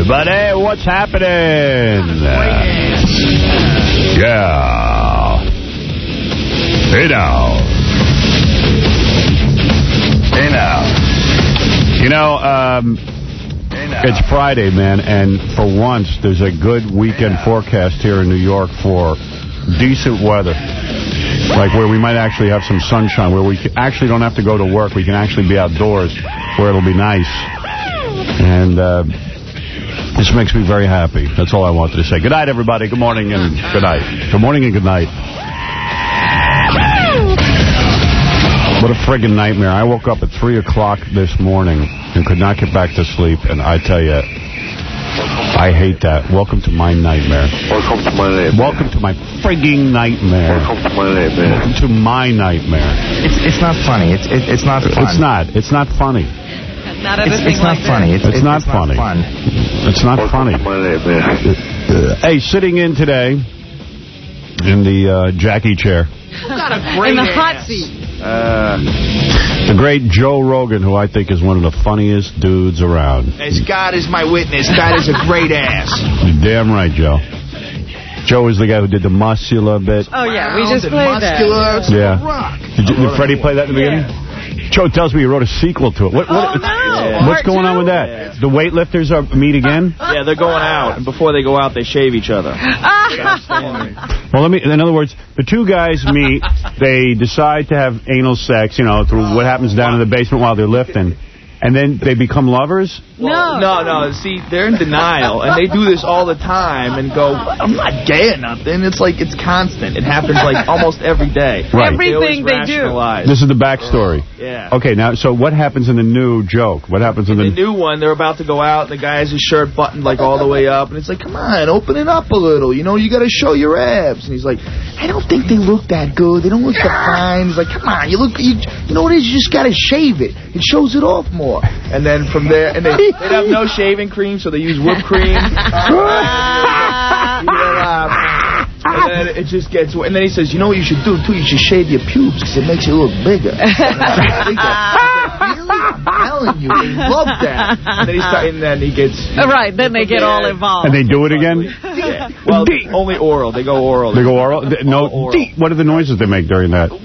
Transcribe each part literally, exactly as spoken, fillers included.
everybody. What's happening? Yeah. Hey now. Hey now. You know, um, hey now. It's Friday, man, and for once, there's a good weekend hey forecast here in New York for decent weather. Like where we might actually have some sunshine, where we actually don't have to go to work. We can actually be outdoors, where it'll be nice. And uh, this makes me very happy. That's all I wanted to say. Good night, everybody. Good morning and good night. Good morning and good night. What a friggin' nightmare. I woke up at three o'clock this morning and could not get back to sleep. And I tell you, I hate that. Welcome to my nightmare. Welcome to my nightmare. Welcome to my frigging nightmare. Welcome to my nightmare. Welcome to my nightmare. It's it's not funny. It's it, it's not fun. It's not. It's not funny. Not it's it's not like funny. It's, it's, it's not it's funny. Not fun. It's not Welcome funny. To my nightmare. Hey, sitting in today in the uh, Jackie chair. Got a great in the hot seat. Uh, the great Joe Rogan, who I think is one of the funniest dudes around. As God is my witness, that is a great ass. You're damn right, Joe. Joe is the guy who did the muscular bit. Oh, yeah, we just played muscular, that. Yeah. Rock. Did, you, did Freddie play that in the beginning? Yeah. Joe tells me he wrote a sequel to it. What, what, oh, no. yeah. What's going on with that? Yeah. The weightlifters are meet again? Yeah, they're going out, and before they go out, they shave each other. Well, let me. In other words, the two guys meet. They decide to have anal sex, you know, through what happens down in the basement while they're lifting. And then they become lovers? Well, no. No, no. See, they're in denial, and they do this all the time and go, I'm not gay or nothing. It's like, it's constant. It happens like almost every day. Right. Everything they, they do. This is the backstory. Yeah. Okay, now, so what happens in the new joke? What happens in, in the... the new one, they're about to go out, and the guy has his shirt buttoned like all the way up, and it's like, come on, open it up a little. You know, you got to show your abs. And he's like, I don't think they look that good. They don't look that fine. He's like, come on, you look, you, you know what it is? You just got to shave it. It shows it off more. And then from there, and they, they have no shaving cream, so they use whipped cream. And then it just gets, and then he says, you know what you should do, too? You should shave your pubes, because it makes you look bigger. And I really? I'm telling you, they love that. And then, he start, and then he gets... Right, then they get all involved. And they do it again? Yeah. Well, only oral. They go oral. They go oral? No, oral. What are the noises they make during that?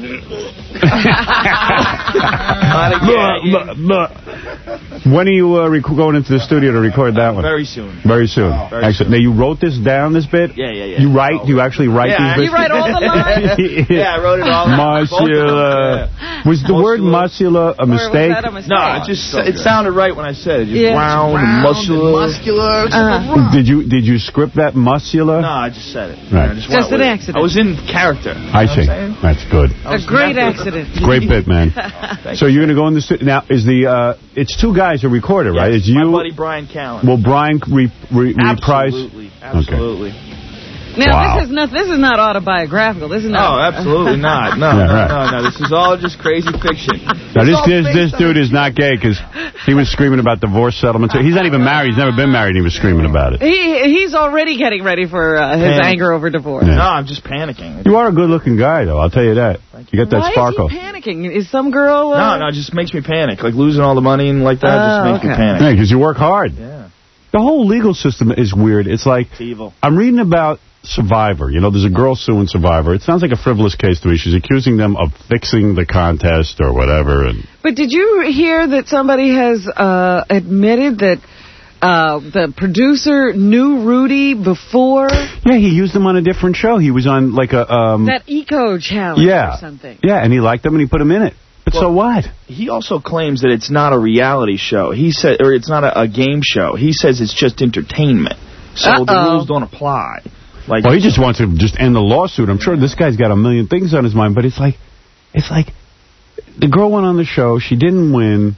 look, look. When are you uh, going into the studio to record that one? Very soon. Very soon. Oh, very Excellent. Soon. Now, you wrote this down, this bit? Yeah, yeah, yeah. You write? Do you actually write yeah, these bits? You write all the lines? Yeah, I wrote it all. Muscular. Yeah. Was the muscular. word muscular a mistake? a mistake? No, it just so it sounded right when I said it. Just yeah. round, round and muscular. And muscular. Uh-huh. Did you did you script that muscular? No, I just said it. Right. Just, just an accident. I was in character. I see. That's good. A great accident. Great bit, man. So you're going to go in the studio. Now, is the, uh, it's two guys who record it, yes, right? It's you. My buddy Brian Callen. Will Brian re, re, reprise? Absolutely. Absolutely. Okay. Now, wow. this is not this is not autobiographical. This is not. Oh, absolutely not. No, yeah, no, right. no, no. This is all just crazy fiction. Now, this this, this dude is not gay because he was screaming about divorce settlements. He's not even married. He's never been married. He was screaming about it. He He's already getting ready for uh, his Panic. anger over divorce. Yeah. No, I'm just panicking. You are a good-looking guy, though. I'll tell you that. You got that Why sparkle. Why is he panicking? Is some girl... Uh... No, no, it just makes me panic. Like losing all the money and like that oh, just makes okay. me panic. Yeah, because you work hard. Yeah. The whole legal system is weird. It's like... It's evil. I'm reading about Survivor. You know, there's a girl suing Survivor. It sounds like a frivolous case to me. She's accusing them of fixing the contest or whatever. And But did you hear that somebody has uh, admitted that uh, the producer knew Rudy before? Yeah, he used him on a different show. He was on like a... Um, that Eco Challenge yeah, or something. Yeah, and he liked them and he put him in it. But well, so what? He also claims that it's not a reality show. He said, or it's not a, a game show. He says it's just entertainment. So Uh-oh. the rules don't apply. Like, well, he just wants to just end the lawsuit. I'm sure this guy's got a million things on his mind, but it's like, it's like, the girl went on the show, she didn't win.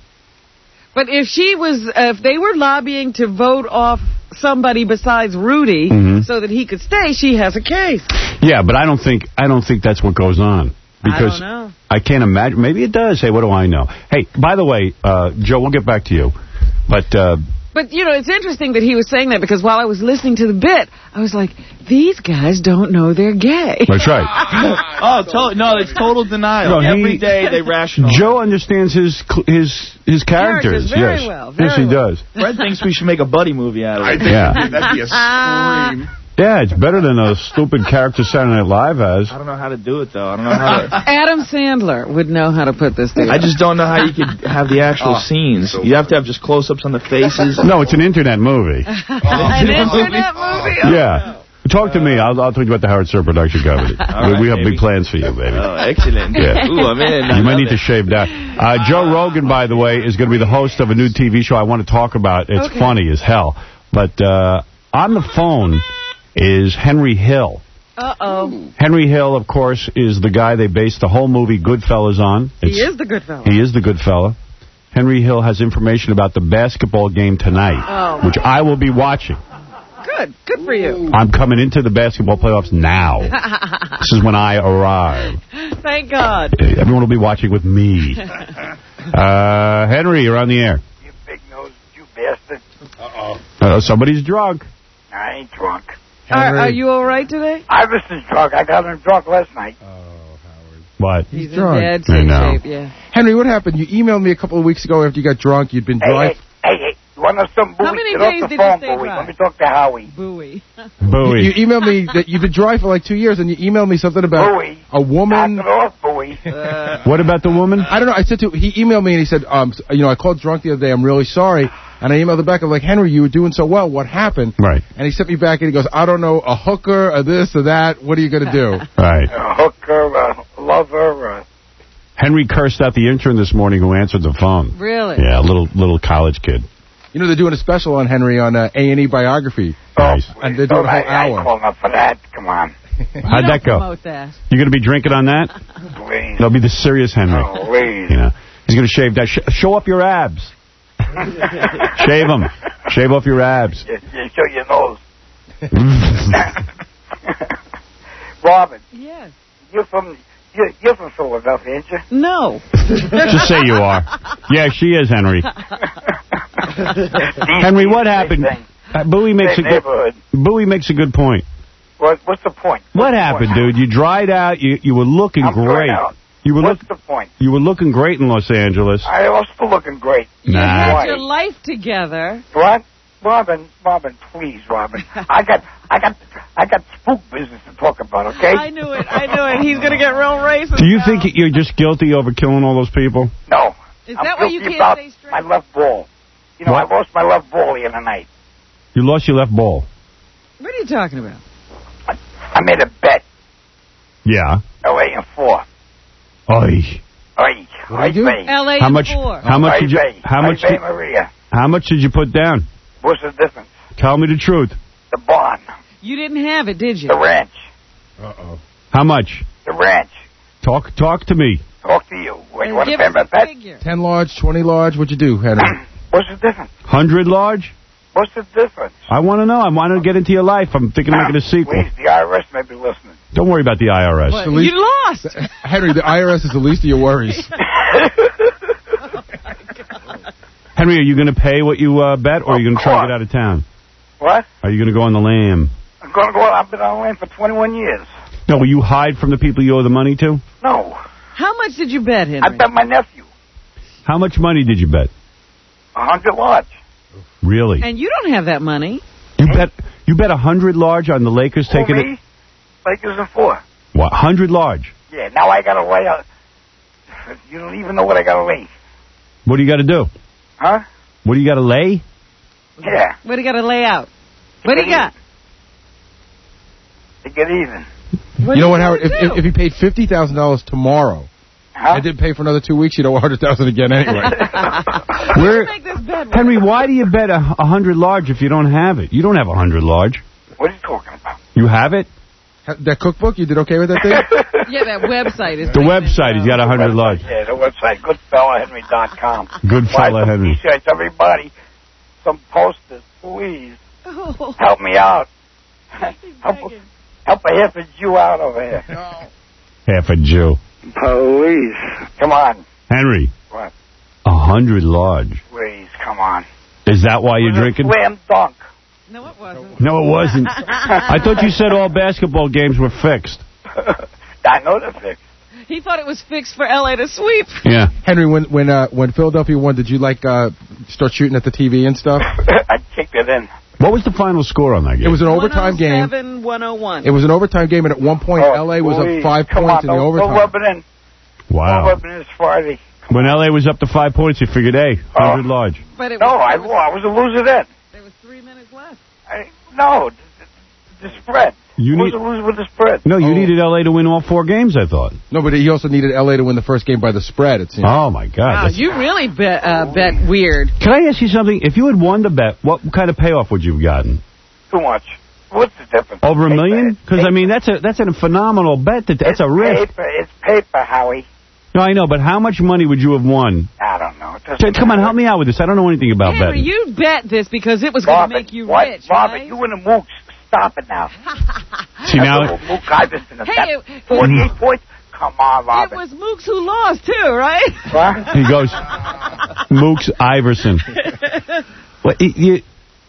But if she was, uh, if they were lobbying to vote off somebody besides Rudy mm-hmm. so that he could stay, she has a case. Yeah, but I don't think, I don't think that's what goes on. Because I don't know. I can't imagine. Maybe it does. Hey, what do I know? Hey, by the way, uh, Joe, we'll get back to you. But, uh, But, you know, it's interesting that he was saying that because while I was listening to the bit, I was like, these guys don't know they're gay. That's right. oh, to no, it's total denial. No, Every he, day they rationalize. Joe understands his his his characters. characters very yes. well. Very yes, he well. does. Fred thinks we should make a buddy movie out of it. I think Yeah. that'd be a scream. Yeah, it's better than a stupid character Saturday Night Live has. I don't know how to do it, though. I don't know how to... Adam Sandler would know how to put this together. I just don't know how you could have the actual Oh, scenes. so You have to have just close-ups on the faces. No, it's an internet movie. An internet movie? Oh, Yeah. Talk to me. I'll, I'll talk to you about the Howard Stern production company. right, we, we have baby. big plans for you, baby. Oh, excellent. Yeah. Ooh, I'm in. You might need to shave that. Uh, Joe Rogan, by the way, is going to be the host of a new T V show I want to talk about. It's Okay. funny as hell. But uh, on the phone is Henry Hill. Uh-oh. Henry Hill, of course, is the guy they based the whole movie Goodfellas on. He It's, is the good fellow. He is the good fella. Henry Hill has information about the basketball game tonight, Oh. which I will be watching. Good. Good for you. I'm coming into the basketball playoffs now. This is when I arrive. Thank God. Everyone will be watching with me. Uh, Henry, you're on the air. You big nose, you bastard. Uh-oh. Uh, somebody's drunk. I ain't drunk. Are, are you all right today? I was just drunk. I got him drunk last night. What? He's drunk. in bad I know. shape, yeah. Henry, what happened? You emailed me a couple of weeks ago after you got drunk. You'd been Hey, driving. hey, hey, hey. You want to know something, Bowie? How many Get days off the did you phone, stay Bowie. dry? Let me talk to Howie. Buoy. Bowie. You emailed me that you've been dry for like two years, and you emailed me something about Bowie. a woman. Knock it off, Bowie. What about the woman? I don't know. I said to he emailed me and he said, um, you know, I called drunk the other day. I'm really sorry. And I emailed him back. I'm like, Henry, you were doing so well. What happened? Right. And he sent me back and he goes, I don't know, a hooker, or this or that. What are you going to do? Right. A hooker, a lover, a... Henry cursed out the intern this morning who answered the phone. Really? Yeah, a little little college kid. You know, they're doing a special on Henry on uh, A and E Biography. Nice. And they're doing a whole I, I ain't hour. calling up for that. Come on. How'd that go? Promote that. You going to be drinking on that? Please. That'll be the serious Henry. Oh, please. You know, he's going to shave that. Sh show up your abs. Shave them. Shave off your abs. You, you show your nose. Robin, Yes. you're from you're, you're from Philadelphia, ain't you? No. Just say you are. Yeah, she is, Henry. Henry, what happened? Uh, Bowie makes a Same good neighborhood. Bowie makes a good point. What, what's the point? What's What the happened, point? dude? You dried out. You you were looking I'm great. dried out. You were What's look, the point? You were looking great in Los Angeles. I was still looking great. You Nah. had Why? your life together. What? Robin, Robin, please, Robin. I got, I got, I got spook business to talk about. Okay? I knew it. I knew it. He's going to get real racist. Do you now. think you're just guilty over killing all those people? No. Is I'm that why you guilty can't about stay straight? my left ball. You know, What? I lost my left ball the other night. You lost your left ball. What are you talking about? I, I made a bet. Yeah. L A and four. Oy. Oi, What'd I do? oi, L A How and much? four. How much did you? How much? Oi, Did, Maria. how much did you put down? What's the difference? Tell me the truth. The barn, You didn't have it, did you? the ranch, Uh-oh. How much? the ranch. Talk talk to me. Talk to you. What, you And want to give pay us my a bet? figure. Ten large, twenty large. What'd you do, Henry? What's the difference? Hundred large? What's the difference? I want to know. I want to get into your life. I'm thinking of making a sequel. Please, the I R S may be listening. Don't worry about the I R S. What? The least- You lost. Henry, the I R S is the least of your worries. Henry, are you going to pay what you uh, bet, or are you going to try to Of get out of town? What? Are you going to go on the lam? I'm going to go. I've been on land for twenty-one years. No, will you hide from the people you owe the money to? No, How much did you bet, Henry? I bet my nephew How much money did you bet? a hundred large. Really? And you don't have that money. You bet you bet a hundred large on the Lakers Who, taking me? it? Lakers and four. What? Hundred large? Yeah. Now I got to lay out. You don't even know what I got to lay, What do you got to do? huh? What do you got to lay? Yeah. What do you got to lay out? What do you got? To get even. What You know do what, Howard? If, do? if, if he paid fifty thousand dollars tomorrow, Huh? I didn't pay for another two weeks, you'd owe one hundred thousand dollars again anyway. Where, Make this bet work. Henry, why do you bet a, a hundred large if you don't have it? You don't have a hundred large. What are you talking about? You have it? That cookbook, you did okay with that thing? Yeah, that website is. The website, he's got a hundred large. Yeah, the website, good fella henry dot com. Good fella Henry. T-shirts, everybody. Some posters, please. Oh, Help me out. help, begging. help a half a Jew out over here. Half a Jew. Police. Come on. Henry, What? a hundred large. Please, come on. It Is that why you're drinking? Slam dunk. No, it wasn't. No, it wasn't. I thought you said all basketball games were fixed. I know they're fixed. He thought it was fixed for L A to sweep. Yeah. Henry, when when uh, when Philadelphia won, did you like uh, start shooting at the T V and stuff? I kicked it in. What was the final score on that game? It was an overtime game. one oh seven one oh one. It was an overtime game, and at one point, Oh, L A was please. up five Come points on, in the don't, overtime. Don't rub it in. Don't Wow. rub it in. It's Friday. When L A was up to five points, you figured, hey, one hundred Oh. large. But it No, was, I, it was, I was a loser then. there was three minutes left. I, no, the, the spread. You I need- was a loser with the spread. No, you Oh. needed L A to win all four games, I thought. No, but he also needed L A to win the first game by the spread, it seems. Oh, my God. Wow, That's- you really bet, uh, bet weird. Can I ask you something? If you had won the bet, what kind of payoff would you have gotten? Too much. What's the difference? Over a Paper. million? Because, I mean, that's a that's a phenomenal bet. That, that's it's a risk. Paper. It's paper, Howie. No, I know, but how much money would you have won? I don't know. It Ch- doesn't Come on, matter. help me out with this. I don't know anything about Henry, betting. you bet this because it was going to Robin, make you what? rich, Robin, right? you and the mooks. Stop it now. See, now, That little Mook Iverson. Hey, That's it- forty-eight points. Come on, It Robin. was Mooks who lost, too, right? What? he goes, Mooks Iverson. What, y- you,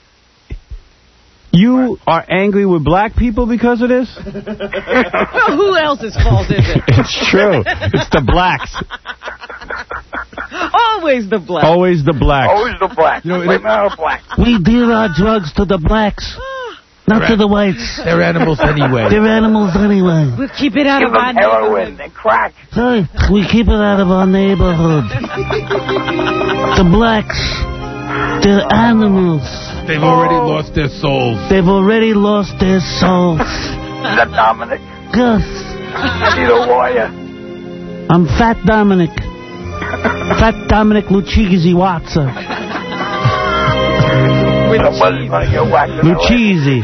you are angry with black people because of this? Well, who else's fault is it? It's true. It's the blacks. Always the black. Always the blacks. Always the black. You know, Blame it- it on the black. We deal our drugs to the blacks, not to the whites. They're animals anyway. They're animals anyway. We'll keep it out Give of our them heroin neighborhood. and crack. Hey, we keep it out of our neighborhood. The blacks, they're animals. They've already lost their souls. They've already lost their souls. Is that Dominic? Yes, I need a lawyer. I'm Fat Dominic. Fat Dominic Lucchese Watson. Somebody's going to get whacked in the leg. Lucchese.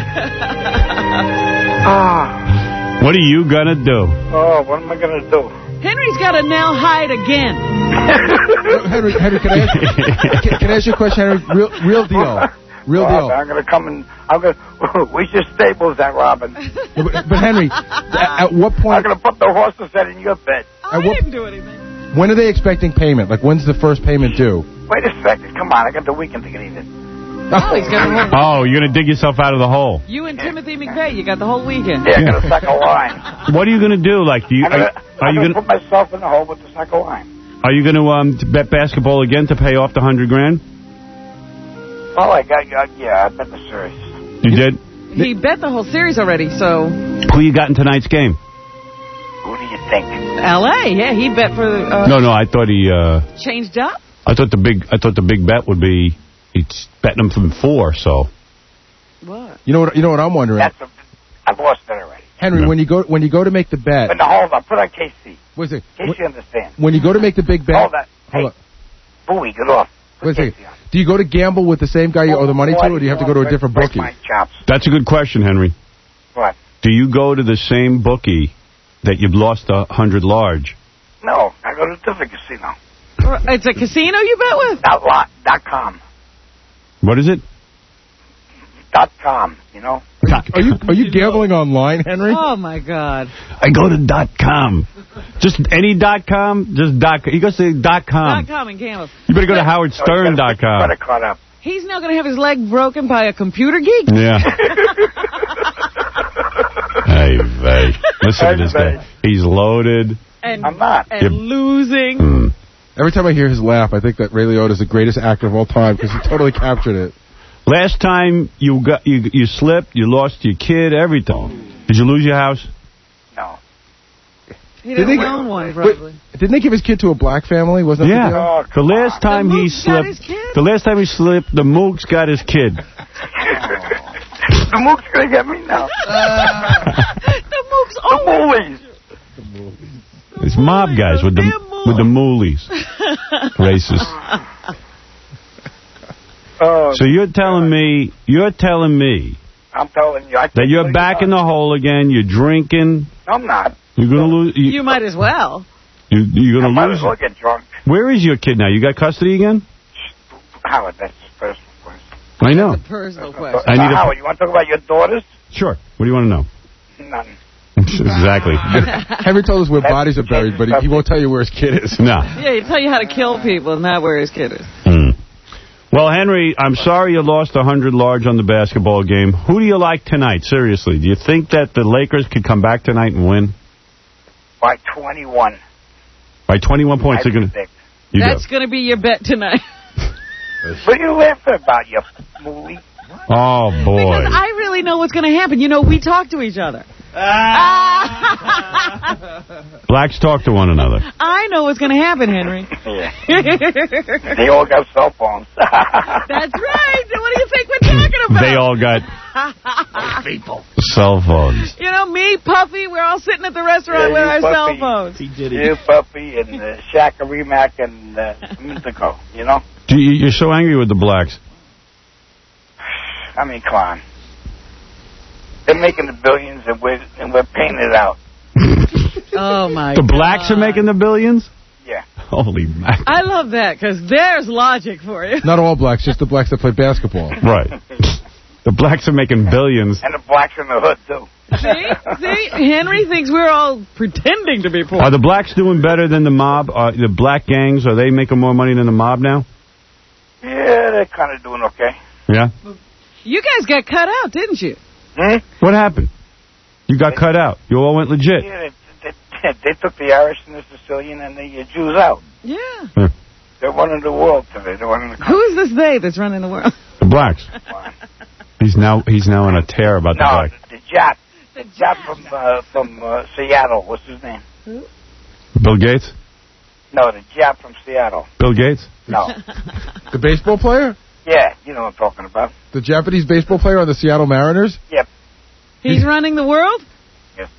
Ah. What are you going to do? Oh, what am I going to do? Henry's got to now hide again. Henry, Henry, can I ask, can, can I ask you a question, Henry? Real, real deal. Real Robin, deal. I'm going to come and... I'm going to... We should stables that, Robin. No, but, but Henry, at, at what I'm point? going to put the horse's head in your bed. I At what- didn't do anything. When are they expecting payment? Like, when's the first payment due? Wait a second. Come on. I got the weekend to get even. Oh, he's got the whole... Oh, you're going to dig yourself out of the hole. You and Timothy McVeigh, you got the whole weekend. Yeah, I got a sack of line. What are you going to do? Like, do you I'm are, going to are you going to put myself in the hole with the sack of line. are you going to um to bet basketball again to pay off the hundred grand? Oh, I got... Yeah, yeah I bet the series. You did. He bet the whole series already, so... Who you got in tonight's game? Who do you think? L A, yeah, he bet for... Uh, No, no, I thought he. uh Changed up? I thought the big. I thought the big bet would be he's betting him from four. So What? You know what? You know what I'm wondering, That's a... I've lost it already. Henry. No. When you go when you go to make the bet, But now, hold on. Put on K C. what's it? In case you understand. When you go to make the big bet, Hold on. hold Hey, Bowie, get off. Wait a Put K second. C on. Do you go to gamble with the same guy you owe the money to, or do you have to go to a different Break bookie? my chops. that's a good question, Henry. What? Do you go to the same bookie that you've lost a hundred large? No, I go to a different casino. It's a casino you bet with? Dot lot. Dot com. What is it? Dot com. You know. Are you are you gambling online, Henry? Oh, my God. I go to dot com. Just any dot com. Just dot. He goes to dot com. Dot com and gamble. You better go to howard So you stern gotta dot put your com. credit card up. He's now going to have his leg broken by a computer geek? Yeah. Hey, vey. Listen Hey, to this vey. guy. He's loaded. And, I'm not. and Yep. losing. Mm. Every time I hear his laugh, I think that Ray Liotta is the greatest actor of all time because he totally captured it. Last time you got you you slipped, you lost your kid, everything. Did you lose your house? No. He Did didn't they- own one, Wait, probably. didn't they give his kid to a black family? Wasn't that Yeah. the deal? Oh, The come last on. time The he Mooks got slipped, his kid? the last time he slipped, the Mooks got his kid. The Mook's gonna get me now. The Mooks The own Moolies. It's mob guys with the with the moolies. Racist. Oh, So you're telling me, you're telling me I'm telling you. I that you're back in the hole again. You're drinking. I'm not. You're gonna lose. You, You might as well. you, you're I gonna might lose. as well get drunk. Where is your kid now? You got custody again? Howard, that's first question. I know. Personal question. I need a- Howard, you want to talk about your daughters? Sure. What do you want to know? Nothing. Exactly. Henry told us where bodies are buried, but he, he won't tell you where his kid is. No. Yeah, he tell you how to kill people, not where his kid is. Hmm. Well, Henry, I'm sorry you lost one hundred large on the basketball game. Who do you like tonight? Seriously, do you think that the Lakers could come back tonight and win? By twenty-one. By twenty-one points, I they're going predict. to... That's going to be your bet tonight. What are you laughing about, you movie? Oh, boy. Because I really know what's going to happen. You know, we talk to each other. Blacks talk to one another. I know what's going to happen, Henry. Yeah. They all got cell phones. That's right. What do you think we're talking about? They all got people. cell phones. You know, me, Puffy, we're all sitting at the restaurant Yeah, with you, our Puffy. cell phones. He did You, it. Puffy, and uh, Shaq, Remack, and uh, Mythico, you know? Do you, you're so angry with the Blacks. I mean, come on. They're making the billions, and we're, and we're paying it out. Oh, my The God. Blacks are making the billions? Yeah. Holy mackerel. I love that, because there's logic for you. Not all blacks, just the blacks that play basketball. Right. The Blacks are making billions. And the blacks in the hood, too. See? See? Henry thinks we're all pretending to be poor. Are the Blacks doing better than the mob? Are the black gangs, are they making more money than the mob now? Yeah, they're kind of doing okay. Yeah? You guys got cut out, didn't you? Hmm? What happened? You got cut out. You all went legit. Yeah, they, they, they took the Irish and the Sicilian and the uh, Jews out. Yeah. Huh. They're running the world today. They're running the country. Who is this they that's running the world? The Blacks. He's now he's now on a tear about the No, Blacks. the Jap. The Jap from, uh, from uh, Seattle. What's his name? Bill Gates? No, the Jap from Seattle. Bill Gates? No. The baseball player? Yeah, you know what I'm talking about. The Japanese baseball player on the Seattle Mariners? Yep. He's running the world? Yep.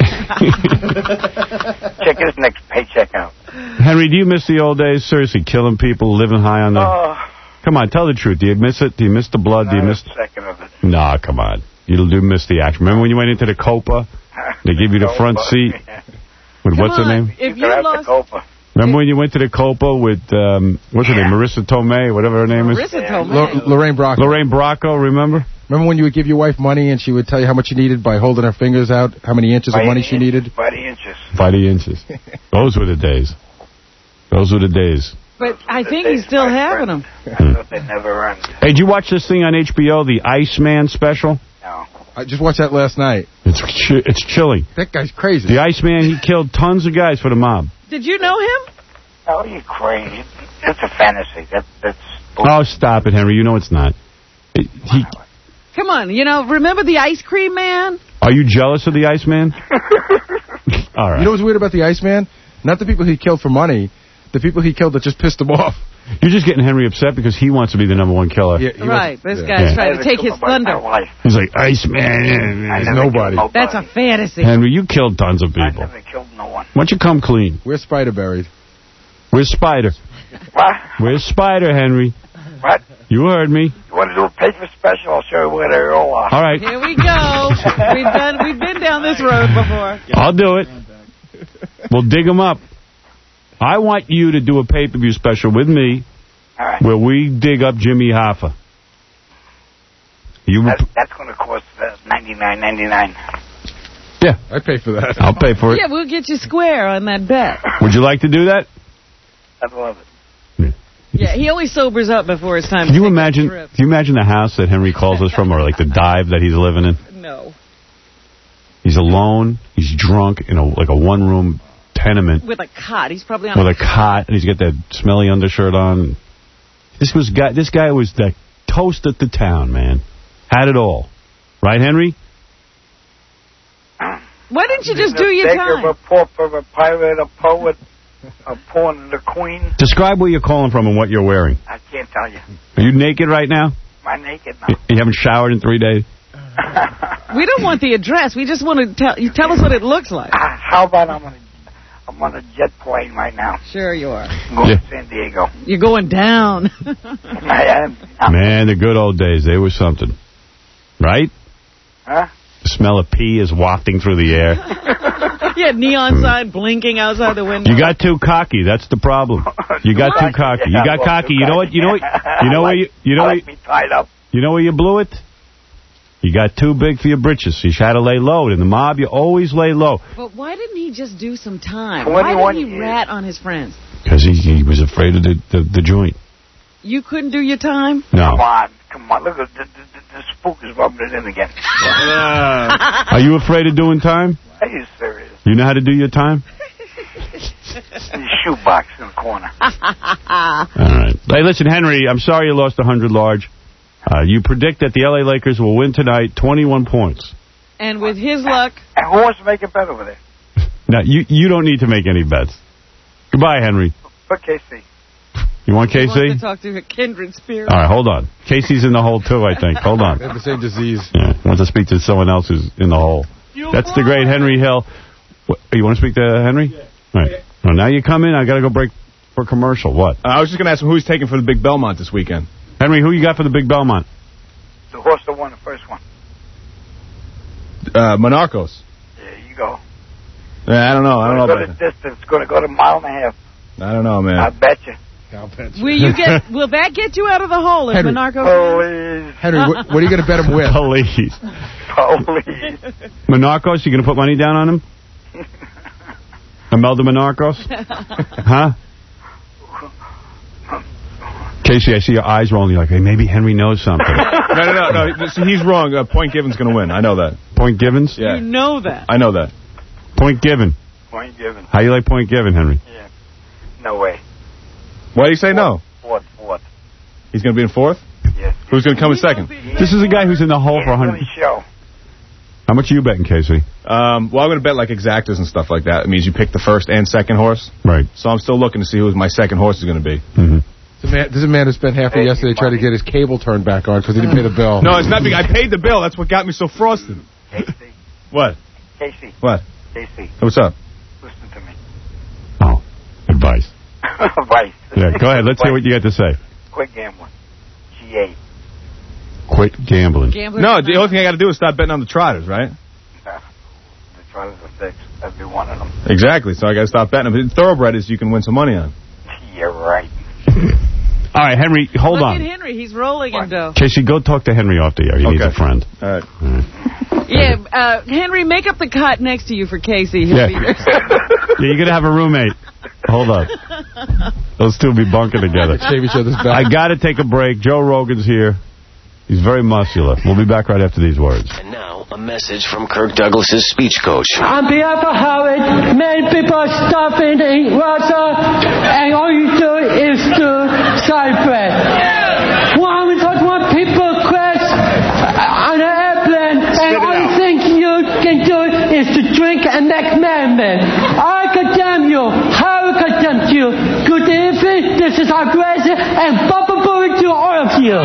Check his next paycheck out. Henry, do you miss the old days? Seriously, killing people, living high on the... Oh, Come on, tell the truth. Do you miss it? Do you miss the blood? Do you not miss... a second of it. Nah, come on. You do miss the action. Remember when you went into the Copa? They give you the front seat? With what's her name? If You you have lost... the Copa. Remember when you went to the Copa with, um, what's her name, Marissa Tomei, whatever her name is? Marissa Tomei. L- Lorraine Bracco. Lorraine Bracco, remember? Remember when you would give your wife money and she would tell you how much you needed by holding her fingers out, how many inches By of money the she inch- needed? By the inches. By the inches. Those were the days. Those were the days. But I think They- he's still my having friend, them. I thought they never earned. Hey, did you watch this thing on H B O, the Iceman special? No. I just watched that last night. It's chi it's chilling. That guy's crazy. The Iceman, he killed tons of guys for the mob. Did you know him? Oh, you crazy. It's a fantasy. That, that's... Oh, stop it, Henry. You know it's not. He, he- Come on, you know, remember the ice cream man? are you jealous of the Iceman? All right. You know what's weird about the Iceman? Not the people he killed for money, the people he killed that just pissed him off. You're just getting Henry upset because he wants to be the number one killer. Yeah, he Right, was- this yeah. guy's Yeah. trying to take his thunder. He's like, Iceman. I There's never nobody. killed That's a fantasy. Henry, you killed tons of I people. never killed no one. Why don't you come clean? Where's Spider buried? Where's Spider? What? Where's Spider, Henry? What? You heard me. You want to do a paper special? I'll show you where they all are. All right. Here we go. We've done. We've been down this road before. I'll do it. We'll dig them up. I want you to do a pay-per-view special with me All right. where we dig up Jimmy Hoffa. You, That, that's going to cost uh, ninety-nine ninety-nine. yeah, I'd pay for that. I'll pay for it. Yeah, we'll get you square on that bet. Would you like to do that? I'd love it. Yeah, he always sobers up before it's time Can to you take imagine? a trip. Can you imagine the house that Henry calls us from, or like the dive that he's living in? No. He's alone. He's drunk in a like a one-room tenement With a cot. He's probably on with a cot, and he's got that smelly undershirt on. This was guy. This guy was the toast at the town, man. Had it all, right, Henry? Why didn't you just He's do a your beggar, time? a pauper, a pirate, a poet, a pawn, and a queen. Describe where you're calling from and what you're wearing. I can't tell you. Are you naked right now? Am I naked now? You you haven't showered in three days? We don't want the address. We just want to tell you. Tell us what it looks like. Ah, How about I'm on a, I'm on a jet plane right now. Sure you are. I'm going Yeah. to San Diego. You're going down. I am. I'm- Man, the good old days, they were something. Right? Huh? The smell of pee is wafting through the air. Yeah, neon sign blinking outside the window. You got too cocky. That's the problem. You got too cocky. You got cocky. You know what? You know what? You know where you? You know I where? like me tied up. You know where you blew it? You got too big for your britches. You had to lay low. In the mob, you always lay low. But why didn't he just do some time? Why twenty-one did he years. rat on his friends? Because he, he was afraid of the, the, the joint. You couldn't do your time? No. Come on, come on. Look, at the, the, the, the spook is rubbing it in again. Are you afraid of doing time? Are you serious? You know how to do your time? In the shoebox in the corner. All right. Hey, listen, Henry, I'm sorry you lost one hundred large. Uh, you predict that the L A Lakers will win tonight, twenty-one points. And with his luck... And who wants to make a bet over there? Now, you, you don't need to make any bets. Goodbye, Henry. Put K C. You want K C? He wants to talk to a kindred spirit. All right, hold on. Casey's in the hole, too, I think. Hold on. They have the same disease. Yeah, wants to speak to someone else who's in the hole. That's the great Henry Hill. What, you want to speak to Henry? Yeah. All right. Well, now you come in. I got to go break for commercial. What? Uh, I was just going to ask him who he's taking for the Big Belmont this weekend. Henry, who you got for the Big Belmont? The horse that won the first one. Uh, Monarchos. There you go. Yeah, I don't know. I don't know go about the that. distance. It's going to go to a mile and a half. I don't know, man. I bet you. Will you get? Will that get you out of the hole if Henry. Monarco? Please. Henry, what, what are you going to bet him with? Please. Please. Monarchos, you going to put money down on him? Imelda Monarchos? Huh? Casey, I see your eyes rolling. You're like, hey, maybe Henry knows something. no, no, no, no. So he's wrong. Uh, Point Given's going to win. I know that. Point Givens? Yeah. You know that. I know that. Point Given. Point Given. How you like Point Given, Henry? Yeah. No way. Why do you say no? Fourth, fourth. He's going to be in fourth? Yes. Who's going to come in second? This is a guy who's in the hole for one hundred. Show. How much are you betting, Casey? Um, well, I'm going to bet like exactas and stuff like that. It means you pick the first and second horse. Right. So I'm still looking to see who my second horse is going to be. Mm-hmm. This is, a man, this is a man who spent half of yesterday trying to get his cable turned back on because he didn't pay the bill. No, it's not because I paid the bill. That's what got me so frosted. Casey. What? Casey. What? Casey. What's up? Listen to me. Oh, advice. Advice. Yeah, go ahead. Let's hear what you got to say. Quit gambling. G eight. Quit gambling. Gambling No, the only thing I got to do is stop betting on the trotters, right? Uh, the Trotters are six. That'd be one of them. Exactly. So I got to stop betting them. Thoroughbred is you can win some money on. You're right. All right, Henry, hold Look on. at Henry. He's rolling in dough. Casey, go talk to Henry off the air. He Okay. needs a friend. All right. All right. Yeah, uh, Henry, make up the cot next to you for Casey. He'll Yeah. be there. Yeah, you're going to have a roommate. Hold up. Those two will be bunking together. Shave each other's back. I got to take a break. Joe Rogan's here. He's very muscular. We'll be back right after these words. And now, a message from Kirk Douglas's speech coach. On behalf of Howard, many people are stopping in Russia, and all you do is to celebrate. One, we don't want people crash on an airplane, and all you think you can do is to drink and make merriment. I condemn you. Howard condemns you. Good evening. This is our president, and Baba Booey to all of you.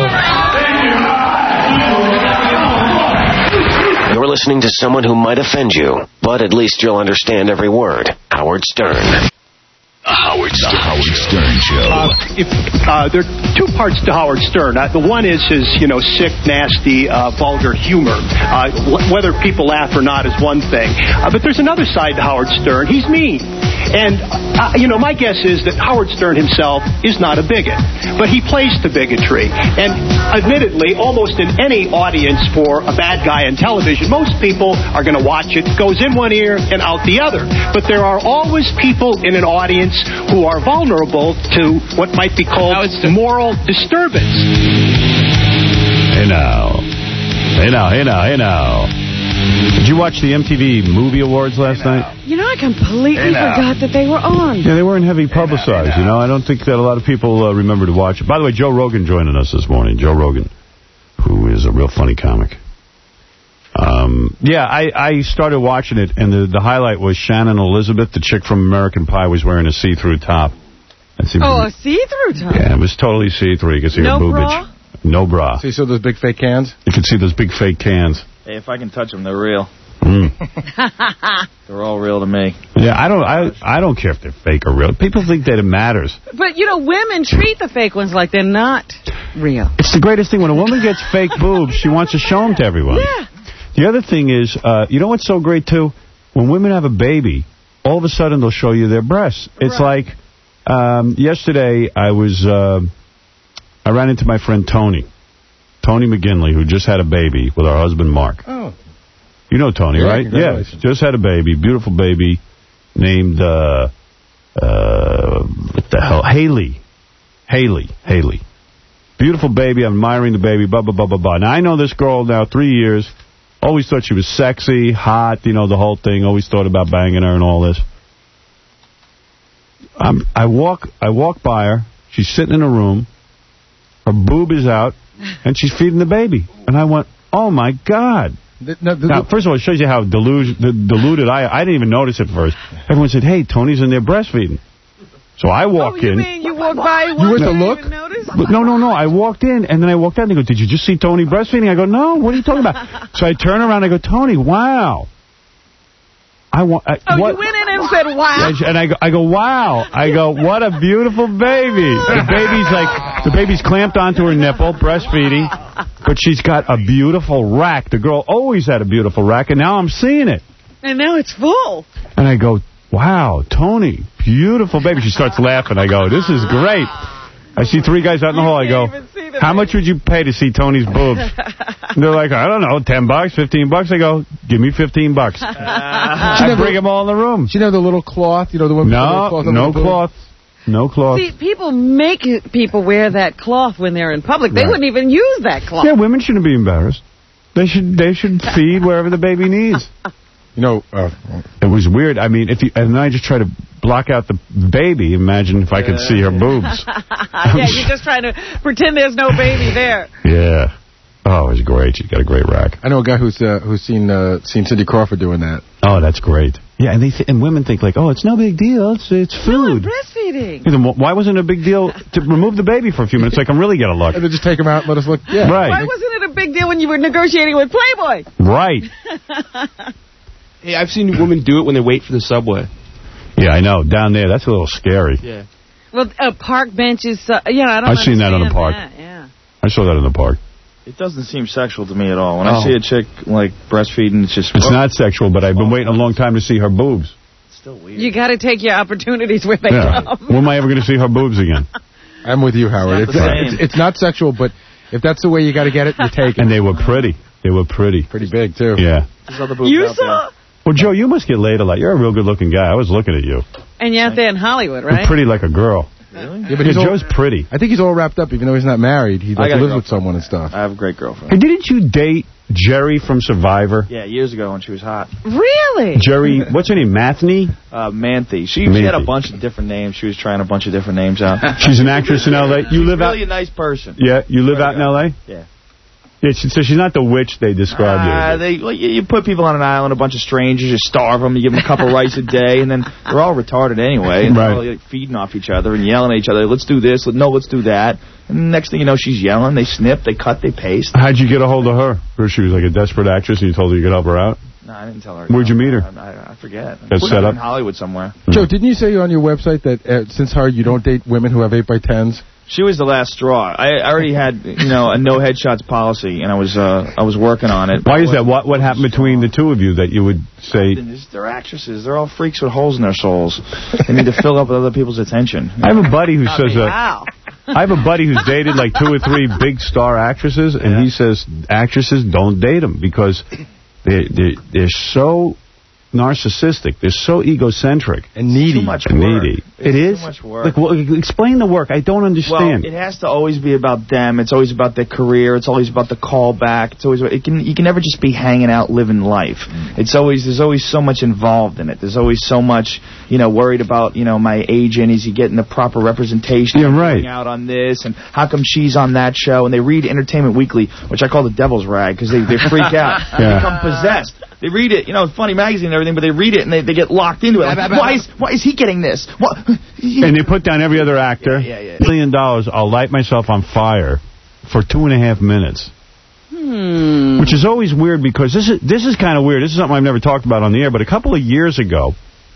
You're listening to someone who might offend you, but at least you'll understand every word. Howard Stern. The Howard Stern, the Howard Stern Show. Uh, if, uh, there are two parts to Howard Stern. Uh, the one is his, you know, sick, nasty, uh, vulgar humor. Uh, whether people laugh or not is one thing. Uh, but there's another side to Howard Stern. He's mean. And, uh, you know, my guess is that Howard Stern himself is not a bigot. But he plays to bigotry. And admittedly, almost in any audience for a bad guy on television, most people are going to watch it. It goes in one ear and out the other. But there are always people in an audience who are vulnerable to what might be called moral disturbance. Hey now. Hey now, hey now, hey now. Did you watch the M T V Movie Awards last night? You know, I completely forgot that they were on. Yeah, they weren't heavy publicized, you know. I don't think that a lot of people uh, remember to watch it. By the way, Joe Rogan joining us this morning. Joe Rogan, who is a real funny comic. Um, yeah, I, I started watching it, and the, the highlight was Shannon Elizabeth, the chick from American Pie, was wearing a see-through top. Oh, a see-through top? Yeah, it was totally see-through. You could see no her boobage. Bra? No bra. So you saw those big fake cans? You could see those big fake cans. Hey, if I can touch them, they're real. Mm. They're all real to me. Yeah, I don't I, I don't care if they're fake or real. People think that it matters. But, you know, women treat the fake ones like they're not real. It's the greatest thing. When a woman gets fake boobs, she wants to show them to everyone. Yeah. The other thing is, uh, you know what's so great, too? When women have a baby, all of a sudden they'll show you their breasts. It's right. like, um, yesterday I was, uh, I ran into my friend Tony. Tony McGinley, who just had a baby with our husband, Mark. Oh. You know Tony, Yeah, right? Yeah, just had a baby, beautiful baby, named, uh, uh, what the hell, Haley. Haley, Haley. Beautiful baby. I'm admiring the baby. Blah, blah, blah, blah, blah. Now, I know this girl now three years. Always thought she was sexy, hot, you know, the whole thing. Always thought about banging her and all this. Um, I walk I walk by her. She's sitting in a room. Her boob is out, and she's feeding the baby. And I went, oh, my God. The, no, the, now, first of all, it shows you how delus deluded I I didn't even notice it first. Everyone said, hey, Tony's in there breastfeeding. So I walk oh, you in. Mean you walked by You went to look? No, no, no. I walked in, and then I walked out, and they go, did you just see Tony breastfeeding? I go, no, what are you talking about? So I turn around, and I go, Tony, wow. I want. I, oh, what? You went in and said, wow. And I go, I go, wow. I go, what a beautiful baby. The baby's like, the baby's clamped onto her nipple, breastfeeding, but she's got a beautiful rack. The girl always had a beautiful rack, and now I'm seeing it. And now it's full. And I go, wow, Tony, beautiful baby. She starts laughing. I go, this is great. I see three guys out in the hall. I go, how much would you pay to see Tony's boobs? And they're like, I don't know, ten bucks, fifteen bucks. I go, give me fifteen bucks. Uh, I bring them all in the room. She have the little cloth, you know, the one. No, cloth no cloth. No cloth. See, people make people wear that cloth when they're in public. They right. wouldn't even use that cloth. Yeah, women shouldn't be embarrassed. They should they should feed wherever the baby needs. You know, uh, it was weird. I mean, if you, and then I just try to block out the baby. Imagine if I could see her boobs. Yeah, you're just trying to pretend there's no baby there. Yeah. Oh, it was great. She's got a great rack. I know a guy who's uh, who's seen uh, seen Cindy Crawford doing that. Oh, that's great. Yeah, and they th and women think like, oh, it's no big deal. It's it's food. No, breastfeeding. Yeah, why wasn't it a big deal to remove the baby for a few minutes so I can really get a look? And then just take him out and let us look. Yeah. Right. Why wasn't it a big deal when you were negotiating with Playboy? Right. Hey, I've seen women do it when they wait for the subway. Yeah, I know. Down there, that's a little scary. Yeah. Well, uh, park benches, uh, yeah, I don't I've seen that in the park. That, yeah. I saw that in the park. It doesn't seem sexual to me at all. When oh. I see a chick, like, breastfeeding, it's just... It's oh. not sexual, but I've been waiting a long time to see her boobs. It's still weird. You got to take your opportunities where they yeah. come. When am I ever going to see her boobs again? I'm with you, Howard. It's, it's, it's, it's not sexual, but if that's the way you got to get it, you take it. And they were pretty. They were pretty. Pretty big, too. Yeah. There's other boobs you out saw... there. Well, Joe, you must get laid a lot. You're a real good-looking guy. I was looking at you. And you're out there in Hollywood, right? You're pretty like a girl. Really? Yeah, but he's yeah, all, Joe's pretty. I think he's all wrapped up, even though he's not married. He like, lives with someone and stuff. I have a great girlfriend. Hey, didn't you date Jerry from Survivor? Yeah, years ago when she was hot. Really? Jerry, what's her name, Mathney? Uh, Manthe. She, Manthe. she had a bunch of different names. She was trying a bunch of different names out. She's an actress in L A. You She's live really out? a nice person. Yeah, you live Very out in L A? Yeah. Yeah, she, so she's not the witch they described uh, you. They, well, you, you put people on an island, a bunch of strangers, you starve them, you give them a couple rice a day, and then they're all retarded anyway. And right. They're all like, feeding off each other and yelling at each other. Let's do this. No, let's do that. And next thing you know, she's yelling. They snip, they cut, they paste. How'd you get a hold of her? Or she was like a desperate actress and you told her you could help her out? No, I didn't tell her. Where'd you meet her? I, I forget. Got set up? In Hollywood somewhere. Joe, didn't you say on your website that uh, since her you don't date women who have eight by tens? She was the last straw. I, I already had, you know, a no headshots policy, and I was uh, I was working on it. Why is that? What what happened between the two of you that you would say? They're actresses. They're all freaks with holes in their souls. They need to fill up with other people's attention. I have a buddy who says... Uh, wow. I have a buddy who's dated like two or three big star actresses, and yeah. he says actresses don't date them because they they they're so narcissistic. They're so egocentric and needy. Too much and work. needy. It's it is. Too much work. Like, well, explain the work. I don't understand. Well, it has to always be about them. It's always about their career. It's always about the callback. It's always it can you can never just be hanging out, living life. Mm. It's always there's always so much involved in it. There's always so much you know worried about you know my agent. Is he getting the proper representation? Yeah, right. Out on this and how come she's on that show? And they read Entertainment Weekly, which I call the devil's rag because they they freak out. Yeah. They become possessed. They read it, you know, funny magazine and everything, but they read it and they, they get locked into it. Like, why is why is he getting this? What? And they put down every other actor. Yeah, yeah, yeah. Million dollars, I'll light myself on fire for two and a half minutes. Hmm. Which is always weird because this is this is kind of weird. This is something I've never talked about on the air, but a couple of years ago,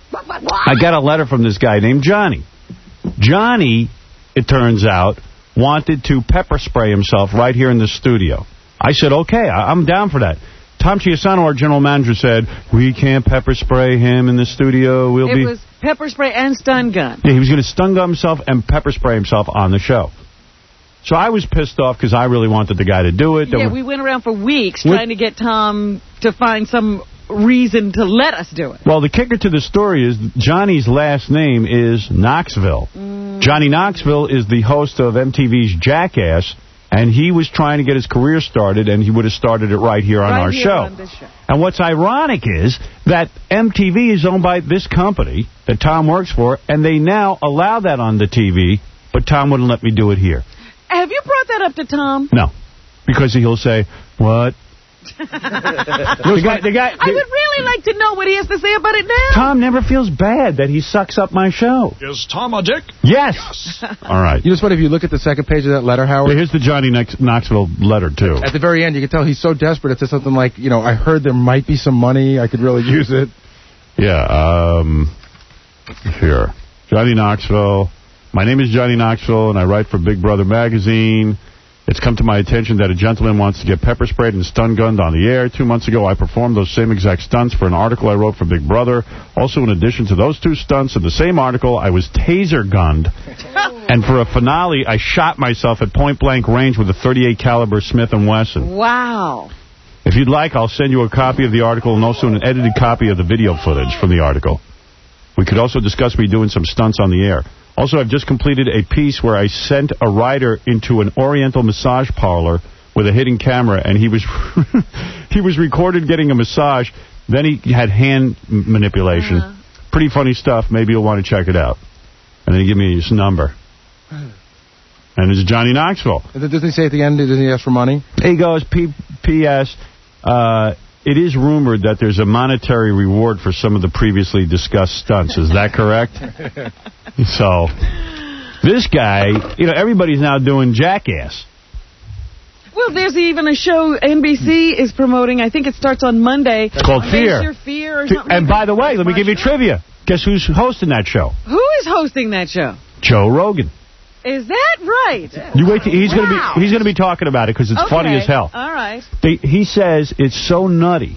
I got a letter from this guy named Johnny. Johnny, it turns out, wanted to pepper spray himself right here in the studio. I said, okay, I I'm down for that. Tom Chiasano, our general manager, said, we can't pepper spray him in the studio. We'll it be. was pepper spray and stun gun. Yeah, he was going to stun gun himself and pepper spray himself on the show. So I was pissed off because I really wanted the guy to do it. Yeah, were... we went around for weeks what? trying to get Tom to find some reason to let us do it. Well, the kicker to the story is Johnny's last name is Knoxville. Mm. Johnny Knoxville is the host of M T V's Jackass. And he was trying to get his career started, and he would have started it right here on right our here show. On this show. And what's ironic is that M T V is owned by this company that Tom works for, and they now allow that on the T V, but Tom wouldn't let me do it here. Have you brought that up to Tom? No, because he'll say, what? the guy, the guy, I would really like to know what he has to say about it now. Tom never feels bad that he sucks up my show. Is Tom a dick? Yes. yes. All right. You just what if you look at the second page of that letter, Howard? Yeah, here's the Johnny Knoxville letter, too. At the very end, you can tell he's so desperate. It says something like, you know, I heard there might be some money. I could really use it. Yeah. Um, here. Johnny Knoxville. My name is Johnny Knoxville, and I write for Big Brother magazine. It's come to my attention that a gentleman wants to get pepper sprayed and stun gunned on the air. Two months ago, I performed those same exact stunts for an article I wrote for Big Brother. Also, in addition to those two stunts in the same article, I was taser gunned. And for a finale, I shot myself at point-blank range with a thirty-eight caliber Smith and Wesson. Wow. If you'd like, I'll send you a copy of the article and also an edited copy of the video footage from the article. We could also discuss me doing some stunts on the air. Also, I've just completed a piece where I sent a writer into an Oriental massage parlor with a hidden camera, and he was he was recorded getting a massage. Then he had hand manipulation. Uh-huh. Pretty funny stuff. Maybe you'll want to check it out. And then he gave me his number. And it's Johnny Knoxville. Doesn't he say at the end, doesn't he ask for money? He goes, P S Uh... It is rumored that there's a monetary reward for some of the previously discussed stunts. Is that correct? So, this guy, you know, everybody's now doing Jackass. Well, there's even a show N B C is promoting. I think it starts on Monday. It's called Fear. Your Fear or something. And by the way, let me give you trivia. Guess who's hosting that show? Who is hosting that show? Joe Rogan. Is that right? You wait. To, he's wow. going to be. He's going to be talking about it because it's okay. funny as hell. All right. They, he says it's so nutty.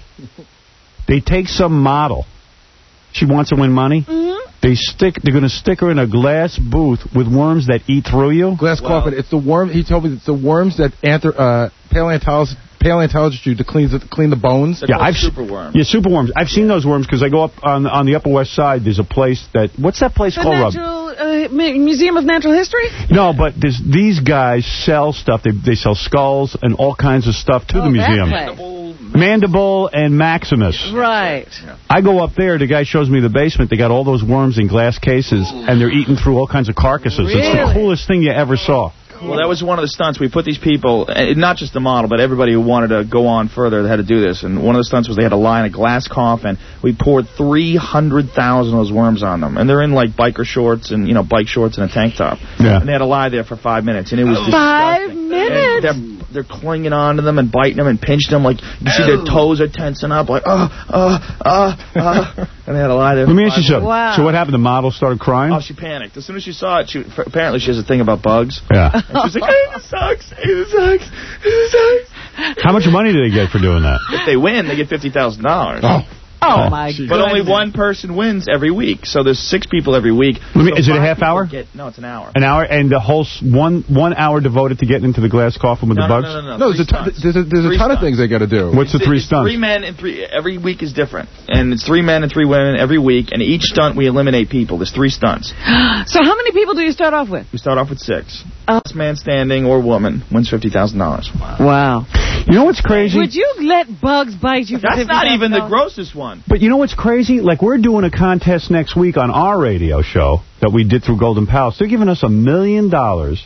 They take some model. She wants to win money. Mm-hmm. They stick. They're going to stick her in a glass booth with worms that eat through you. Glass wow. coffin. It's the worm. He told me it's the worms that anther, uh, paleontologists. Paleontologists do to clean the, clean the bones. They're yeah, I've super worms. Yeah, super worms. I've seen those worms because I go up on on the Upper West Side. There's a place that what's that place the called? Natural, uh, Museum of Natural History? No, but there's, these guys sell stuff. They they sell skulls and all kinds of stuff to oh, the museum. Mandible, Mandible and Maximus. Right. Yeah. I go up there. The guy shows me the basement. They got all those worms in glass cases, and they're eating through all kinds of carcasses. Really? It's the coolest thing you ever saw. Well, that was one of the stunts. We put these people, not just the model, but everybody who wanted to go on further that had to do this. And one of the stunts was they had to lie in a glass coffin. We poured three hundred thousand of those worms on them. And they're in, like, biker shorts and, you know, bike shorts and a tank top. Yeah. And they had to lie there for five minutes. And it was Five disgusting. minutes? And they're, they're clinging onto them and biting them and pinching them. Like, you see their toes are tensing up. Like, uh, uh, uh, uh. And they had to lie there. Let me ask you something. Wow. So what happened? The model started crying? Oh, she panicked. As soon as she saw it, she apparently she has a thing about bugs. Yeah. And she was like, hey, this sucks. Hey, this sucks. This sucks. How much money do they get for doing that? If they win, they get fifty thousand dollars. Oh. Oh, my God. But only one person wins every week. So there's six people every week. Let me, so is it a half hour? Get, no, it's an hour. An hour? And the whole s one one hour devoted to getting into the glass coffin with no, the bugs? No, no, no. No, there's a, ton, there's a, there's a ton of things they got to do. What's the three it's stunts? Three men and three. Every week is different. And it's three men and three women every week. And each stunt we eliminate people. There's three stunts. So how many people do you start off with? We start off with six. Oh. Last man standing or woman wins fifty thousand dollars. Wow. Wow. You know what's crazy? Would you let bugs bite you for That's not even the grossest one. But you know what's crazy? Like, we're doing a contest next week on our radio show that we did through Golden Palace. They're giving us a million dollars.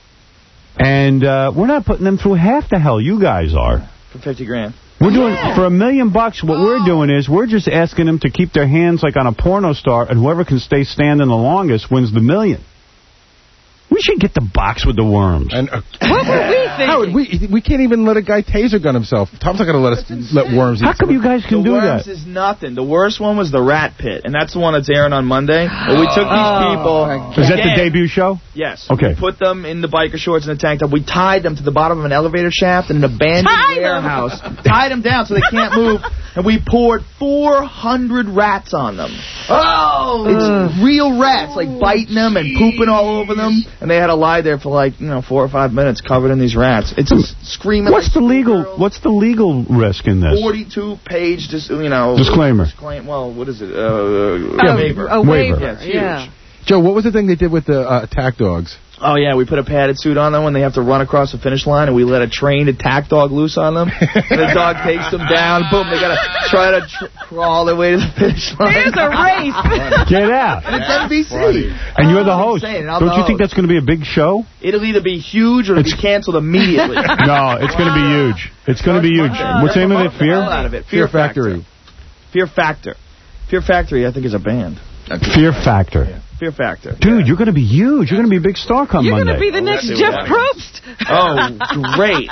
And uh, we're not putting them through half the hell you guys are. For fifty grand. We're doing, yeah. for a million bucks, what oh. we're doing is we're just asking them to keep their hands like on a porno star, and whoever can stay standing the longest wins the million. We should get the box with the worms. And, uh, what were we thinking? Howard, we, we can't even let a guy taser gun himself. Tom's not going to let us let worms eat. How come you guys can the do worms that? is nothing. The worst one was the rat pit, and that's the one that's airing on Monday. But we took these oh, people. Is that the debut show? Yes. Okay. We put them in the biker shorts and the tank top. We tied them to the bottom of an elevator shaft in an abandoned Tie warehouse. Tied them down so they can't move. And we poured four hundred rats on them. Oh! It's uh, real rats, like biting them and pooping all over them. And they had to lie there for like, you know, four or five minutes covered in these rats. It's just screaming. What's like the legal? girl. What's the legal risk in this? forty-two page, just you know. Disclaimer. Disclaim, well, what is it? Uh, yeah, waiver. A waiver. Yeah, it's huge. Yeah. Joe, what was the thing they did with the uh, attack dogs? Oh, yeah, we put a padded suit on them when they have to run across the finish line, and we let a trained attack dog loose on them. And the dog takes them down. Boom, they got to try to tr crawl their way to the finish line. There's a race. Get out. And it's N B C. And you're the host. Insane. Don't you think that's going to be a big show? It'll either be huge or it'll be canceled immediately. No, it's going to be huge. It's going to be huge. What's the name of it? Fear? Out of it. Fear, Fear Factory. Factory. Fear Factor. Fear Factory, I think, is a band. Fear Factor. Yeah. Fear Factor. Dude, yeah. You're going to be huge. You're going to be a big star come you're Monday. You're going to be the next Jeff Probst. Oh, great.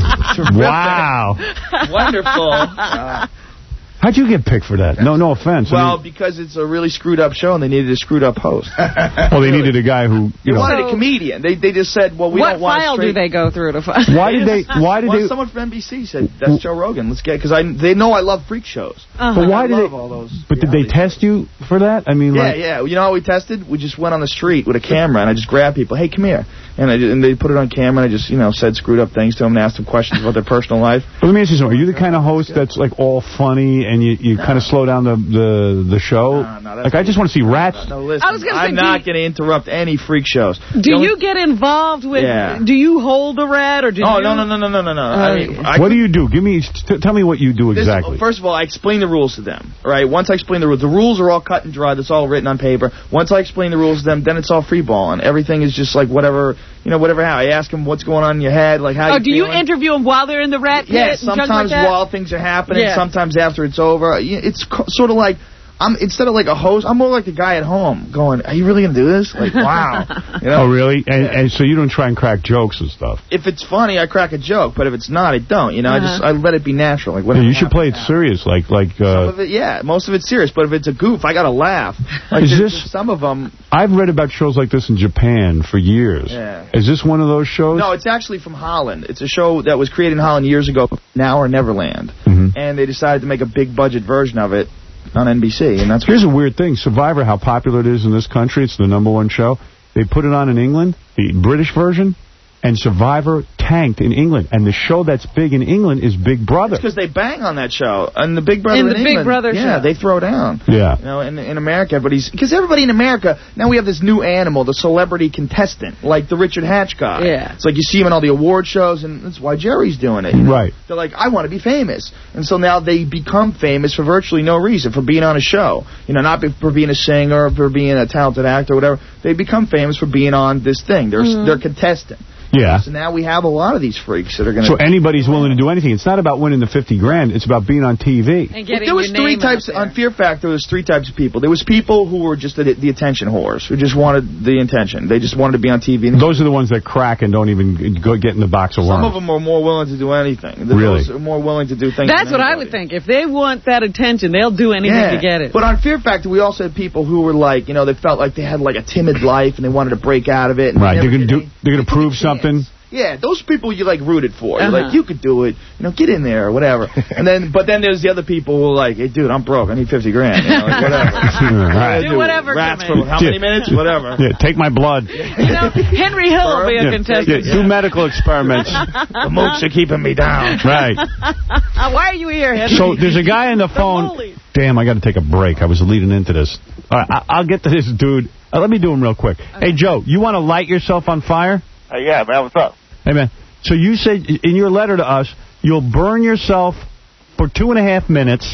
Wow. Wonderful. Uh, How'd you get picked for that? No, no offense. Well, I mean, because it's a really screwed up show and they needed a screwed up host. Well, they needed a guy who, you they know. wanted a comedian. They they just said, well, we what don't want file straight... do they go through to find? Why did they? Why did well, they? Someone from N B C said that's Joe Rogan. Let's get because I they know I love freak shows. Uh-huh. But why I did love they? All those but did they test you for that? I mean, yeah, like, yeah. You know how we tested? We just went on the street with a camera and I just grabbed people. Hey, come here, and I and they put it on camera and I just you know said screwed up things to them and asked them questions about their personal life. But let me ask you something. Are you the kind of host that's like all funny and you you no. kind of slow down the the the show? No, no, like I just want to see rats. No, no, listen, I was gonna I'm say, not going to interrupt any freak shows. Do only, you get involved with? Yeah. Do you hold a rat or do oh, you? no, no, no, no, no, no, no. Uh, I mean, I what could, do you do? Give me. T tell me what you do exactly. This, first of all, I explain the rules to them. All right. Once I explain the rules, the rules are all cut and dry. That's all written on paper. Once I explain the rules to them, then it's all free balling. Everything is just like whatever you know, whatever. How I ask them what's going on in your head, like how. Oh, you do feeling? you interview them while they're in the rat pit? Yeah, and sometimes like while things are happening. Yeah. Sometimes after it's over. It's sort of like. I'm instead of like a host, I'm more like the guy at home going, are you really going to do this? Like, wow. You know? Oh, really? And, yeah. and so you don't try and crack jokes and stuff? If it's funny, I crack a joke, but if it's not, I don't. You know, uh-huh. I just I let it be natural. Like, yeah, you should play it serious, like like. Uh, some of it, yeah, most of it's serious, but if it's a goof, I got to laugh. Like, is this some of them? I've read about shows like this in Japan for years. Yeah. Is this one of those shows? No, it's actually from Holland. It's a show that was created in Holland years ago, Now or Neverland, mm-hmm. and they decided to make a big budget version of it on N B C, and that's here's a weird thing. Survivor, how popular it is in this country, it's the number one show. They put it on in England, the British version, and Survivor tanked in England. And the show that's big in England is Big Brother. It's because they bang on that show. And the Big Brother in, in the England, Big Brother yeah, show. they throw down. Yeah. You know, in, in America, everybody's... Because everybody in America, now we have this new animal, the celebrity contestant, like the Richard Hatch guy. Yeah. It's like you see him in all the award shows, and that's why Jerry's doing it. You know? Right. They're like, I want to be famous. And so now they become famous for virtually no reason, for being on a show. You know, not for being a singer or for being a talented actor or whatever. They become famous for being on this thing. They're, mm-hmm. they're contestant. Yeah. So now we have a lot of these freaks that are going to... So anybody's willing to do anything. It's not about winning the fifty grand. It's about being on T V. And getting there was your three name types... On Fear Factor, there was three types of people. There was people who were just the, the attention whores, who just wanted the attention. They just wanted to be on T V. Those are the ones that crack and don't even go get in the box of worms. Some of them are more willing to do anything. The really? Those are more willing to do things. That's what I would think. If they want that attention, they'll do anything yeah. to get it. But on Fear Factor, we also had people who were like, you know, they felt like they had like a timid life and they wanted to break out of it. And right. They they're going to do. They're going to prove something. Yeah, those people you like rooted for. You're uh-huh. like, you could do it. You know, get in there or whatever. And then, but then there's the other people who are like, hey, dude, I'm broke. I need fifty grand. You know, like, whatever. Right. Do whatever. Rats for how many minutes? Whatever. Yeah, take my blood. You know, Henry Hill will be a yeah, contestant. Yeah, do medical experiments. The mooks are keeping me down. Right. Why are you here, Henry? So there's a guy on the phone. The Damn, I got to take a break. I was leading into this. All right, I I'll get to this dude. Uh, let me do him real quick. Okay. Hey, Joe, you want to light yourself on fire? Uh, yeah, man. What's up? Hey, man. So you said in your letter to us, you'll burn yourself for two and a half minutes,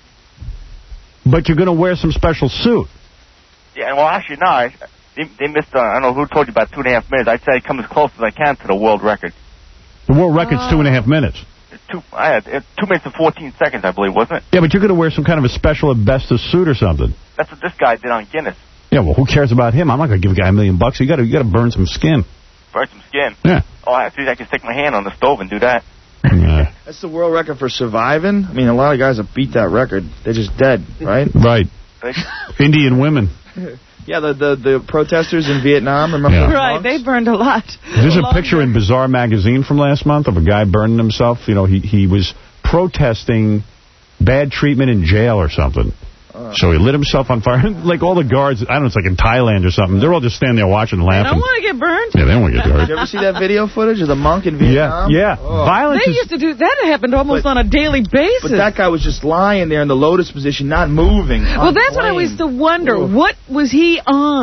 but you're going to wear some special suit. Yeah, well, actually, no. I, they, they missed, uh, I don't know who told you about two and a half minutes. I'd say I come as close as I can to the world record. The world record's oh. two and a half minutes. Two, I had, uh, two minutes and fourteen seconds, I believe, wasn't it? Yeah, but you're going to wear some kind of a special asbestos suit or something. That's what this guy did on Guinness. Yeah, well, who cares about him? I'm not going to give a guy a million bucks. You got to you got to burn some skin. Burn some skin? Yeah. Oh, actually, I can stick my hand on the stove and do that. Yeah. That's the world record for surviving. I mean, a lot of guys have beat that record. They're just dead, right? Right. Indian women. Yeah, the, the the protesters in Vietnam, remember? Yeah. Right, they burned a lot. There's a picture in Bizarre Magazine from last month of a guy burning himself. You know, he, he was protesting bad treatment in jail or something. Uh, so he lit himself on fire. Like all the guards, I don't know, it's like in Thailand or something. They're all just standing there watching and laughing. They don't want to get burned. Yeah, they don't want to get burned. Did you ever see that video footage of the monk in Vietnam? Yeah, yeah. Oh. Violence They is... used to do, that happened almost but, on a daily basis. But that guy was just lying there in the lotus position, not moving. Well, that's what I always to wonder. Oh. What was he on?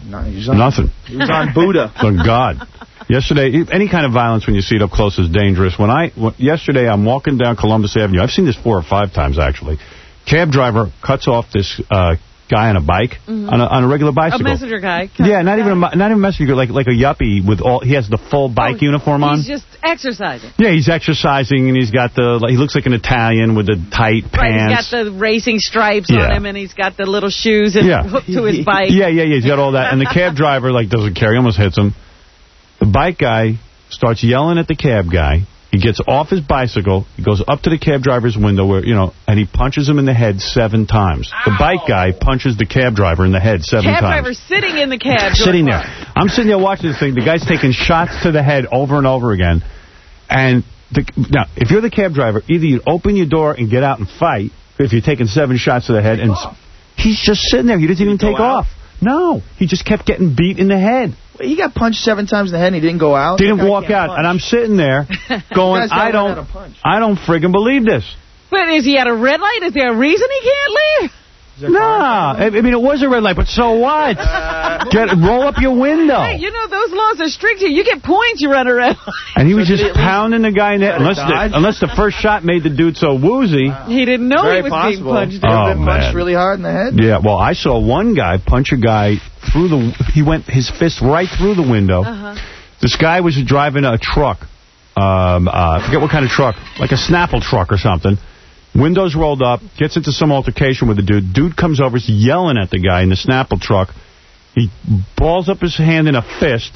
No, he's on, Nothing. He was on Buddha. Thank God. Yesterday, any kind of violence when you see it up close is dangerous. When I w Yesterday, I'm walking down Columbus Avenue. I've seen this four or five times, actually. Cab driver cuts off this uh, guy on a bike, mm-hmm. on, a, on a regular bicycle. A messenger guy. Yeah, not even a, not even a messenger, like like a yuppie with all. He has the full bike oh, uniform on. He's just exercising. Yeah, he's exercising, and he's got the. Like, he looks like an Italian with the tight pants. Right, he's got the racing stripes yeah. on him, and he's got the little shoes and yeah. hooked to his bike. Yeah, yeah, yeah. He's got all that, and the cab driver like doesn't care. He almost hits him. The bike guy starts yelling at the cab guy. He gets off his bicycle. He goes up to the cab driver's window, where you know, and he punches him in the head seven times. Ow. The bike guy punches the cab driver in the head seven cab times. Cab driver sitting in the cab. Sitting there. I'm sitting there watching this thing. The guy's taking shots to the head over and over again. And the, now, if you're the cab driver, either you open your door and get out and fight, if you're taking seven shots to the head, take and off. He's just sitting there. He doesn't even take off. No, he just kept getting beat in the head. He got punched seven times in the head and he didn't go out? Didn't walk out. Punch. And I'm sitting there going, I don't, I don't friggin' believe this. But is he at a red light? Is there a reason he can't leave? Nah, I mean, it was a red light, but so what? Uh, Get, roll up your window. Hey, you know, those laws are strict here. You get points, you run a red light. And he was so just pounding the guy in the head. Unless the, unless the first shot made the dude so woozy. Wow. He didn't know Very he was possible. being punched. Oh, been punched really hard in the head? Yeah, well, I saw one guy punch a guy through the... He went his fist right through the window. Uh-huh. This guy was driving a truck. Um, uh, I forget what kind of truck. Like a Snapple truck or something. Windows rolled up, gets into some altercation with the dude. Dude comes over, is yelling at the guy in the Snapple truck. He balls up his hand in a fist.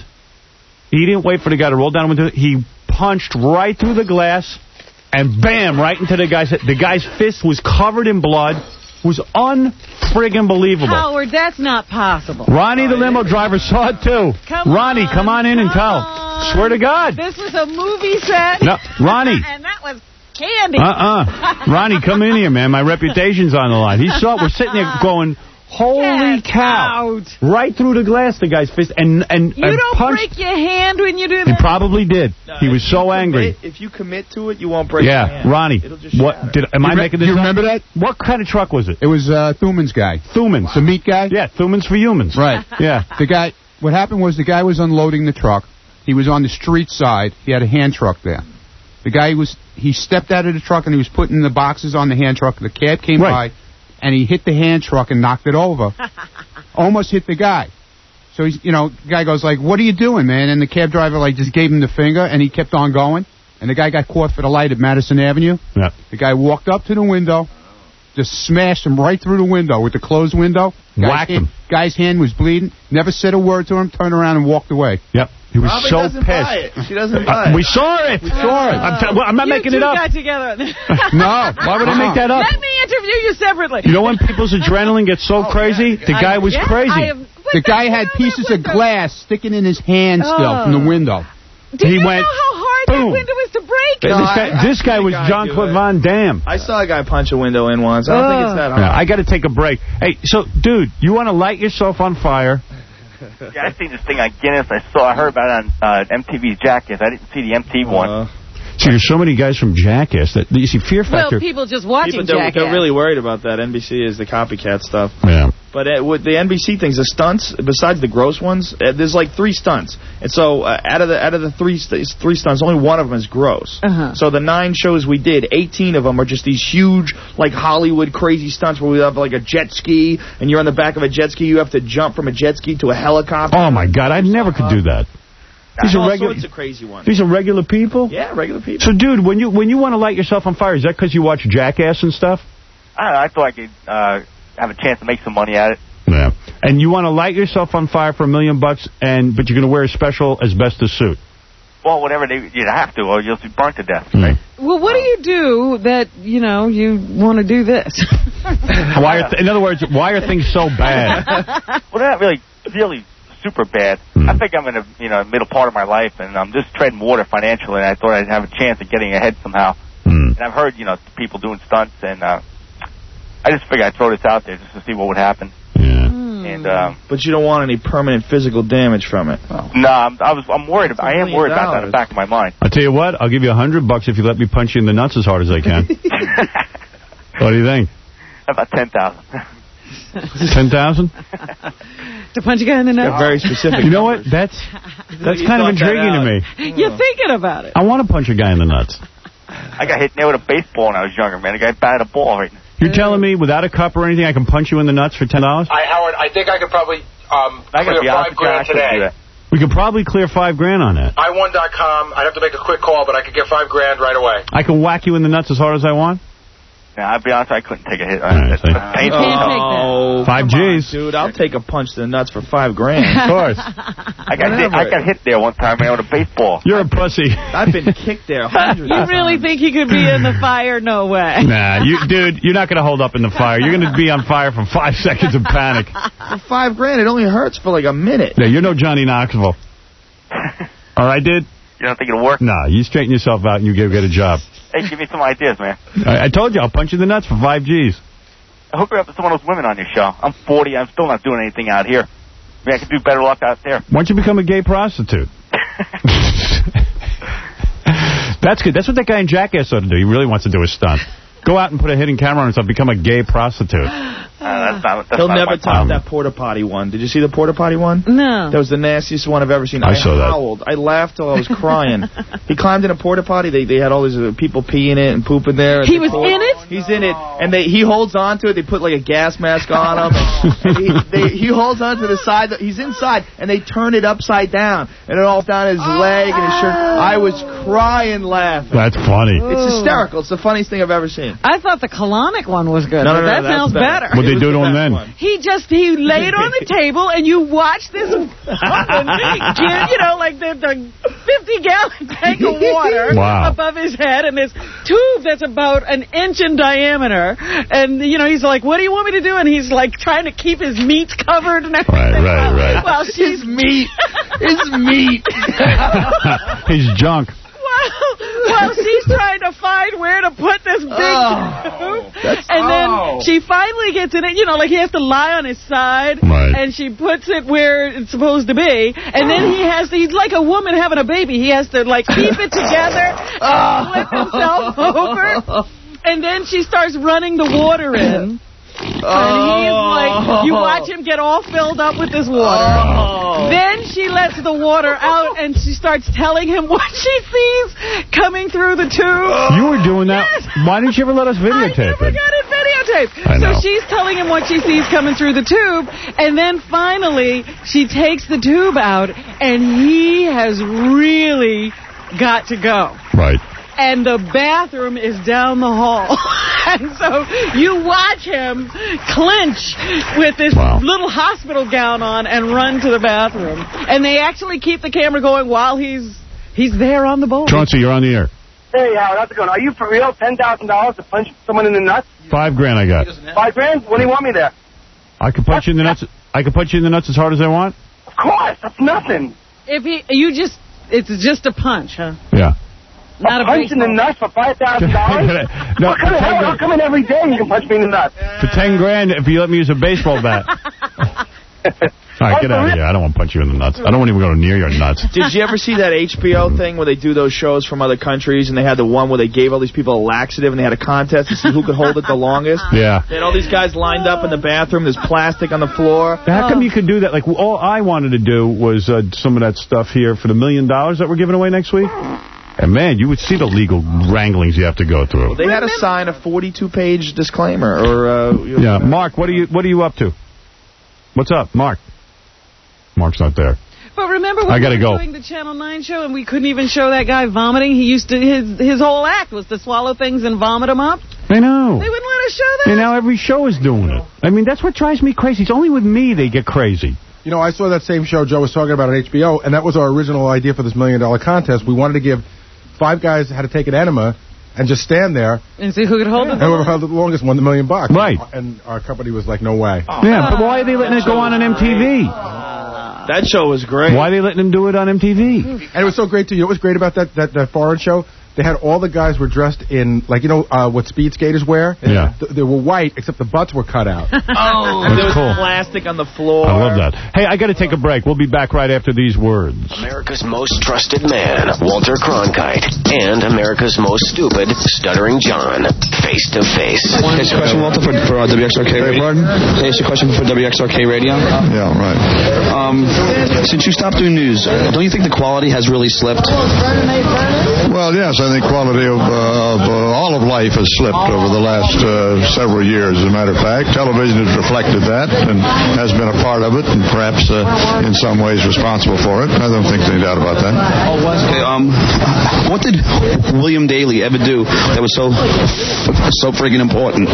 He didn't wait for the guy to roll down the window. He punched right through the glass and bam, right into the guy's head. The guy's fist was covered in blood. It was un-friggin' believable. Howard, that's not possible. Ronnie, the limo driver, saw it too. Come Ronnie, on, come on in and tell. on. Swear to God. This was a movie set. No, Ronnie. And that was... candy. Uh-uh. Ronnie, come in here, man. My reputation's on the line. He saw it. We're sitting there going, holy Get cow. Out. Right through the glass, the guy's fist. And, and, you and don't punched. break your hand when you do that? He probably did. No, he was so angry. Commit, if you commit to it, you won't break yeah, your hand. Ronnie. What, did, am you I making this You up? remember that? What kind of truck was it? It was uh, Thuman's guy. Thuman's. The meat guy? Yeah, Thuman's for humans. Right. Yeah. The guy, what happened was the guy was unloading the truck. He was on the street side. He had a hand truck there. The guy was, he stepped out of the truck and he was putting the boxes on the hand truck. The cab came right. by and he hit the hand truck and knocked it over. Almost hit the guy. So he's, you know, the guy goes like, what are you doing, man? And the cab driver like just gave him the finger and he kept on going. And the guy got caught for the light at Madison Avenue. Yeah. The guy walked up to the window, just smashed him right through the window with the closed window. Guy's Whacked hand, him. Guy's hand was bleeding. Never said a word to him. Turned around and walked away. Yep. He was Robin so doesn't pissed. Buy it. She doesn't Uh, buy it. we saw it. We saw it. I'm, well, I'm not you making two it up. got together. No. Why would I make that up? Let me interview you separately. You know when people's adrenaline gets so Oh, crazy? yeah. The guy I, was yeah, crazy. Have, The guy had pieces of glass sticking in his hand still Oh. from the window. Do he you went, know how hard boom. that window is to break? No, this guy, I, this guy was John Claude Van Damme. I saw a guy punch a window in once. I don't uh. think it's that hard. Yeah, I got to take a break. Hey, so, dude, you want to light yourself on fire? Yeah, I seen this thing on Guinness. I saw, I heard about it on uh, M T V's Jackass. I didn't see the M T V one. Uh, See, there's so many guys from Jackass that you see Fear Factor. Well, people just watching people, they're, Jackass. they're really worried about that. N B C is the copycat stuff. Yeah. But uh, with the N B C things, the stunts, besides the gross ones, uh, there's like three stunts. And so uh, out of the out of the three st three stunts, only one of them is gross. Uh-huh. So the nine shows we did, eighteen of them are just these huge, like Hollywood crazy stunts where we have like a jet ski, and you're on the back of a jet ski. You have to jump from a jet ski to a helicopter. Oh, my God, I never could do that. These are all regular. sorts of crazy ones. These are regular people. Yeah, regular people. So, dude, when you when you want to light yourself on fire, is that because you watch Jackass and stuff? I don't know, I thought I could uh, have a chance to make some money at it. Yeah. And you want to light yourself on fire for a million bucks, and but you're going to wear a special asbestos suit. Well, whatever they, you have to, or you'll be burnt to death. Mm. Right? Well, what do you do that, you know, you want to do this? Why are th in other words, why are things so bad? Well, they're not really, really super bad. Mm. I think I'm in the you know middle part of my life, and I'm just treading water financially, and I thought I'd have a chance of getting ahead somehow. Mm. And I've heard, you know, people doing stunts, and uh, I just figured I'd throw this out there just to see what would happen. Yeah. And, um, but you don't want any permanent physical damage from it. Oh. No, I'm, I was. I'm worried. About, I am worried about that in the back of my mind. I'll tell you what. I'll give you a hundred bucks if you let me punch you in the nuts as hard as I can. What do you think? About ten thousand. ten thousand? To punch a guy in the nuts? Very specific. You know what? That's that's kind of intriguing to me. You're thinking about it. I want to punch a guy in the nuts. I got hit in there with a baseball when I was younger, man. A guy batted a ball right. You're telling me without a cup or anything, I can punch you in the nuts for ten dollars? I, Howard, I think I could probably um, I clear be five grand today. We could probably clear five grand on that. I one dot com. I'd have to make a quick call, but I could get five grand right away. I can whack you in the nuts as hard as I want? Yeah, I'll be honest, I couldn't take a hit. Right, That's painful. Oh, five G's. On, dude, I'll take a punch to the nuts for five grand. Of course. I got hit, I got hit there one time, man, with a baseball. You're a pussy. I've been kicked there hundreds You of really times. think he could be in the fire? No way. Nah, you, dude, you're not going to hold up in the fire. You're going to be on fire for five seconds of panic. For five grand, it only hurts for like a minute. Yeah, you're no Johnny Knoxville. All right, dude? You don't think it'll work? Nah, you straighten yourself out and you go get a job. Hey, give me some ideas, man. I, I told you, I'll punch you in the nuts for five G's. I hook her up with some of those women on your show. I'm forty. I'm still not doing anything out here. Maybe I could do better luck out there. Why don't you become a gay prostitute? That's good. That's what that guy in Jackass ought to do. He really wants to do a stunt. Go out and put a hidden camera on himself, become a gay prostitute. Uh, that's not, that's He'll not never my top problem. that porta potty one. Did you see the porta potty one? No. That was the nastiest one I've ever seen. I saw that. howled. I laughed till I was crying. He climbed in a porta potty. They they had all these uh, people peeing it and pooping there. And He they was pulled- in it? He's in it, and they he holds on to it. They put like a gas mask on him. And he, they, he holds on to the side. He's inside, and they turn it upside down, and it all down his leg and his shirt. I was crying laughing. That's funny. It's hysterical. It's the funniest thing I've ever seen. I thought the colonic one was good, No, but no, no, that that's sounds better. better. What'd they It do was to the him best then? one. He just, he laid on the table, and you watch this woman get, you know, like the, the fifty-gallon tank of water Wow. above his head, and this tube that's about an inch in diameter. And, you know, he's like, what do you want me to do? And he's, like, trying to keep his meat covered and everything. Right, right, right. Well, she's... meat. His meat. His junk. Well, she's trying to find where to put this big Oh, tube. And then oh. she finally gets in it. You know, like he has to lie on his side. Right. And she puts it where it's supposed to be. And then he has to, he's like a woman having a baby. He has to, like, keep it together and flip himself over. And then she starts running the water in. And he's like, you watch him get all filled up with this water. Oh. Then she lets the water out and she starts telling him what she sees coming through the tube. You were doing that. Yes. Why didn't you ever let us videotape I never it? got it videotaped. I know. So she's telling him what she sees coming through the tube, and then finally she takes the tube out, and he has really got to go. Right. And the bathroom is down the hall. And so you watch him clinch with this Wow. little hospital gown on and run to the bathroom. And they actually keep the camera going while he's he's there on the bowl. Chauncey, you're on the air. Hey, Howard, how's it going? Are you for real? ten thousand dollars to punch someone in the nuts? Five grand I got. Five grand? When do you want me there? I can punch you in the nuts. I can punch you in the nuts as hard as I want? Of course, that's nothing. If he, you just, it's just a punch, huh? Yeah. Not a, a punch in the nuts for five thousand dollars? No, I'll come, in, for ten I'll grand. come in every day and you can punch me in the nuts. For ten grand, if you let me use a baseball bat. All right, get out of here. I don't want to punch you in the nuts. I don't want to even go near your nuts. Did you ever see that H B O thing where they do those shows from other countries, and they had the one where they gave all these people a laxative, and they had a contest to see who could hold it the longest? Yeah. They had all these guys lined up in the bathroom. There's plastic on the floor. How come you could do that? Like, all I wanted to do was uh, some of that stuff here for the million dollars that we're giving away next week. And, man, you would see the legal wranglings you have to go through. They had to sign a forty-two page disclaimer. Or uh, you Yeah, Mark, what are you what are you up to? What's up, Mark? Mark's not there. But remember when I gotta we were go. doing the Channel nine show and we couldn't even show that guy vomiting? He used to, his his whole act was to swallow things and vomit them up. I know. They wouldn't let us show that. And now every show is doing it. I mean, that's what drives me crazy. It's only with me they get crazy. You know, I saw that same show Joe was talking about on H B O, and that was our original idea for this million dollar contest. We wanted to give five guys how to take an enema and just stand there. And see who could hold it. And whoever held it the longest won the million bucks. Right. And our company was like, no way. Yeah, but why are they letting it go on on M T V? That show was great. Why are they letting them do it on M T V? And it was so great, too. You know what was great about that, that, that foreign show? they had all the guys were dressed in, like, you know, uh, what speed skaters wear? Yeah. Th they were white, except the butts were cut out. Oh, That's there was cool. plastic on the floor. I love that. Hey, I got to take a break. We'll be back right after these words. America's most trusted man, Walter Cronkite, and America's most stupid, Stuttering John, face to face. Hey, it's a question, Walter, for, for uh, W X R K Radio. Pardon? Hey, it's a question for W X R K Radio. Yeah, right. Um, since you stopped doing news, don't you think the quality has really slipped? Well, yes, I think quality of, uh, of uh, all of life has slipped over the last uh, several years. As a matter of fact, television has reflected that and has been a part of it, and perhaps uh, in some ways responsible for it. I don't think there's any doubt about that. Okay, um, what did William Daley ever do that was so so friggin' important?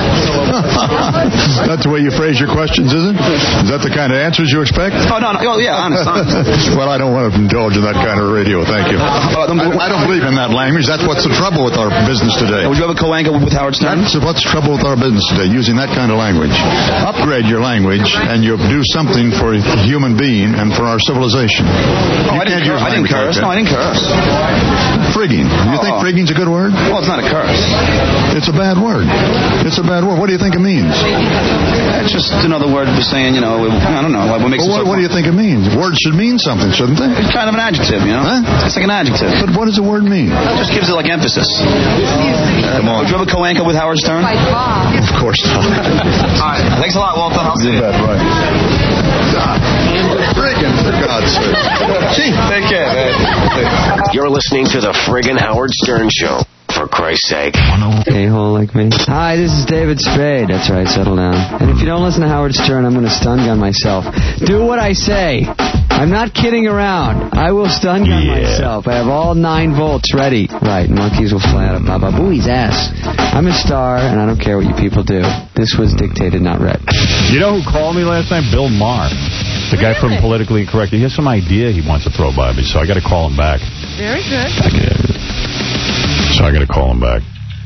That's the way you phrase your questions, is it? Is that the kind of answers you expect? Oh, no, no. Oh, yeah, honest, honest. Well, I don't want to indulge in that kind of radio, thank you. I, I don't believe in that language. That's what's the trouble with our business today. Would you have a co-anchor with Howard Stern? That's what's the trouble with our business today, using that kind of language. Upgrade your language, and you do something for a human being and for our civilization. Oh, I didn't, cur- I didn't curse. Like no, I didn't curse. Frigging. You oh, think frigging's a good word? Well, it's not a curse. It's a bad word. It's a bad word. What do you think it means? It's just another word for saying, you know, I don't know. What makes well, it what, so what do you think it means? Words should mean something, shouldn't they? It's kind of an adjective, you know? Huh? It's like an adjective. But what does the word mean? It just gives it like emphasis. Uh, Come on. Would you have a co-anchor with Howard Stern? Of course not. All right. Thanks a lot, Walter. I'll see you. Bet, right. Friggin', for God's sake. Gee, take care, man. You're listening to the friggin' Howard Stern Show. For Christ's sake. A-hole like me. Hi, this is David Spade. That's right, settle down. And if you don't listen to Howard Stern, I'm going to stun gun myself. Do what I say. I'm not kidding around. I will stun gun yeah. myself. I have all nine volts ready. Right, monkeys will fly out of Baba Booey's ass. I'm a star, and I don't care what you people do. This was dictated, not read. You know who called me last night? Bill Maher. The guy really? from Politically Incorrect. He has some idea he wants to throw by me, so I got to call him back. Very good. So I got to call him back.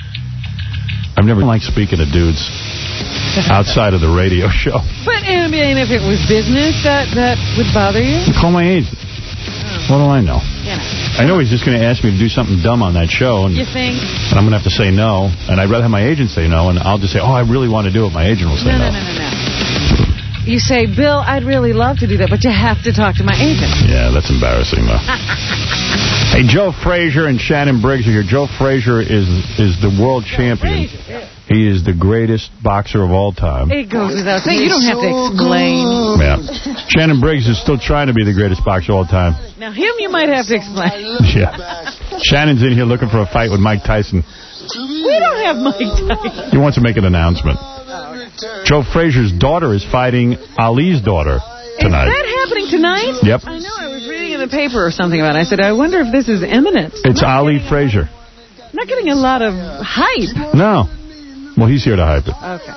I've never liked speaking to dudes outside of the radio show. But, I mean, if it was business, that, that would bother you? Call my agent. Oh. What do I know? You know. I know he's just going to ask me to do something dumb on that show. And, you think? And I'm going to have to say no. And I'd rather have my agent say no. And I'll just say, oh, I really want to do it. My agent will say no. No, no, no, no, no. You say, Bill, I'd really love to do that, but you have to talk to my agent. Yeah, that's embarrassing, though. Hey, Joe Frazier and Shannon Briggs are here. Joe Frazier is is the world Joe champion. Frazier, yeah. He is the greatest boxer of all time. It goes without saying. You don't have to explain. Yeah. Shannon Briggs is still trying to be the greatest boxer of all time. Now, him you might have to explain. Yeah. Shannon's in here looking for a fight with Mike Tyson. We don't have Mike Tyson. He wants to make an announcement. Joe Frazier's daughter is fighting Ali's daughter tonight. Is that happening tonight? Yep. I know. I was reading in the paper or something about it. I said, I wonder if this is imminent. It's Ali Frazier. I'm not getting a lot of hype. No. Well, he's here to hype it. Okay.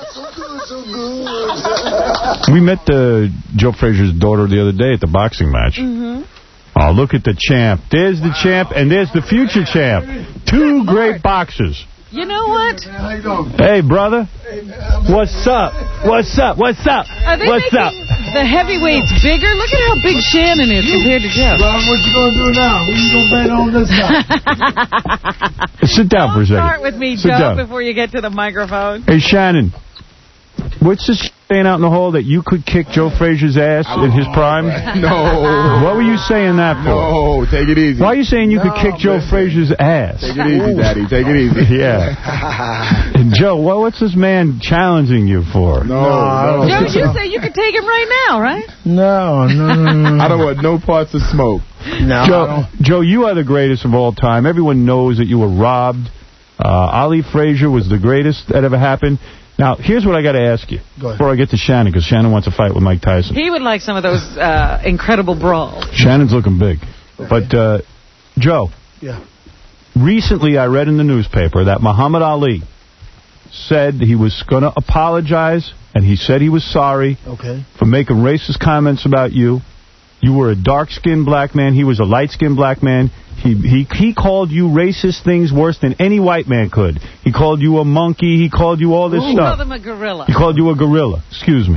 We met uh, Joe Frazier's daughter the other day at the boxing match. Mm-hmm. Oh, look at the champ. There's the wow. champ, and there's the future champ. Two great boxers. You know what? Hey, brother. What's up? What's up? What's up? Are they What's making up? the heavyweights bigger? Look at how big Shannon is compared to Joe. Well, what you going to do now? Who you going to bet on this guy? Sit down Don't for a second. Start with me, Sit Joe, down. before you get to the microphone. Hey, Shannon. What's this saying out in the hall that you could kick Joe Frazier's ass in his prime? No. What were you saying that for? No, take it easy. Why are you saying you no, could kick Joe listen. Frazier's ass? Take it easy, Daddy. Take it easy. Yeah. And Joe, what, what's this man challenging you for? No. no Joe, you say you could take him right now, right? No, no, no, no. I don't want no parts of smoke. No. Joe, Joe, you are the greatest of all time. Everyone knows that you were robbed. Uh, Ali Frazier was the greatest that ever happened. Now, here's what I got to ask you before I get to Shannon, because Shannon wants to fight with Mike Tyson. He would like some of those uh, incredible brawls. Shannon's looking big. Okay. But, uh, Joe, yeah. recently I read in the newspaper that Muhammad Ali said he was going to apologize, and he said he was sorry okay. for making racist comments about you. You were a dark-skinned black man. He was a light-skinned black man. He, he he called you racist things worse than any white man could. He called you a monkey. He called you all this Ooh, stuff. He called him a gorilla. He called you a gorilla. Excuse me.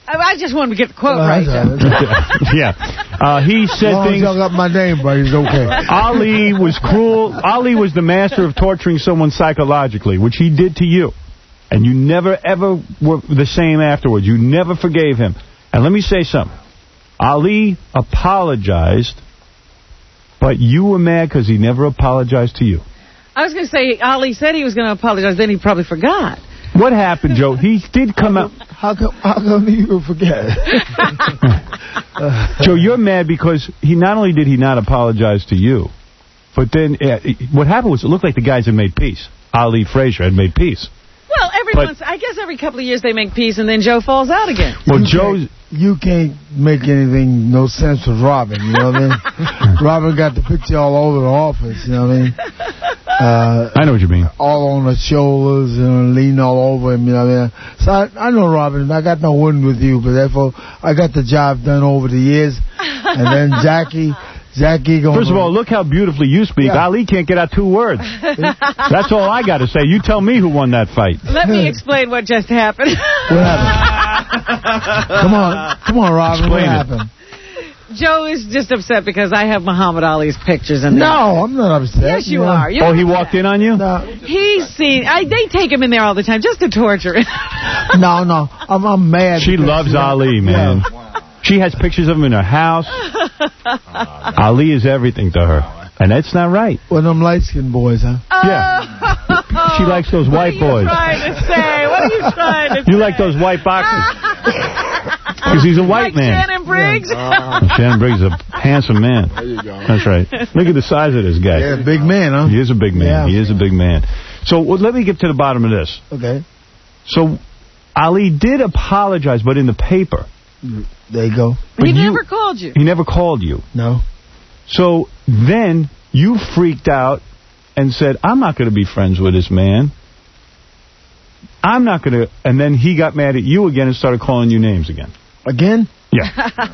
I just wanted to get the quote Well, right. that's Joe. Yeah. Uh, he said As long things... as y'all got my name right, it's okay. Ali was cruel. Ali was the master of torturing someone psychologically, which he did to you. And you never, ever were the same afterwards. You never forgave him. And let me say something. Ali apologized, but you were mad because he never apologized to you. I was going to say, Ali said he was going to apologize, then he probably forgot. What happened, Joe? He did come out... How come, how come you forget? Joe, you're mad because he not only did he not apologize to you, but then uh, what happened was it looked like the guys had made peace. Ali Frazier had made peace. Well, every But- once, I guess every couple of years they make peace and then Joe falls out again. Well, you Joe's... Can't, you can't make anything no sense with Robin, you know what I mean? Robin got the picture all over the office, you know what I mean? Uh, I know what you mean. All on her shoulders and leaning all over him, you know what I mean? So I, I know Robin, I got no win with you, but therefore I got the job done over the years. And then Jackie... Jackie going First of all, look how beautifully you speak. Yeah. Ali can't get out two words. That's all I got to say. You tell me who won that fight. Let me explain what just happened. What happened? Come on, come on, Robin. Explain what it. happened? Joe is just upset because I have Muhammad Ali's pictures in there. No, I'm not upset. Yes, you know. are. You're Oh, he upset. walked in on you? No, He's seen... I, they take him in there all the time just to torture him. no, no. I'm, I'm mad. She because loves she- Ali, man. She has pictures of him in her house. Ali is everything to her. And that's not right. Well, them light-skinned boys, huh? Yeah. She likes those white boys. What are you trying to say? What are you trying to say? You like those white boxers. Because he's a white like man. Shannon Briggs? And Shannon Briggs is a handsome man. There you go. That's right. Look at the size of this guy. Yeah, big man, huh? He is a big man. Yeah. He is a big man. So well, let me get to the bottom of this. Okay. So Ali did apologize, but in the paper. There you go. But He you- never called you. He never called you. No. So then you freaked out and said, I'm not going to be friends with this man. I'm not going to... And then he got mad at you again and started calling you names again. Again? Yeah.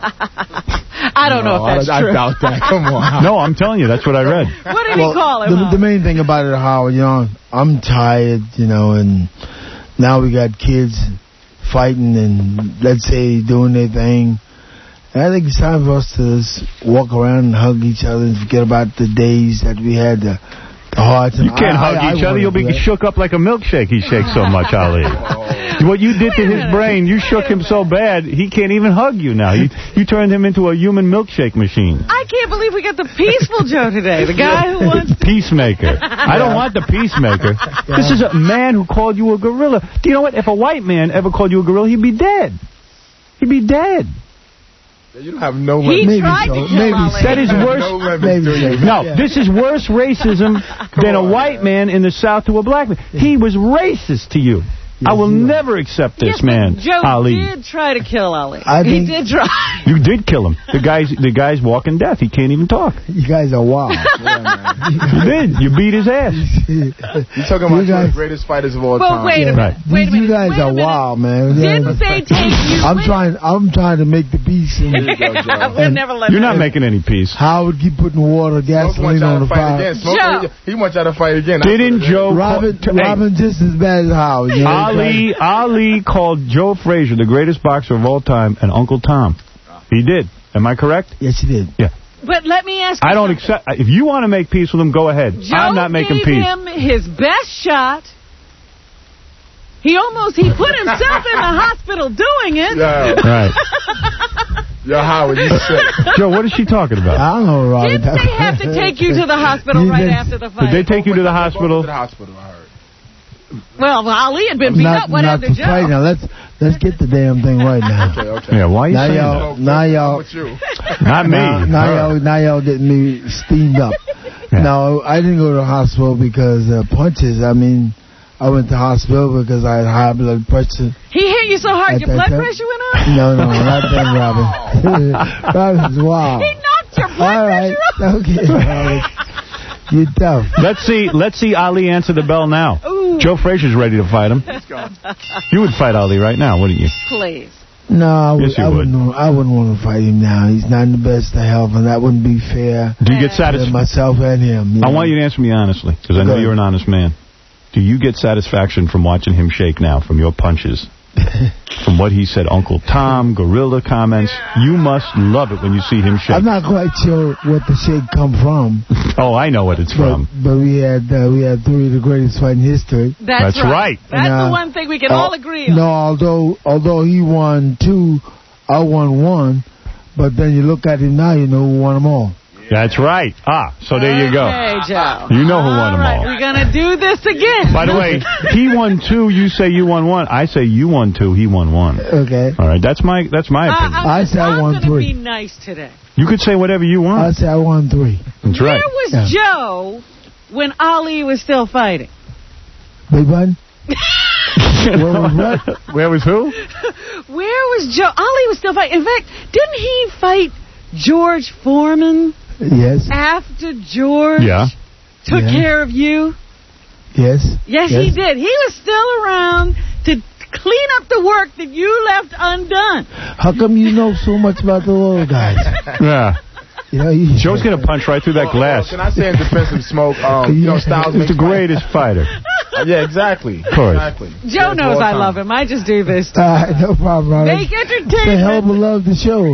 I don't know No, if that's I, true. I doubt that. Come on. No, I'm telling you, that's what I read. What did Well, he call him? the, Howard? the main thing about it, Howard, you know, I'm tired, you know, and now we got kids fighting and, let's say, doing their thing. And I think it's time for us to just walk around and hug each other and forget about the days that we had, the, the hard time. You can't I- hug I- I each other. wanna You'll be do that. shook up like a milkshake. He shakes so much, Ali. What you did to his brain, you shook him so bad, he can't even hug you now. You, you turned him into a human milkshake machine. I can't believe we got the peaceful Joe today. The guy who wants... Peacemaker. I don't want the peacemaker. This is a man who called you a gorilla. Do you know what? If a white man ever called you a gorilla, he'd be dead. He'd be dead. You don't have no He maybe tried so. to kill Maybe Ali. That is worse. No maybe so. No, Yeah. this is worse racism than a white man in the South to a black man. He was racist to you. I will never accept this Yes, man, but Joe Ali. did try to kill Ali. I he think- did try. You did kill him. The guy's the guy's walking death. He can't even talk. You guys are wild. You did. You beat his ass. You're talking about you two of guys, the greatest fighters of all Well, time. wait a Right. minute. Wait a minute. You guys wait a are minute. wild, man. Didn't they take you I'm with- trying. I'm trying to make the peace. And We'll never let You're that not making any peace. Howard keep putting water, Smoke wants gasoline y'all on to the fight fire. again. Smoke, Joe. he wants y'all to fight again. Didn't Joe Robin, call, hey, Robin just as bad as Howard. You know? Ali Ali called Joe Frazier the greatest boxer of all time and Uncle Tom. He did. Am I correct? Yes, he did. Yeah. But let me ask you I don't something. accept. If you want to make peace with him, go ahead. Joe I'm not making gave peace. him his best shot. He almost, he put himself in the hospital doing it. Yeah. Right. Yo, Howard, you sick. Joe, what is she talking about? I don't know, Robin. Didn't they have to take you to the hospital You right did- after the Did fight? they take you to the hospital? To the hospital, I heard. Well, Ali had been beat not up. What not happened to to fight Joe? now. Let's let's get the damn thing right now. Okay, okay. Yeah, why are you Now saying y'all, that? now y'all, With you. Not me. now, now Her. y'all, now y'all getting me steamed up. Yeah. No, I didn't go to the hospital because uh, punches. I mean, I went to the hospital because I had high blood pressure. He hit you so hard At your that blood time? pressure went up? No, no, not that, Robin. Robin's wild. He knocked your blood All right, pressure up? okay, Robin. You're tough. Let's see. Let's see Ali answer the bell now. Ooh. Joe Frazier's ready to fight him. You would fight Ali right now, wouldn't you? Please. No, I, would, Yes, you I, would. wouldn't, I wouldn't want to fight him now. He's not in the best of health, and that wouldn't be fair Do you get to satisfaction? myself and him. I want you to answer me honestly, because I know Okay. you're an honest man. Do you get satisfaction from watching him shake now from your punches? From what he said, Uncle Tom, Gorilla comments. You must love it when you see him shake. I'm not quite sure what the shake come from. Oh, I know what it's but, from. But we had uh, we had three of the greatest fight in history. That's, That's right. right. That's And, uh, the one thing we can uh, all agree on. No, although although he won two, I won one. But then you look at him now, you know who won them all. That's right. Ah, so there you go. Okay, Joe. You know who won them All right, all. we're going to do this again. By the way, he won two, you say you won one. I say you won two, he won one. Okay. All right, that's my that's my opinion. I, I, I say I I'm won going to three. be nice today. You could say whatever you want. I say I won three. That's right. Where was Yeah. Joe when Ali was still fighting? Big button? Where was what? Where was who? Where was Joe? Ali was still fighting. In fact, didn't he fight George Foreman Yes. after George Yeah. took Yeah. care of you? Yes. Yes, he did. He was still around to clean up the work that you left undone. How come you know so much about the little guys? Yeah. You know, you, Joe's going to punch right through that glass. Can I say in defense of Smoke, um, you know, Styles He's makes the greatest fighter. Uh, yeah, exactly. Of course. Exactly. Joe Greatest knows of all I time. love him. I just do this. Uh, no problem, Ronald. Make It's a hell of a entertainment. love the show.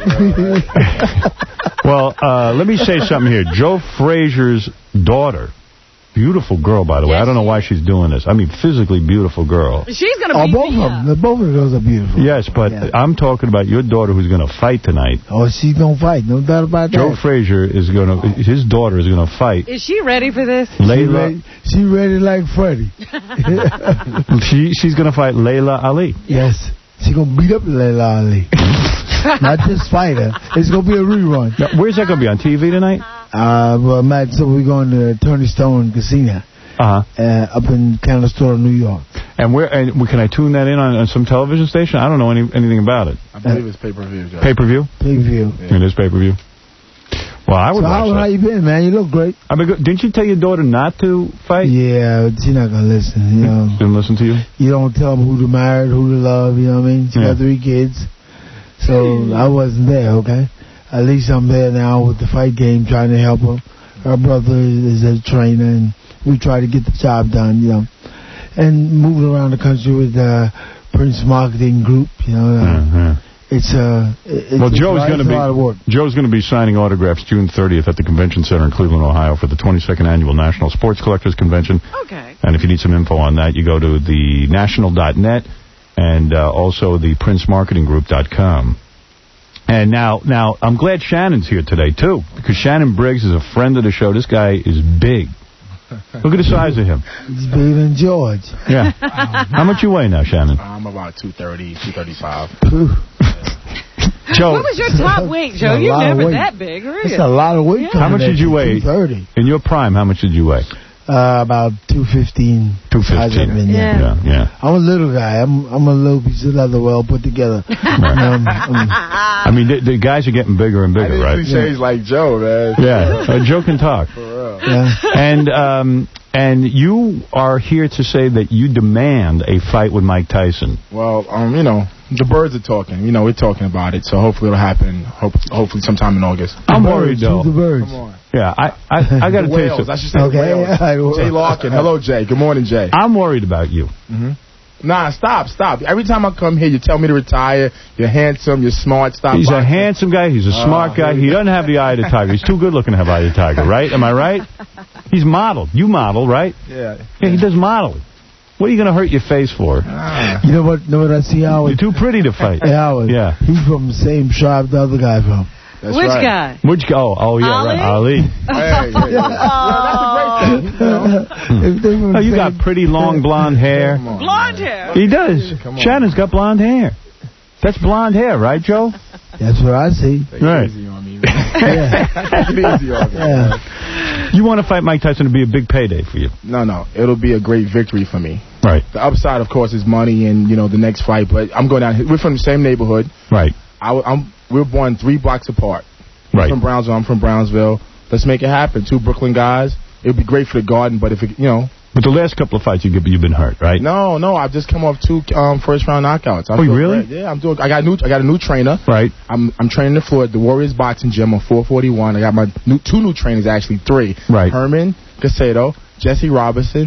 Well, uh, let me say something here. Joe Frazier's daughter, beautiful girl, by the way. Yes, I don't know she why she's doing this. I mean, physically beautiful girl. She's going to Oh, beat both me of up. them. The both of the girls are beautiful. Yes, but Yeah. I'm talking about your daughter who's going to fight tonight. Oh, she's going to fight. No doubt about Joe that. Frazier is going to, his daughter is going to fight Is she ready for this? She Layla. ready, she ready like Freddie. She, she's going to fight Layla Ali. Yes. She going to beat up Layla Ali. Not just fight her. It's going to be a rerun. Now, where's that going to be, on T V tonight? Uh, well, Matt, so we're going to Tony Stone Casino. Uh-huh. Uh, up in Canastota, New York. And where? And can I tune that in on, on some television station? I don't know any, anything about it. I believe it's pay-per-view, Joe. Pay-per-view? Pay-per-view. It is pay-per-view. Well, I would So watch how, that. how you been, man? You look great. I mean, didn't you tell your daughter not to fight? Yeah, but she's not going to listen, you know. Didn't listen to you? You don't tell them who to marry, who to love, you know what I mean? She Yeah. got three kids. So I wasn't there, okay? At least I'm there now with the fight game trying to help her. Her brother is a trainer, and we try to get the job done, you know. And moving around the country with the Prince Marketing Group, you know. Uh, Uh-huh. It's uh, it's, Well, it's Joe's a, going to it's a lot of work. be Joe's going to be signing autographs June thirtieth at the Convention Center in Cleveland, Ohio, for the twenty-second Annual National Sports Collectors Convention. Okay. And if you need some info on that, you go to the national dot net and uh, also the prince marketing group dot com. And now, now I'm glad Shannon's here today too, because Shannon Briggs is a friend of the show. This guy is big. Look at the size of him. He's bigger than George. Yeah. How much you weigh now, Shannon? I'm about two thirty, two thirty-five. Joe, What was your top weight, Joe? That's a You're lot of never weight. that big, were you? That's a lot of weight. Yeah. coming how much at did you weigh? two thirty. In your prime, how much did you weigh? Uh, about two fifteen. two fifteen. Been, Yeah. Yeah, yeah. I'm a little guy. I'm I'm a little piece of leather well put together. um, um, I mean, the, the guys are getting bigger and bigger, right? Cliches like Joe, man. Yeah, uh, Joe can talk. For real. yeah. And um, and you are here to say that you demand a fight with Mike Tyson. Well, um, you know, the birds are talking. You know, we're talking about it, so hopefully it'll happen. Hope, hopefully sometime in August. I'm The worried birds, though. who's the birds. Come on. Yeah, I I, I got to The tell you whales. I something. should say Okay, whales. all right. Jay Larkin. Hello, Jay. Good morning, Jay. I'm worried about you. Mm-hmm. Nah, stop, stop. Every time I come here, you tell me to retire. You're handsome. You're smart. Stop. He's a boxing. handsome guy. He's a smart Oh, guy. He doesn't have the eye of the tiger. He's too good looking to have eye of the tiger, right? Am I right? He's modeled. You model, right? Yeah. Yeah, he does modeling. What are you going to hurt your face for? Ah. You know what? Know what I see Howard? You're too pretty to fight. Hey, Howard. Yeah. He's from the same tribe the other guy from. That's Which right. guy? Which guy? Oh, oh yeah, Ali? right. Ali. Hey, hey, hey. Yeah, that's a great thing. You know? If they were Oh, you the got same- pretty long blonde hair. Come on. Blonde hair. He does. Come on. Shannon's got blonde hair. That's blonde hair, right, Joe? That's what I see. Take Right. it easy on me, man. Yeah. Take it easy on me, man. Yeah. You want to fight Mike Tyson to be a big payday for you. No, no. It'll be a great victory for me. Right. The upside, of course, is money and, you know, the next fight. But I'm going down. We're from the same neighborhood. Right. I, I'm, we're born three blocks apart. Right. You're from Brownsville. I'm from Brownsville. Let's make it happen. Two Brooklyn guys. It would be great for the Garden, but if it, you know. But the last couple of fights you get, you've been hurt, right? No, no. I've just come off two um, first round knockouts. I Oh, feel really? great. Yeah, I'm doing. I got a new. I got a new trainer. Right. I'm I'm training the floor at the Warriors Boxing Gym on four forty-one. I got my new two new trainers, actually three. Right. Herman Casedo, Jesse Robinson,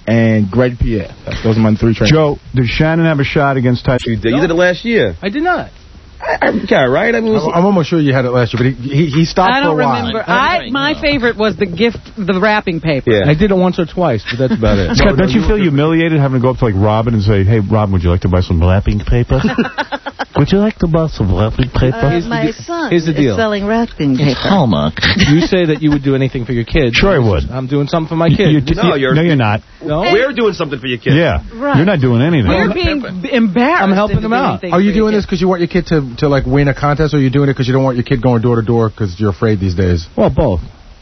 and Greg Pierre. Those are my three trainers. Joe, did Shannon have a shot against Tyson? You did. You did it last year. I did not. I, I got it right. I mean, I'm, I'm almost sure you had it last year, but he he, he stopped I for a don't while. remember. I my favorite was the gift, the wrapping paper. Yeah. I did it once or twice, but that's about it. Scott, don't you feel humiliated having to go up to like Robin and say, "Hey, Robin, would you like to buy some wrapping paper? Would you like to buy some wrapping paper?" Uh, my son Here's the deal. is selling wrapping paper. Hallmark. You say that you would do anything for your kids. Sure, I would. I'm doing something for my kids. You, no, you're, no, you're not. No, we're doing something for your kids. Yeah, right. You're not doing anything. We're being embarrassed. I'm helping them out. Are you doing this because you want your kid to, to like win a contest, or are you doing it because you don't want your kid going door to door because you're afraid these days? Well, both.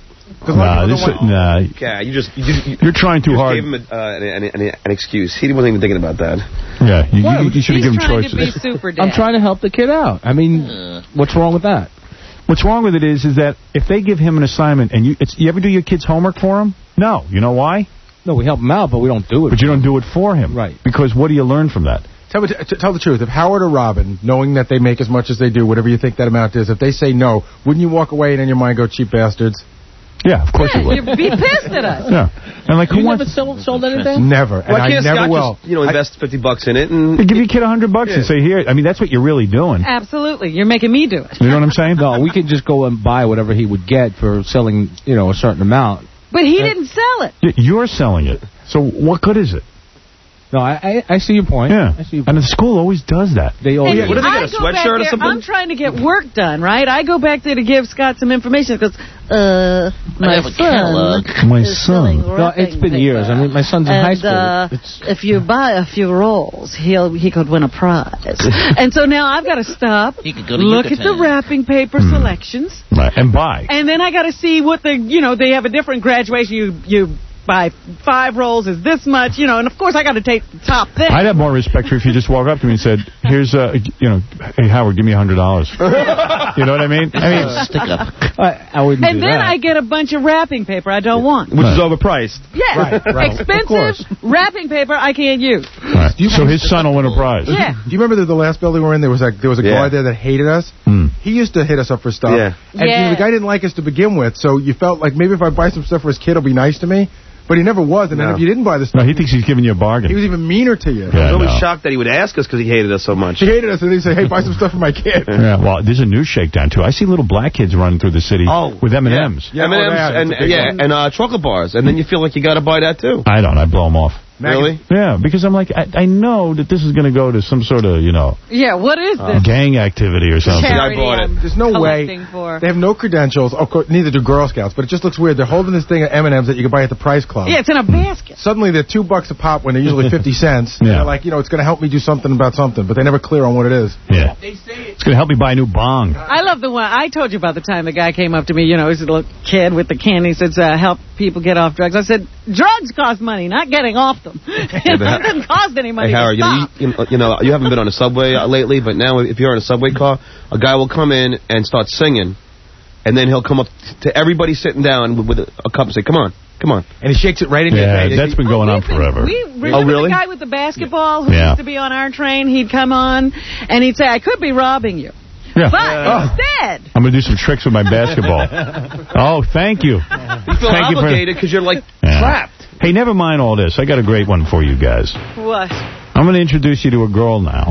Nah, this, nah. Yeah, you just you, you, you're trying too you just hard. Gave him a, uh, an, an, an excuse. He wasn't even thinking about that. Yeah, you, What? you, you should have given choices. He's trying to be super dad. I'm trying to help the kid out. I mean, uh, what's wrong with that? What's wrong with it is, is that if they give him an assignment and you, it's, you ever do your kid's homework for him? No. You know why? No, we help him out, but we don't do it. But you don't do it for him, right? Because what do you learn from that? Tell me, t- tell the truth. If Howard or Robin, knowing that they make as much as they do, whatever you think that amount is, if they say no, wouldn't you walk away and in your mind go, cheap bastards? Yeah, of course yeah, you would. You'd be pissed at us. Yeah. And like, you who never wants... sold, sold anything? Never. And Why I can't never Scott will. just, you know, invest I, fifty bucks in it and... Give your kid a hundred bucks yeah. and say, here, I mean, that's what you're really doing. Absolutely. You're making me do it. You know what I'm saying? No, we could just go and buy whatever he would get for selling, you know, a certain amount. But he didn't sell it. You're selling it. So what good is it? No, I I, I see your point. Yeah. I see your And point. the school always does that. They always. And What do they I get, a go back sweatshirt or there, something? I'm trying to get work done, right? I go back there to give Scott some information because, uh, my son My is son. selling No, it's been wrapping years. I mean, my son's in and, high school. Uh, It's, if you buy a few rolls, he'll he could win a prize. And so now I've got to stop, He could go to look at Yucatan. the wrapping paper Mm. selections, Right. And buy. and then I got to see what the, you know, they have a different graduation. You you buy five rolls is this much, you know, and of course I got to take the top thing. I'd have more respect for you if you just walk up to me and said, here's, uh, you know, hey, Howard, give me a hundred dollars. You know what I mean? I mean, Stick up. I, I wouldn't And do then that. I get a bunch of wrapping paper I don't want. Which is overpriced. Yeah, Right, right. Of expensive wrapping paper I can't use. right. So his son will win a prize. Yeah. Do you remember the, the last building we were in? There was like there was a Yeah. guard there that hated us. Mm. He used to hit us up for stuff. Yeah. And you know, Yeah. the guy didn't like us to begin with, so you felt like maybe if I buy some stuff for his kid, he'll be nice to me. But he never was, and No. then if you didn't buy the stuff, No, he thinks he's giving you a bargain. he was even meaner to you. Yeah, I was always no. shocked that he would ask us because he hated us so much. He hated us, and then he'd say, hey, buy some stuff for my kid. Yeah, well, there's a new shakedown, too. I see little black kids running through the city Oh, with M and M's. Yeah, M and M's oh, yeah, and, that's a big yeah, one. and uh, chocolate bars. And then you feel like you got to buy that, too. I don't. I blow them off. Really? Yeah, because I'm like, I, I know that this is going to go to some sort of, you know, Yeah, what is uh, this? gang activity or something. Charity I bought it. I'm There's no way. collecting for. They have no credentials. Of course, neither do Girl Scouts, but it just looks weird. They're holding this thing of M and M's that you can buy at the Price Club. Yeah, it's in a basket. Suddenly they're two bucks a pop when they're usually fifty cents. Yeah. They're like, you know, it's going to help me do something about something, but they never clear on what it is. Yeah. It's going to help me buy a new bong. I love the one. I told you about the time the guy came up to me, you know, he's a little kid with the candy, says, uh, help people get off drugs. I said, drugs cost money, not getting off them. It doesn't cost any money Hey, Howard, to you know, stop. you, you, you know, you haven't been on a subway uh, lately, but now if you're in a subway car, a guy will come in and start singing, and then he'll come up to everybody sitting down with, with a, a cup and say, come on, come on. And he shakes it right in Yeah, your face. that's been going on forever. We remember Oh, really? the guy with the basketball who Yeah. used to be on our train? He'd come on, and he'd say, I could be robbing you. Yeah. But Oh. instead, I'm going to do some tricks with my basketball. Oh, thank you. You feel Thank you for- obligated because you're like Yeah. trapped. Hey, never mind all this. I got a great one for you guys. what? I'm going to introduce you to a girl now.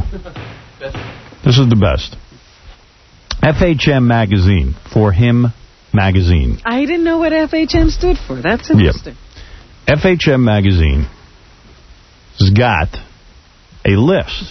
This is the best. F H M Magazine, For Him Magazine. I didn't know what F H M stood for. That's interesting. F H M Magazine has got a list.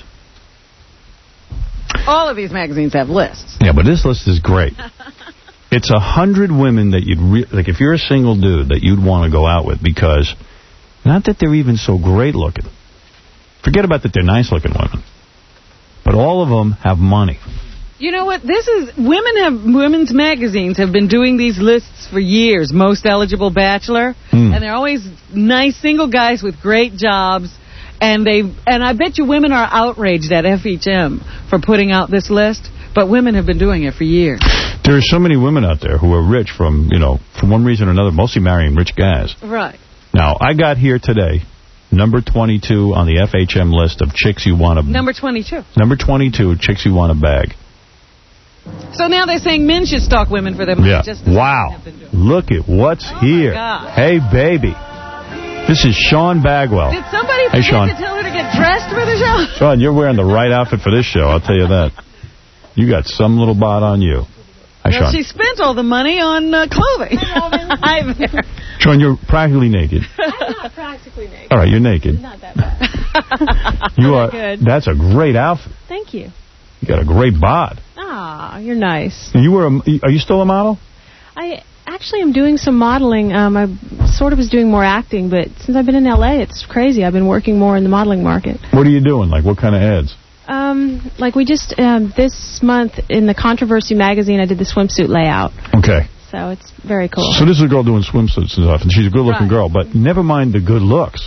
All of these magazines have lists. Yeah, but this list is great. It's a hundred women that you'd, re like if you're a single dude, that you'd want to go out with because, not that they're even so great looking. Forget about that they're nice looking women. But all of them have money. You know what? This is women have women's magazines have been doing these lists for years. Most eligible bachelor, Mm. and they're always nice single guys with great jobs. And they and I bet you women are outraged at F H M for putting out this list. But women have been doing it for years. There are so many women out there who are rich from, you know, for one reason or another, mostly marrying rich guys. Right. Now, I got here today, number twenty-two on the F H M list of chicks you want to... Number twenty-two. Number twenty-two, chicks you want to bag. So now they're saying men should stalk women for them. Yeah. Just as Wow. women have been doing. Look at what's Oh, here. my God. Hey, baby. This is Sean Bagwell. Did somebody Hey, forget Sean. to tell her to get dressed for the show? Sean, you're wearing the right outfit for this show, I'll tell you that. You got some little bot on you. Hi, Well, Sean. she spent all the money on uh, clothing. Hi there. Sean, you're practically naked. I'm not practically naked. All right, you're naked. Not that bad. You are. Good. That's a great outfit. Thank you. You got a great bod. Ah, you're nice. You were. A, are you still a model? I actually am doing some modeling. Um, I sort of was doing more acting, but since I've been in L A, it's crazy. I've been working more in the modeling market. What are you doing? Like, what kind of ads? Um, like we just, um, this month in the Controversy magazine, I did the swimsuit layout. Okay. So it's very cool. So this is a girl doing swimsuits and stuff, and she's a good-looking Right. girl. But never mind the good looks.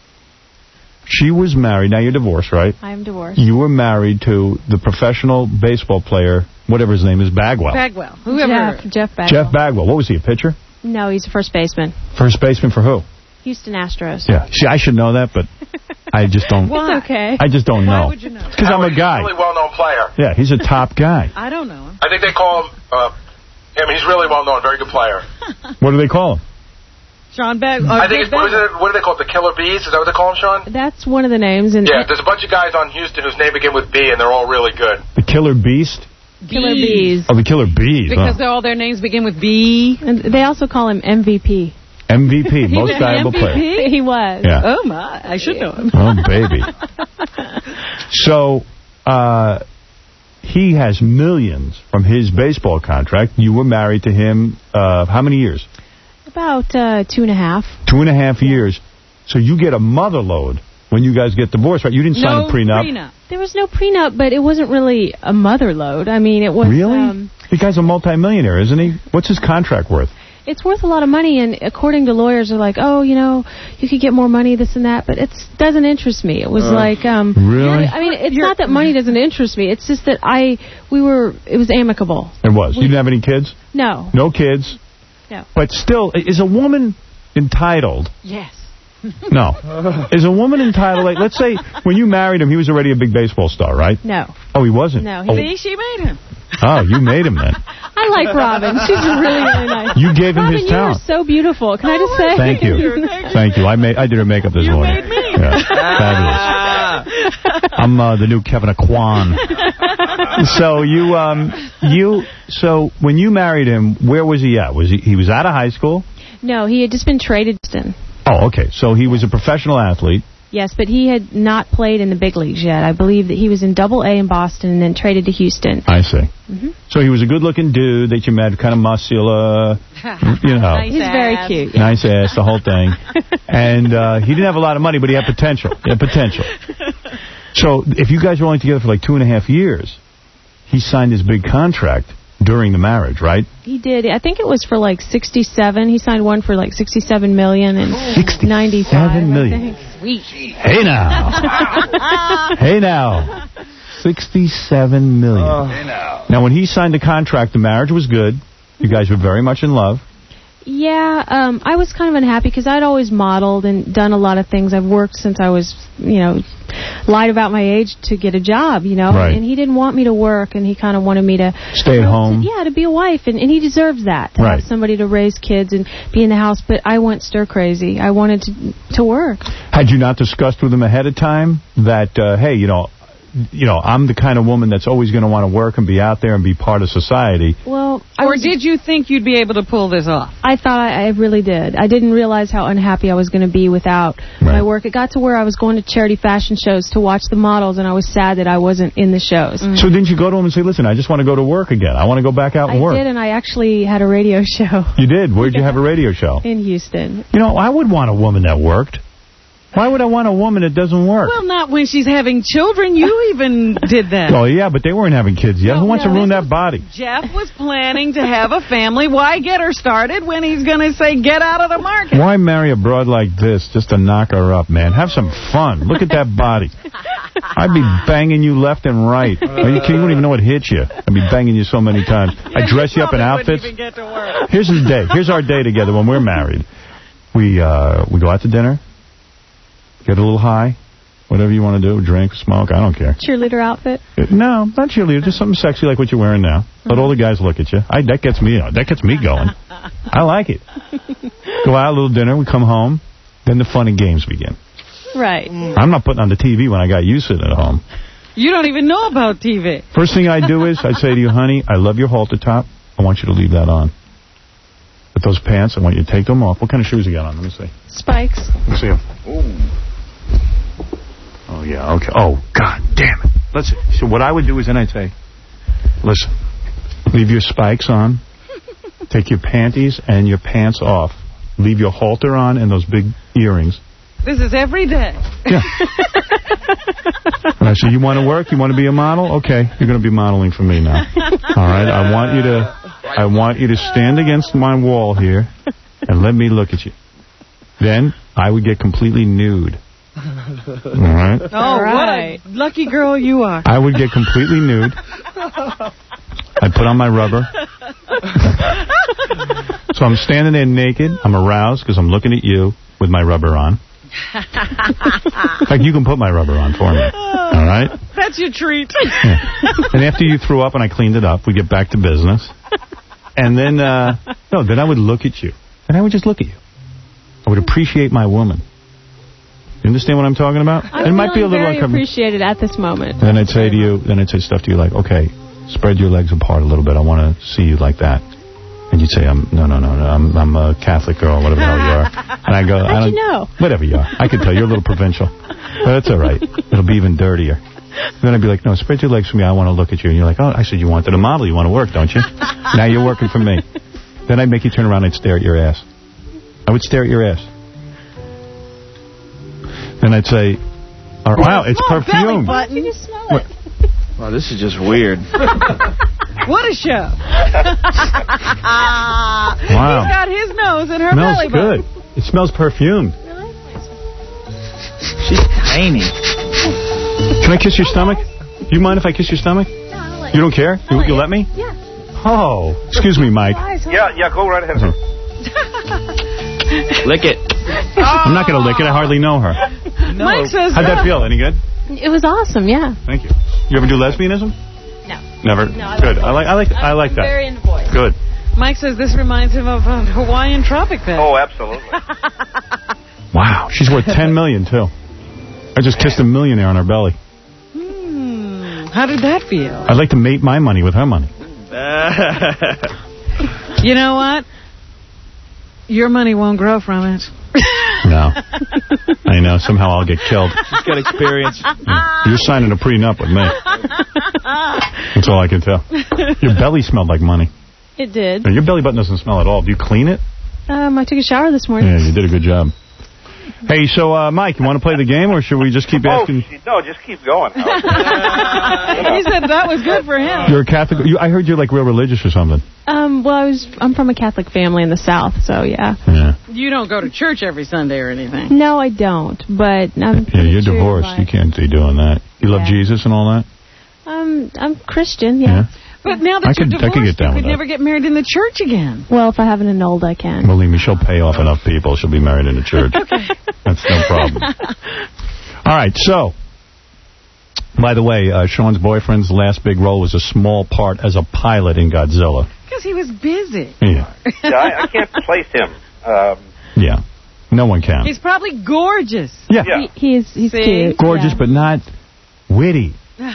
She was married. Now you're divorced, right? I am divorced. You were married to the professional baseball player, whatever his name is, Bagwell. Bagwell. Whoever. Jeff, Jeff Bagwell. Jeff Bagwell. What was he, a pitcher? No, he's a first baseman. First baseman for who? Houston Astros. Yeah. See, I should know that, but I just don't. It's okay. I just don't Why know. would you know? Because I'm a guy. Really well-known player. Yeah, he's a top guy. I don't know him. I think they call him. Uh, I mean, he's really well-known, very good player. What do they call him? Sean Bagwell. I think it's what, is it, what do they call it? The Killer Bees? Is that what they call him, Sean? That's one of the names. And Yeah, there's a bunch of guys on Houston whose name begin with B, and they're all really good. The Killer Beast? Killer Bees. Oh, the Killer Bees. Because huh? all their names begin with B. And they also call him M V P. M V P, He most was valuable M V P? player. He was. Yeah. Oh, my. I should know him. Oh, baby. So, uh, he has millions from his baseball contract. You were married to him, uh, how many years? About uh, two and a half. Two and a half years. So you get a mother load when you guys get divorced, right? You didn't sign No a prenup. prenup. There was no prenup, but it wasn't really a mother load. I mean, it was... Really? Um, the guy's a multimillionaire, isn't he? What's his contract worth? it's worth a lot of money, and according to lawyers, are like, oh, you know, you could get more money, this and that, but it doesn't interest me. It was Uh, like... um really? I mean, it's not that money doesn't interest me. It's just that I... We were... It was amicable. It was. You didn't have any kids? No. No kids? No. But still, is a woman entitled... Yes. No. Is a woman entitled, like, let's say when you married him, he was already a big baseball star, right? No. Oh, he wasn't? No, he- Oh, See, she made him. oh you made him then. I like Robin. She's really, really nice. You gave him Robin, his you talent. are so beautiful. Can I just say? Thank you. Thank you. I made I did her makeup this morning. You made me. Yeah. Fabulous. I'm uh, the new Kevin Aquan. So you um you so when you married him, where was he at? Was he he was out of high school? No, he had just been traded. Oh, okay. So he was a professional athlete. Yes, but he had not played in the big leagues yet. I believe that he was in Double A in Boston and then traded to Houston. I see. Mm-hmm. So he was a good-looking dude that you met, kind of muscular, you know. Nice He's ass. Very cute. Yeah. Nice ass, the whole thing. And uh, he didn't have a lot of money, but he had potential. He had potential. So if you guys were only together for like two and a half years, he signed his big contract during the marriage, right? He did. I think it was for like sixty-seven. He signed one for like sixty-seven million and ninety-five. million. Sweet. Hey now. Hey now. sixty-seven million. Oh. Hey now. Now, when he signed the contract, the marriage was good. You guys were very much in love. Yeah, um, I was kind of unhappy because I'd always modeled and done a lot of things. I've worked since I was, you know, lied about my age to get a job, you know. Right. And he didn't want me to work, and he kind of wanted me to... Stay at home. To, yeah, to be a wife, and, and he deserves that, to Right. have somebody to raise kids and be in the house. But I went stir-crazy. I wanted to to work. Had you not discussed with him ahead of time that, uh, hey, you know, you know, I'm the kind of woman that's always going to want to work and be out there and be part of society? Well, I Or was, did you think you'd be able to pull this off? I thought I, I really did. I didn't realize how unhappy I was going to be without my work. It got to where I was going to charity fashion shows to watch the models, and I was sad that I wasn't in the shows. So didn't you go to him and say, listen, I just want to go to work again. I want to go back out and I work. did, and I actually had a radio show You did? Where'd you have a radio show? in Houston. You know, I would want a woman that worked. Why would I want a woman that doesn't work? Well, not when she's having children. You even did that. Oh, yeah, but they weren't having kids yet. Who wants to ruin that body? Jeff was planning to have a family. Why get her started when he's going to say, get out of the market? Why marry a broad like this just to knock her up, man? Have some fun. Look at that body. I'd be banging you left and right. Are you kidding? You don't even know what hit you. I'd be banging you so many times. I dress you up in outfits. Even get to work. Here's the day. Here's our day together when we're married. We uh, we go out to dinner, get a little high, whatever you want to do, drink, smoke, I don't care. Cheerleader outfit. No, not cheerleader, just something sexy like what you're wearing now. Let all the guys look at you. I, that gets me that gets me going. I like it. Go out, a little dinner, we come home. then the fun and games begin. Right. I'm not putting on the T V when I got you sitting at home. You don't even know about T V. First thing I do is I say to you, honey, I love your halter top. I want you to leave that on. But those pants, I want you to take them off. What kind of shoes you got on? Let me see. Spikes. Let me see them. Oh, yeah, okay. Oh, God damn it. Let's see. So what I would do is then I'd say, listen, leave your spikes on. Take your panties and your pants off. Leave your halter on and those big earrings. This is every day. Yeah. And I said, you want to work? You want to be a model? Okay, you're going to be modeling for me now. All right, I want you to I want you to stand against my wall here and let me look at you. Then I would get completely nude. All right? Oh, All right. What a lucky girl you are. I would get completely nude. I'd put on my rubber. So I'm standing there naked. I'm aroused because I'm looking at you with my rubber on. In fact, you can put my rubber on for me. All right? That's your treat. Yeah. And after you threw up and I cleaned it up, we get back to business. And then, uh, no, then I would look at you. And I would just look at you. I would appreciate my woman. You understand what I'm talking about? I'm it might be a little very uncomfortable. appreciated at this moment. Then I'd say to you, then I'd say stuff to you like, okay, spread your legs apart a little bit. I want to see you like that. And you'd say, I'm no, no, no, no, I'm, I'm a Catholic girl, whatever the hell you are. And I go, How'd I don't, you know? Whatever you are. I can tell. You're a little provincial. But that's all right. It'll be even dirtier. Then I'd be like, no, spread your legs for me. I want to look at you. And you're like, oh, I said you wanted a model. You want to work, don't you? Now you're working for me. Then I'd make you turn around and I'd stare at your ass. I would stare at your ass. Then I'd say, oh, wow, it's perfume. Why can you smell What? it? Wow, this is just weird. What a show. Wow. He's got his nose in her Smells belly button. good. It smells perfumed. She's tiny. Can I kiss your stomach? Do you mind if I kiss your stomach? You don't care? You, you let me? Yeah. Oh, excuse me, Mike. Yeah, yeah, go right ahead. Lick it. I'm not going to lick it. I hardly know her. No. Mike says How'd that feel? Any good? It was awesome, yeah. Thank you. You ever do lesbianism? No. Never? No, I Good. like I like I like I like I'm that. very into boys. Good. Mike says this reminds him of a Hawaiian tropic bed. Oh, absolutely. Wow. She's worth ten million dollars, too. I just kissed a millionaire on her belly. Hmm. How did that feel? I'd like to mate my money with her money. You know what? Your money won't grow from it. No. I know. Somehow I'll get killed. She's got experience. Yeah. You're signing a prenup with me. That's all I can tell. Your belly smelled like money. It did. No, your belly button doesn't smell at all. Do you clean it? Um, I took a shower this morning. Yeah, you did a good job. Hey, so, uh, Mike, you want to play the game, or should we just keep asking? Oh, no, just keep going. He said that was good for him. You're a Catholic. You, I heard you're, like, real religious or something. Um, well, I was, I'm from a Catholic family in the South, so yeah. Yeah. You don't go to church every Sunday or anything. No, I don't, but I'm Yeah, you're sure divorced. like- You can't be doing that. You love Yeah. Jesus and all that? Um, I'm Christian, yeah. Yeah. But now that I you're could- I could divorced, get down you with could that. never get married in the church again. Well, if I have an annulled, I can. Believe me, she'll pay off enough people. She'll be married in a church. Okay. That's no problem. All right, so, by the way, uh, Sean's boyfriend's last big role was a small part as a pilot in Godzilla. Because he was busy. Yeah. Yeah, I, I can't place him. Um, Yeah. No one can. He's probably gorgeous. Yeah. He, he's he's See? cute. Gorgeous, yeah. but not witty.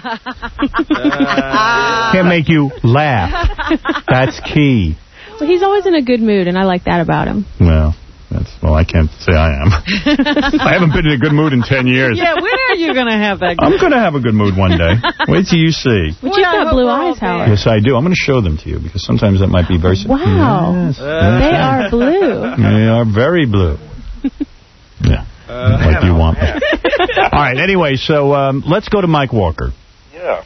Can't make you laugh. That's key. Well, he's always in a good mood, and I like that about him. Well, that's well, I can't say I am. I haven't been in a good mood in ten years. Yeah, when are you going to have that? I'm going to have a good mood one day. Wait till you see. But you've got blue eyes, Howard. Yes, I do. I'm going to show them to you because sometimes that might be very... Wow. Yes. They are blue. They are very blue. Yeah. Uh, like you want. yeah. All right, anyway, so um, let's go to Mike Walker. Yeah.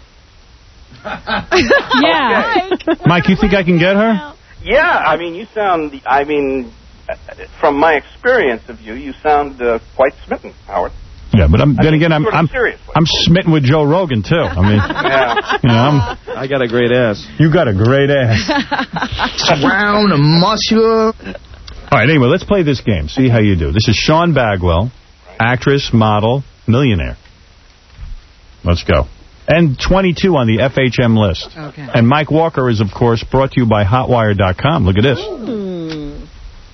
Yeah. Mike, you think I can get her? Yeah, I mean, you sound, I mean, uh, from my experience of you, you sound uh, quite smitten, Howard. Yeah, but I'm, I then mean, again, I'm sort of I'm, seriously. I'm smitten with Joe Rogan, too. I mean, Yeah. you know, I'm, I got a great ass. you got a great ass. Round and muscular. All right, anyway, let's play this game. See how you do. This is Sean Bagwell, actress, model, millionaire. Let's go. And twenty-two on the F H M list. Okay. And Mike Walker is, of course, brought to you by Hotwire dot com. Look at this. Mm.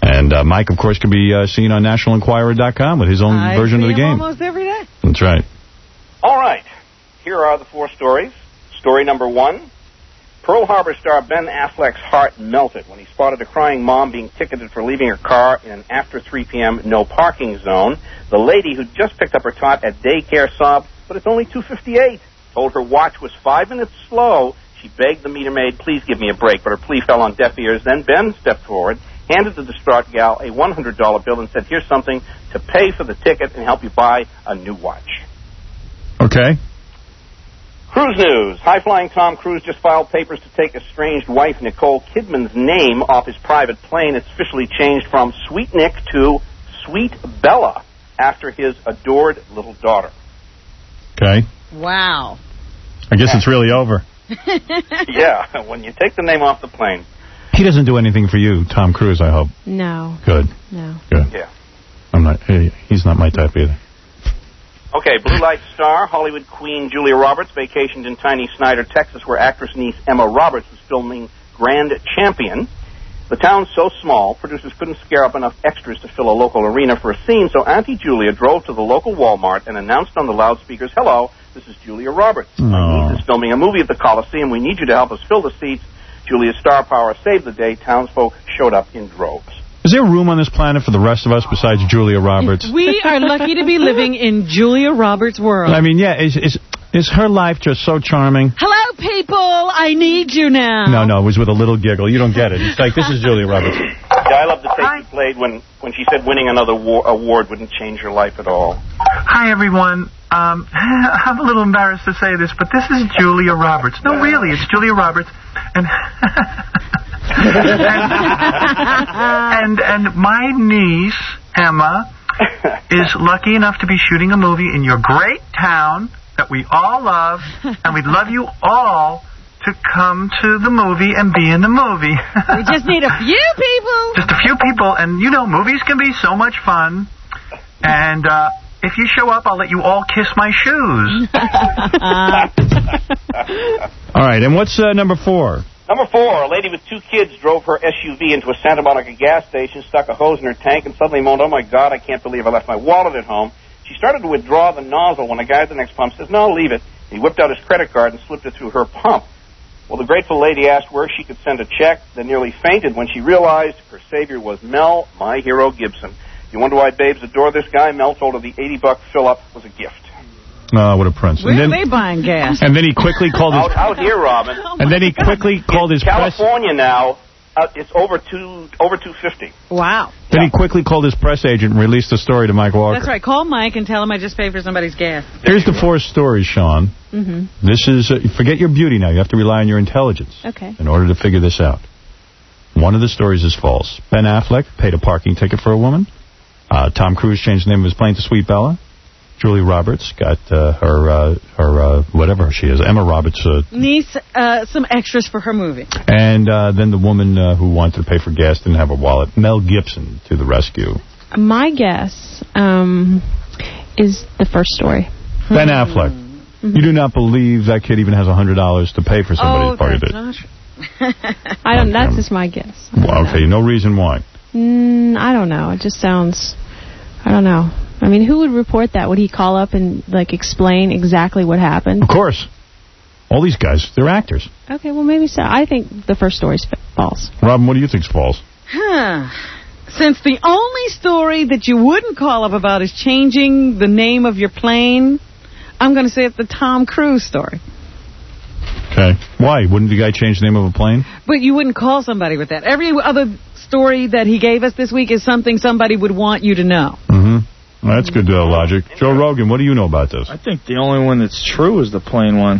And uh, Mike, of course, can be uh, seen on National Enquirer dot com with his own I version see of the him game. almost every day. That's right. All right. Here are the four stories. Story number one. Pearl Harbor star Ben Affleck's heart melted when he spotted a crying mom being ticketed for leaving her car in an after three p.m. no parking zone. The lady who just picked up her tot at daycare sobbed, but it's only two fifty-eight. Told her watch was five minutes slow. She begged the meter maid, please give me a break, but her plea fell on deaf ears. Then Ben stepped forward, handed the distraught gal a one hundred dollar bill and said, here's something to pay for the ticket and help you buy a new watch. Okay. Cruise news. High-flying Tom Cruise just filed papers to take estranged wife Nicole Kidman's name off his private plane. It's officially changed from Sweet Nick to Sweet Bella after his adored little daughter. Okay. Wow. I guess it's really over. Yeah, when you take the name off the plane. He doesn't do anything for you, Tom Cruise, I hope. No. Good. No. Good. Yeah. I'm not. He, he's not my type either. Okay, Blue Light star, Hollywood queen Julia Roberts vacationed in tiny Snyder, Texas, where actress niece Emma Roberts was filming Grand Champion. The town's so small, producers couldn't scare up enough extras to fill a local arena for a scene, so Auntie Julia drove to the local Walmart and announced on the loudspeakers, hello, this is Julia Roberts. My niece is filming a movie at the Coliseum. We need you to help us fill the seats. Julia's star power saved the day. Townsfolk showed up in droves. Is there room on this planet for the rest of us besides Julia Roberts? We are lucky to be living in Julia Roberts' world. I mean, yeah, is, is is her life just so charming? Hello, people. I need you now. No, no, it was with a little giggle. You don't get it. It's like, this is Julia Roberts. Yeah, I love the tape you played when, when she said winning another war, award wouldn't change her life at all. Hi, everyone. Um, I'm a little embarrassed to say this, but this is Julia Roberts. No, really, it's Julia Roberts. And... and, and and my niece, Emma, is lucky enough to be shooting a movie in your great town that we all love, and we'd love you all to come to the movie and be in the movie. We just need a few people. Just a few people, and you know, movies can be so much fun. And uh, if you show up, I'll let you all kiss my shoes. All right, and what's uh, number four? Number four, a lady with two kids drove her S U V into a Santa Monica gas station, stuck a hose in her tank, and suddenly moaned, oh, my God, I can't believe I left my wallet at home. She started to withdraw the nozzle when a guy at the next pump says, no, leave it. He whipped out his credit card and slipped it through her pump. Well, the grateful lady asked where she could send a check, then nearly fainted when she realized her savior was Mel, my hero Gibson. You wonder why babes adore this guy? Mel told her the eighty buck fill-up was a gift. Oh, what a prince. Where and then, are they buying gas? And then he quickly called his... Out, out here, Robin. And then he quickly called his press... California now, uh, it's over two over two fifty. Wow. Then he quickly called his press agent and released the story to Mike Walker. That's right. Call Mike and tell him I just paid for somebody's gas. Here's the four stories, Sean. Mm-hmm. This is... Uh, forget your beauty now. You have to rely on your intelligence. Okay. In order to figure this out. One of the stories is false. Ben Affleck paid a parking ticket for a woman. Uh, Tom Cruise changed the name of his plane to Sweet Bella. Julia Roberts got uh, her, uh, her uh, whatever she is, Emma Roberts. Uh, Needs uh, some extras for her movie. and uh, then the woman uh, who wanted to pay for gas didn't have a wallet. Mel Gibson to the rescue. My guess um, is the first story. Ben Affleck. Mm-hmm. You do not believe that kid even has one hundred dollars to pay for somebody's oh, party that's date. not true. I don't. That's just my guess. Well, okay, no reason why. Mm, I don't know. It just sounds... I don't know. I mean, who would report that? Would he call up and, like, explain exactly what happened? Of course. All these guys, they're actors. Okay, well, maybe so. I think the first story's false. Robin, what do you think's false? Huh. Since the only story that you wouldn't call up about is changing the name of your plane, I'm going to say it's the Tom Cruise story. Okay. Why? Wouldn't the guy change the name of a plane? But you wouldn't call somebody with that. Every other story that he gave us this week is something somebody would want you to know. Mm-hmm. Well, that's good uh, logic. Joe Rogan, what do you know about this? I think the only one that's true is the plane one.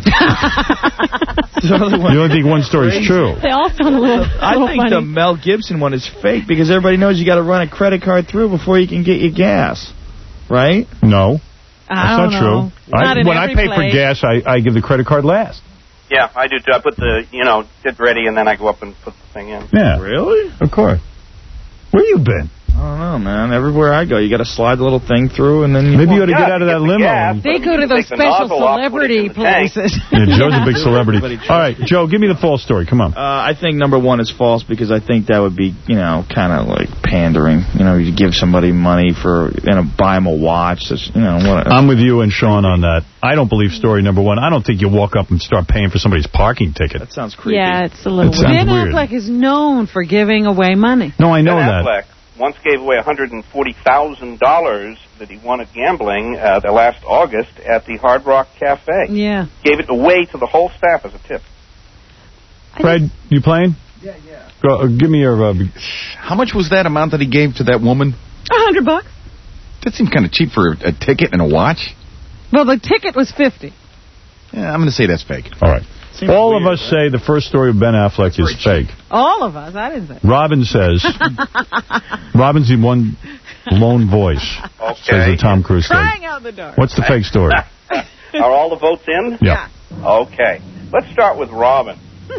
You don't think one story is true? They all sound a little, I little think funny. the Mel Gibson one is fake because everybody knows you got to run a credit card through before you can get your gas, right? No, I that's don't not know. true. I, Not in when I every pay place. for gas, I, I give the credit card last. Yeah, I do too. I put the, you know, get ready, and then I go up and put the thing in. Yeah. Really? Of course. Where you been? don't know, man. Everywhere I go, you got to slide the little thing through, and then you Maybe you ought to yeah, get out of that limo. gas. They go to those Take the special nozzle off, put it celebrity in the tank. places. Yeah, Joe's a big celebrity. All right, Joe, give me the false story. Come on. Uh, I think number one is false because I think that would be, you know, kind of like pandering. You know, you give somebody money for, you know, buy them a watch. That's, you know, what. I'm with you and Sean on that. I don't believe story number one. I don't think you walk up and start paying for somebody's parking ticket. That sounds creepy. Yeah, it's a little That sounds weird. Ben weird. Affleck is known for giving away money. No, I know Ben that. Affleck once gave away one hundred forty thousand dollars that he won at gambling uh, the last August at the Hard Rock Cafe. Yeah. Gave it away to the whole staff as a tip. Fred, you playing? Yeah, yeah. Go, uh, give me your... Uh, How much was that amount that he gave to that woman? A hundred bucks. That seems kind of cheap for a, a ticket and a watch. Well, the ticket was fifty. Yeah, I'm going to say that's fake. All right. All of us say the first story of Ben Affleck is fake. All of us. I didn't say. Robin says... Robin's the one lone voice. Okay. Says the Tom Cruise story. Crying out the dark. What's the fake story? Are all the votes in? Yeah. Okay. Let's start with Robin.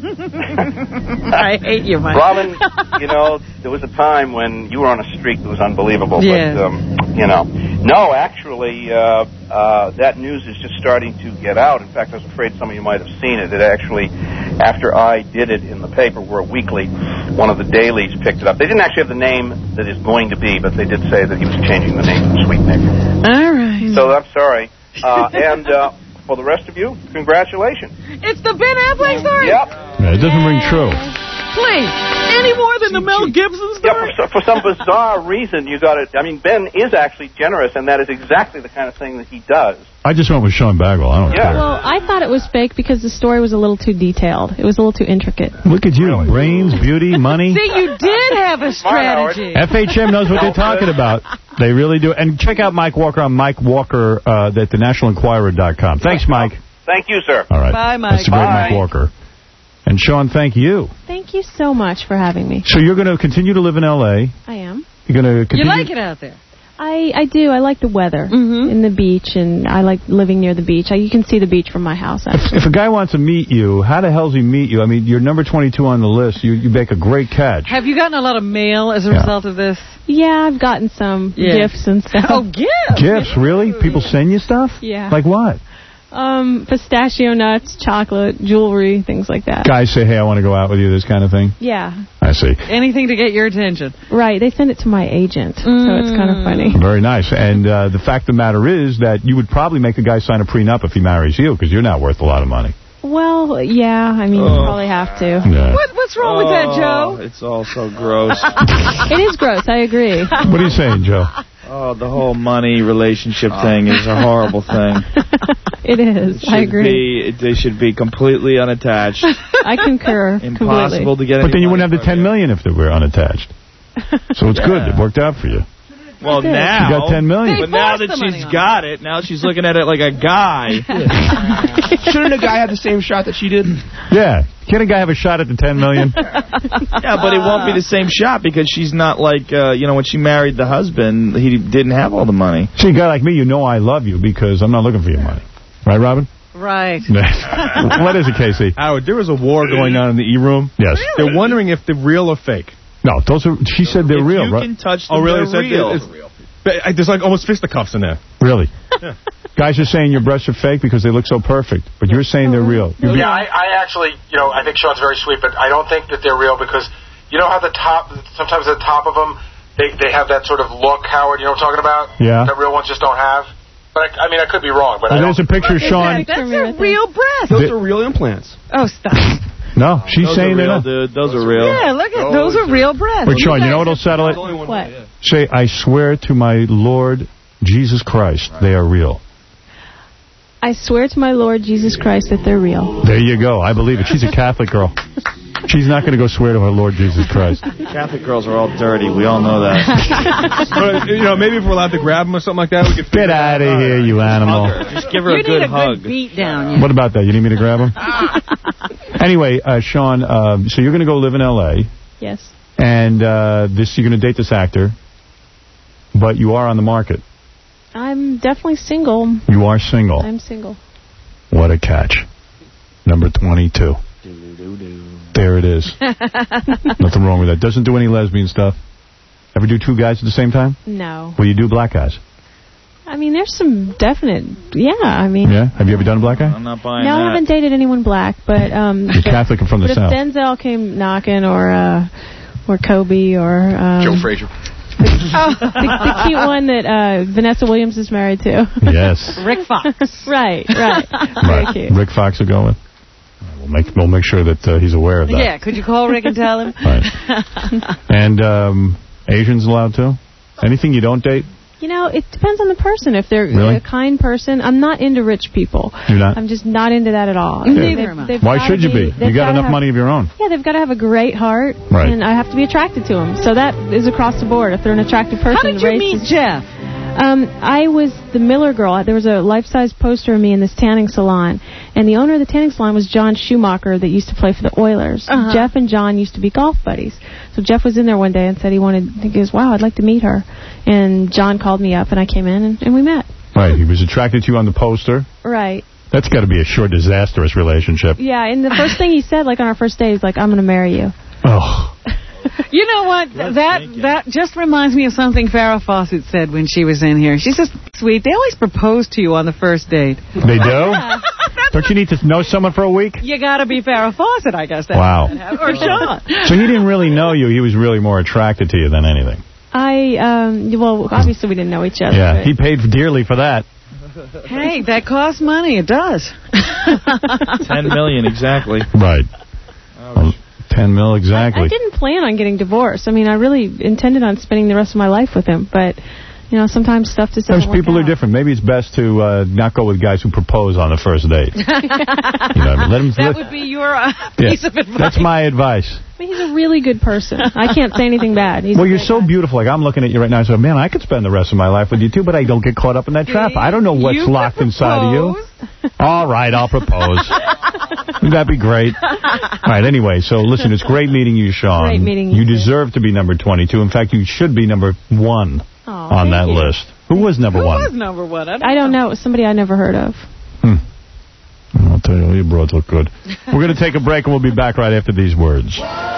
I hate you, Mike. Robin, you know, there was a time when you were on a streak that was unbelievable. Yeah. But, um, you know, no, actually, uh, uh, that news is just starting to get out. In fact, I was afraid some of you might have seen it. It actually, after I did it in the paper, we're a weekly, one of the dailies picked it up. They didn't actually have the name that is going to be, but they did say that he was changing the name to Sweetmaker. All right. So I'm sorry. Uh, and uh, for the rest of you, congratulations. It's the Ben Affleck story? Yep. Yeah, it doesn't ring true. Please. Any more than the Mel Gibson story? Yeah, for, for some bizarre reason, you got it. I mean, Ben is actually generous, and that is exactly the kind of thing that he does. I just went with Sean Bagwell. I don't Yeah. care. Well, I thought it was fake because the story was a little too detailed. It was a little too intricate. Look at you. Brains, beauty, money. See, you did have a strategy. F H M knows what they're talking about. They really do. And check out Mike Walker on Mike Walker uh, at the national enquirer dot com. Thanks, Mike. Thank you, sir. All right. Bye, Mike. That's the great Bye. Mike Walker. And Sean, thank you. Thank you so much for having me. So you're going to continue to live in L A. I am. You're going to continue. You like it out there? I, I do. I like the weather Mm-hmm. and the beach, and I like living near the beach. I, you can see the beach from my house, actually. If a guy wants to meet you, how the hell does he meet you? I mean, you're number twenty-two on the list. You you make a great catch. Have you gotten a lot of mail as a Yeah. result of this? Yeah, I've gotten some Yeah. gifts and stuff. Oh, gifts? Gifts, really? People send you stuff? Yeah. Like what? Um, pistachio nuts, chocolate, jewelry, things like that. Guys say, hey, I want to go out with you, this kind of thing? Yeah. I see. Anything to get your attention. Right. They send it to my agent, so it's kind of funny. Very nice. And uh, the fact of the matter is that you would probably make the guy sign a prenup if he marries you, because you're not worth a lot of money. Well, yeah, I mean, you Oh. probably have to. Yeah. What, what's wrong with that, Joe? Oh, it's all so gross. It is gross, I agree. What are you saying, Joe? Oh, the whole money relationship thing is a horrible thing. It is, It I should agree. Be, they should be completely unattached. I concur Impossible completely. to get any But then you money wouldn't have the from ten million dollars if they were unattached. So it's Yeah. good. It worked out for you. Well, Good. now... You got ten million But dollars. now They that forced the she's money on got it, now she's looking at it like a guy. Shouldn't a guy have the same shot that she did? Yeah. Can a guy have a shot at the ten million dollars? Yeah, but it won't be the same shot because she's not like, uh, you know, when she married the husband, he didn't have all the money. See, a guy like me, you know I love you because I'm not looking for your money. Right, Robin? Right. What is it, Casey? Howard, there was a war going on in the E-room. Yes. They're wondering if they're real or fake. No, those are. She said they're If real, you right? can touch them, Oh, really? they're Is that- real. it's- but, uh, There's like almost fisticuffs in there. Really? Guys are saying your breasts are fake because they look so perfect, but you're saying they're real. You're Yeah, I, I actually, you know, I think Sean's very sweet, but I don't think that they're real because you know how the top, sometimes at the top of them, they they have that sort of look, Howard. You know what I'm talking about? Yeah. That real ones just don't have. But I, I mean, I could be wrong, but Oh, I there's don't. a picture of Sean. That's a real breast. Those are real implants. Oh, stop. No, she's Those saying are they're real, not. dude. Those are real. Yeah, look at those are real breasts. But Sean, you know what'll settle it? What? Say, I swear to my Lord Jesus Christ, they are real. I swear to my Lord Jesus Christ that they're real. There you go. I believe it. She's a Catholic girl. She's not going to go swear to her Lord Jesus Christ. Catholic girls are all dirty. We all know that. But, you know, maybe if we're allowed to grab them or something like that, we could Get out of here, you animal. Just give her You a good need a hug. good beat down. What about that? You need me to grab him? Anyway, uh, Sean, uh, so you're going to go live in L A Yes. and uh, this you're going to date this actor, but you are on the market. I'm definitely single. You are single. I'm single. What a catch. Number twenty-two. There it is. Nothing wrong with that. Doesn't do any lesbian stuff. Ever do two guys at the same time? No. Well, you do black guys. I mean, there's some definite, yeah, I mean. Yeah? Have you ever done a black guy? I'm not buying No, that. I haven't dated anyone black, but... Um, You're Catholic and from the but South. if Denzel came knocking, or uh, or Kobe, or... Um, Joe Frazier. The, oh, the, the cute one that uh, Vanessa Williams is married to. Yes. Rick Fox. Right, right. Very Right. cute. Rick Fox will go with. We'll make we'll make sure that uh, he's aware of that. Yeah, could you call Rick and tell him? Right. And um, Asians allowed too? Anything you don't date? You know, it depends on the person. If they're Really? a kind person, I'm not into rich people. You're not? I'm just not into that at all. Neither They've- am I. they've Why gotta should you be? they've You got gotta enough have- money of your own. Yeah, they've got to have a great heart, Right. and I have to be attracted to them. So that is across the board. If they're an attractive person, How did the you race meet is- Jeff? Um, I was the Miller girl. There was a life-size poster of me in this tanning salon, and the owner of the tanning salon was John Schumacher that used to play for the Oilers. Uh-huh. Jeff and John used to be golf buddies. So Jeff was in there one day and said he wanted, he goes, wow, I'd like to meet her. And John called me up, and I came in, and, and we met. Right. He was attracted to you on the poster. Right. That's got to be a short, disastrous relationship. Yeah, and the first thing he said, like on our first date, was like, I'm going to marry you. Oh. You know what? That that just reminds me of something Farrah Fawcett said when she was in here. She's just sweet. They always propose to you on the first date. They do? Don't you need to know someone for a week? You got to be Farrah Fawcett, I guess. That's Wow. Or Sean. So he didn't really know you. He was really more attracted to you than anything. I, um, well, obviously we didn't know each other. Yeah, but- he paid dearly for that. Hey, that costs money. It does. Ten million exactly. Right. Um, Ten mil exactly. I didn't plan on getting divorced. I mean, I really intended on spending the rest of my life with him, but, you know, sometimes stuff just doesn't Those work people out. are different. Maybe it's best to uh, not go with guys who propose on the first date. You know, what I mean? Let him. That let- would be your uh, yeah, piece of advice. That's my advice. I mean, he's a really good person. I can't say anything bad. He's Well, a you're great so guy. beautiful. Like, I'm looking at you right now and say, man, I could spend the rest of my life with you, too, but I don't get caught up in that trap. I don't know what's You locked could inside of you. All right, I'll propose. Wouldn't that be great? All right, anyway, so listen, it's great meeting you, Sean. Great meeting you. you, too. deserve to be number twenty-two. In fact, you should be number one Aw, on that thank you. list. Who was number Who one? was number one? I don't, I don't know. It was somebody I never heard of. Hmm. I'll tell you, you broads look good. We're going to take a break, and we'll be back right after these words.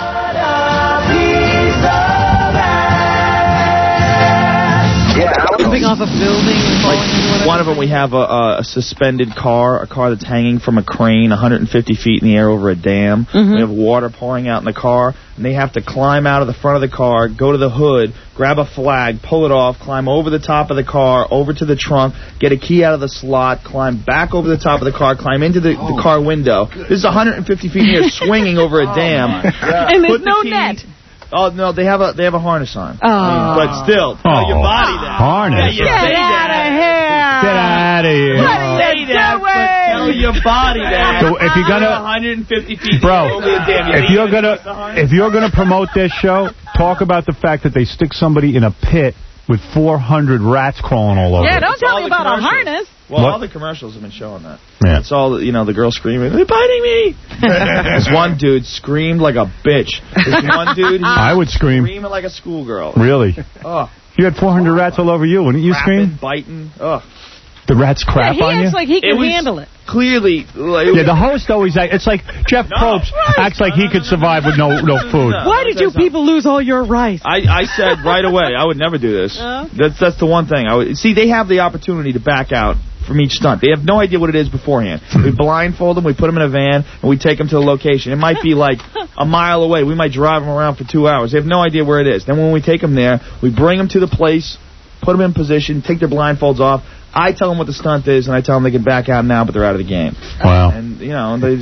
Jumping off a building and falling One of them, we have a, a suspended car, a car that's hanging from a crane one hundred fifty feet in the air over a dam. Mm-hmm. We have water pouring out in the car, and they have to climb out of the front of the car, go to the hood, grab a flag, pull it off, climb over the top of the car, over to the trunk, get a key out of the slot, climb back over the top of the car, climb into the, the car window. This is one hundred fifty feet in the air, swinging over a dam. And there's Put the no key- net. Oh no, they have a they have a harness on. Oh. But still, tell your Oh, body that. harness. Yeah, you Get say out that. of here. Get out of here. What are Say you that, but tell doing? your body that. So if you're gonna- one hundred fifty feet Bro, over the dam, you if think you're it's gonna just a harness? if you're gonna promote this show, talk about the fact that they stick somebody in a pit with four hundred rats crawling all over. Yeah, it. don't tell all me the about a commercials. harness. Well, What? all the commercials have been showing that. Yeah. It's all, you know, the girl screaming, they're biting me. This one dude screamed like a bitch. This one dude, he I would scream. screaming like a schoolgirl. Really? Oh, You had four hundred rats all over you, wouldn't you crapping, scream? biting. Oh, The rats Yeah, crap he on you? acts like he It can was- handle it. clearly. Like, Yeah, the host always act, it's like Jeff No. Probst acts like he could survive with no no food. No. Why did you people lose all your rice? I, I said right away, I would never do this. Oh. That's that's the one thing. I would see. They have the opportunity to back out from each stunt. They have no idea what it is beforehand. We blindfold them, we put them in a van, and we take them to the location. It might be like a mile away. We might drive them around for two hours. They have no idea where it is. Then when we take them there, we bring them to the place, put them in position, take their blindfolds off. I tell them what the stunt is, and I tell them they can back out now, but they're out of the game. Wow. And, you know, they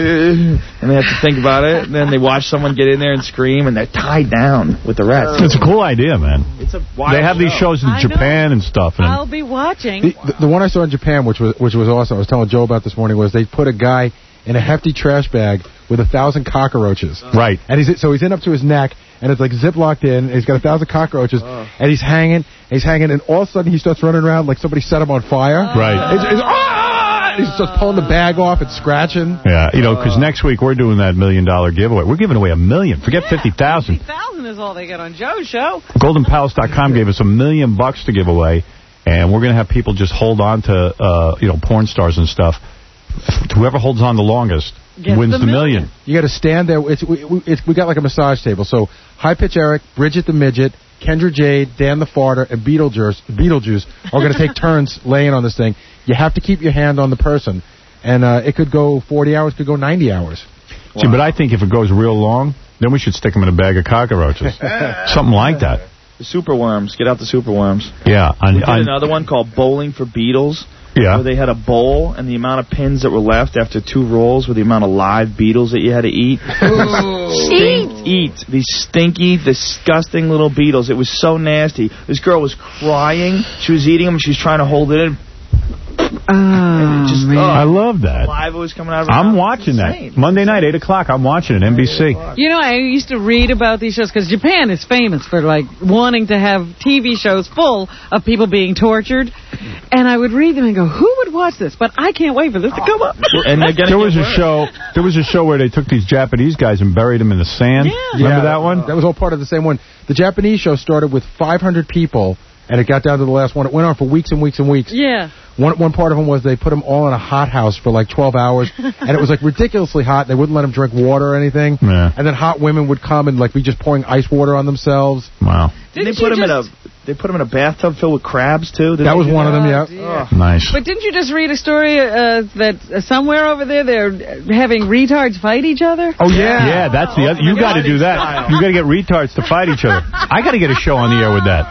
uh, and they have to think about it, and then they watch someone get in there and scream, and they're tied down with the rats. It's a cool idea, man. It's a wild They have these show. shows in I know. Japan and stuff. And I'll be watching. The, the, the one I saw in Japan, which was which was awesome, I was telling Joe about this morning, was they put a guy in a hefty trash bag with a thousand cockroaches. Right. And he's so he's in up to his neck, and it's like zip locked in. And he's got a thousand cockroaches, and he's hanging, and he's hanging, and all of a sudden he starts running around like somebody set him on fire. Right. It's, it's, ah! He starts pulling the bag off and scratching. Yeah, you know, because next week we're doing that million dollar giveaway. We're giving away a million. Forget fifty thousand. fifty thousand is all they get on Joe's show. Golden Palace dot com gave us a million bucks to give away, and we're going to have people just hold on to, uh, you know, porn stars and stuff. Whoever holds on the longest Gets wins the the million. You got to stand there. It's, we, we, it's, we got like a massage table. So High Pitch Eric, Bridget the Midget, Kendra Jade, Dan the Farter, and Beetlejuice, Beetlejuice are going to take turns laying on this thing. You have to keep your hand on the person. And uh, it could go forty hours, could go ninety hours. Wow. See, but I think if it goes real long, then we should stick them in a bag of cockroaches. Something like that. The superworms. Get out the superworms. Yeah. On, we did on, another one called Bowling for Beetles. Yeah. Where they had a bowl, and the amount of pins that were left after two rolls were the amount of live beetles that you had to eat. Stink, eat. These stinky, disgusting little beetles. It was so nasty. This girl was crying. She was eating them, and she was trying to hold it in. Oh, just, man. Oh, I love that. Live was coming out of her I'm mouth. watching that. Monday night, eight o'clock, I'm watching it, N B C. You know, I used to read about these shows because Japan is famous for, like, wanting to have T V shows full of people being tortured. And I would read them and go, who would watch this? But I can't wait for this to come up. And there was a show There was a show where they took these Japanese guys and buried them in the sand. Yeah. Remember Yeah, that one? That was all part of the same one. The Japanese show started with five hundred people, and it got down to the last one. It went on for weeks and weeks and weeks. Yeah. One one part of them was they put them all in a hothouse for like twelve hours, and it was like ridiculously hot. They wouldn't let them drink water or anything. Yeah. And then hot women would come and like be just pouring ice water on themselves. Wow. Didn't they Didn't put you them in a just- they put them in a bathtub filled with crabs too? Did That they was do one of them, yeah. dear. Nice. But didn't you just read a story uh, that uh, somewhere over there they're having retards fight each other? Oh yeah. Yeah, that's the other. You got to do that. You got to get retards to fight each other. I got to get a show on the air with that.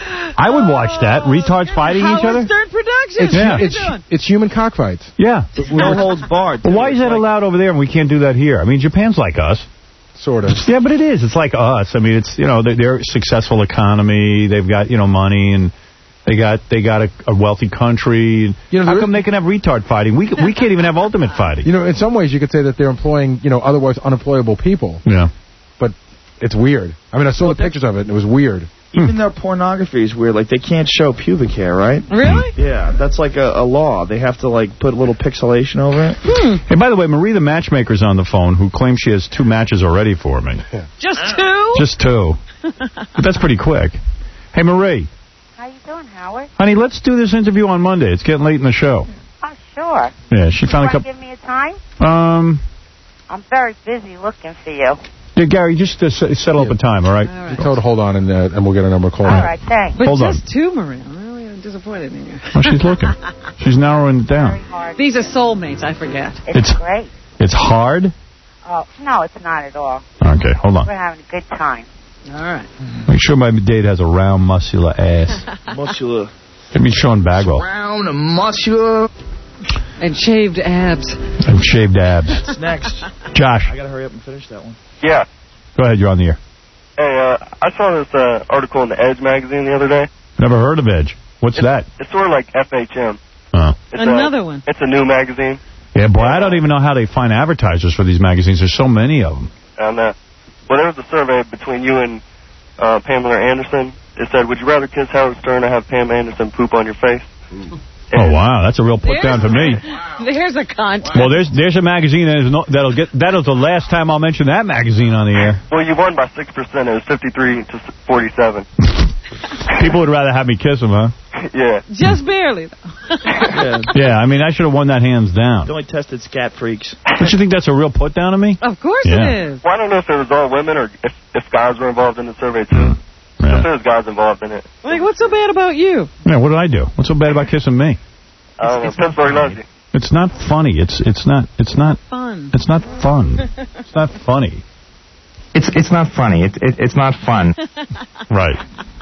I would watch that. Retards fighting each other. Howard Stern Productions. It's, Yeah. What are you it's, doing? it's human cockfights. Yeah. No holds barred. But too. why is It's that like- allowed over there and we can't do that here? I mean, Japan's like us. Sort of. Yeah, but it is. It's like us. I mean, it's, you know, they're, they're a successful economy. They've got, you know, money, and they got they got a, a wealthy country. You know, How there- come they can have retard fighting? We we can't even have ultimate fighting. You know, in some ways you could say that they're employing, you know, otherwise unemployable people. Yeah. But it's weird. I mean, I saw the pictures of it, and it was weird. Even their pornography is weird. Like, they can't show pubic hair, right? Really? Yeah, that's like a, a law. They have to, like, put a little pixelation over it. Hmm. Hey, by the way, Marie the matchmaker's on the phone, who claims she has two matches already for me. Just two? Just two. But that's pretty quick. Hey, Marie. How you doing, Howard? Honey, let's do this interview on Monday. It's getting late in the show. Oh, sure. Yeah, she You found a want to couple... give me a time? Um... I'm very busy looking for you. Yeah, Gary, just uh, s- settle up a time, all right? You told her hold on, and uh, and we'll get a number called. All right, thanks. But Hold on. just two, Maria. I'm really disappointed in you. Oh, she's looking. She's narrowing it down. These are soulmates, I forget. It's, It's- great. It's hard? Oh, no, it's not at all. Okay, hold on. We're having a good time. All right. Make sure my date has a round, muscular ass. Muscular. Give me Sean Bagwell. Round and muscular. And shaved abs. And shaved abs. What's next? Josh, I gotta hurry up and finish that one. Yeah. go ahead, you're on the air. Hey, uh, I saw this uh, article in the Edge magazine the other day. Never heard of Edge. What's that? It's sort of like F H M. Oh. It's Another a, one. It's a new magazine. Yeah, boy, I don't even know how they find advertisers for these magazines. There's so many of them. And uh, well, there was a survey between you and uh, Pamela Anderson. It said, would you rather kiss Howard Stern or have Pam Anderson poop on your face? Oh, wow, that's a real put down for me. There's a cunt. Well, there's there's a magazine that is no, that'll get that'll the last time I'll mention that magazine on the air. Well, you won by six percent. It was fifty-three to forty-seven. People would rather have me kiss them, huh? Yeah. Just barely, though. Yeah. Yeah, I mean, I should have won that hands down. They only tested scat freaks. Don't you think that's a real put down to me? Of course Yeah. it is. Well, I don't know if it was all women or if, if guys were involved in the survey, too. Yeah. If there was guys involved in it. Like, what's so bad about you? Yeah, what did I do? What's so bad about kissing me? I don't know. Pittsburgh loves you. It's not funny. It's it's not it's not Fun. it's not fun. It's not funny. It's it's not funny. It, it it's not fun. Right.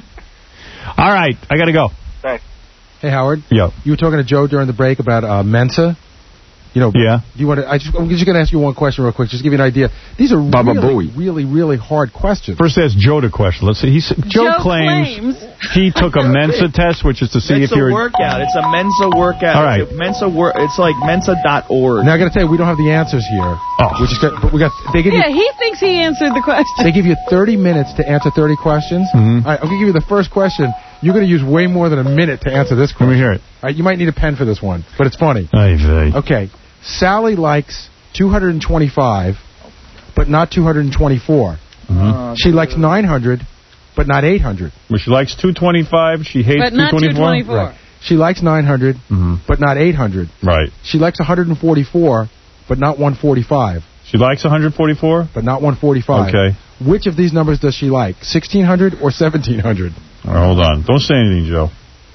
All right, I got to go. Thanks. Hey, Howard. Yo. You were talking to Joe during the break about uh, Mensa. You know, Yeah. Do you want to? I just, I'm just going to ask you one question real quick, just to give you an idea. These are Baba really, really, really hard questions. First, ask Joe the question. Let's see. He said, Joe, Joe claims, claims. he took a Mensa test, which is to see Mensa if you're. workout. It's a Mensa workout. All right. Mensa wor- It's like Mensa dot org. Now I got to tell you, we don't have the answers here. Oh. Which is good, but we got. They give Yeah, you. he thinks he answered the question. They give you thirty minutes to answer thirty questions. Mhm. All right, I'm going to give you the first question. You're going to use way more than a minute to answer this question. Let me hear it. All right, you might need a pen for this one, but it's funny. Ay, vey. Okay, Sally likes two hundred twenty-five, but not two hundred twenty-four. Mhm. She likes nine hundred, but not eight hundred. Well, she likes two twenty-five. She hates But not two twenty-four. two twenty-four. Right. She likes nine hundred, Mhm. but not eight hundred. Right. She likes one hundred forty-four, but not one forty-five. She likes one forty-four. But not one forty-five. Okay. which of these numbers does she like, sixteen hundred or seventeen hundred? All right, hold on. Don't say anything, Joe.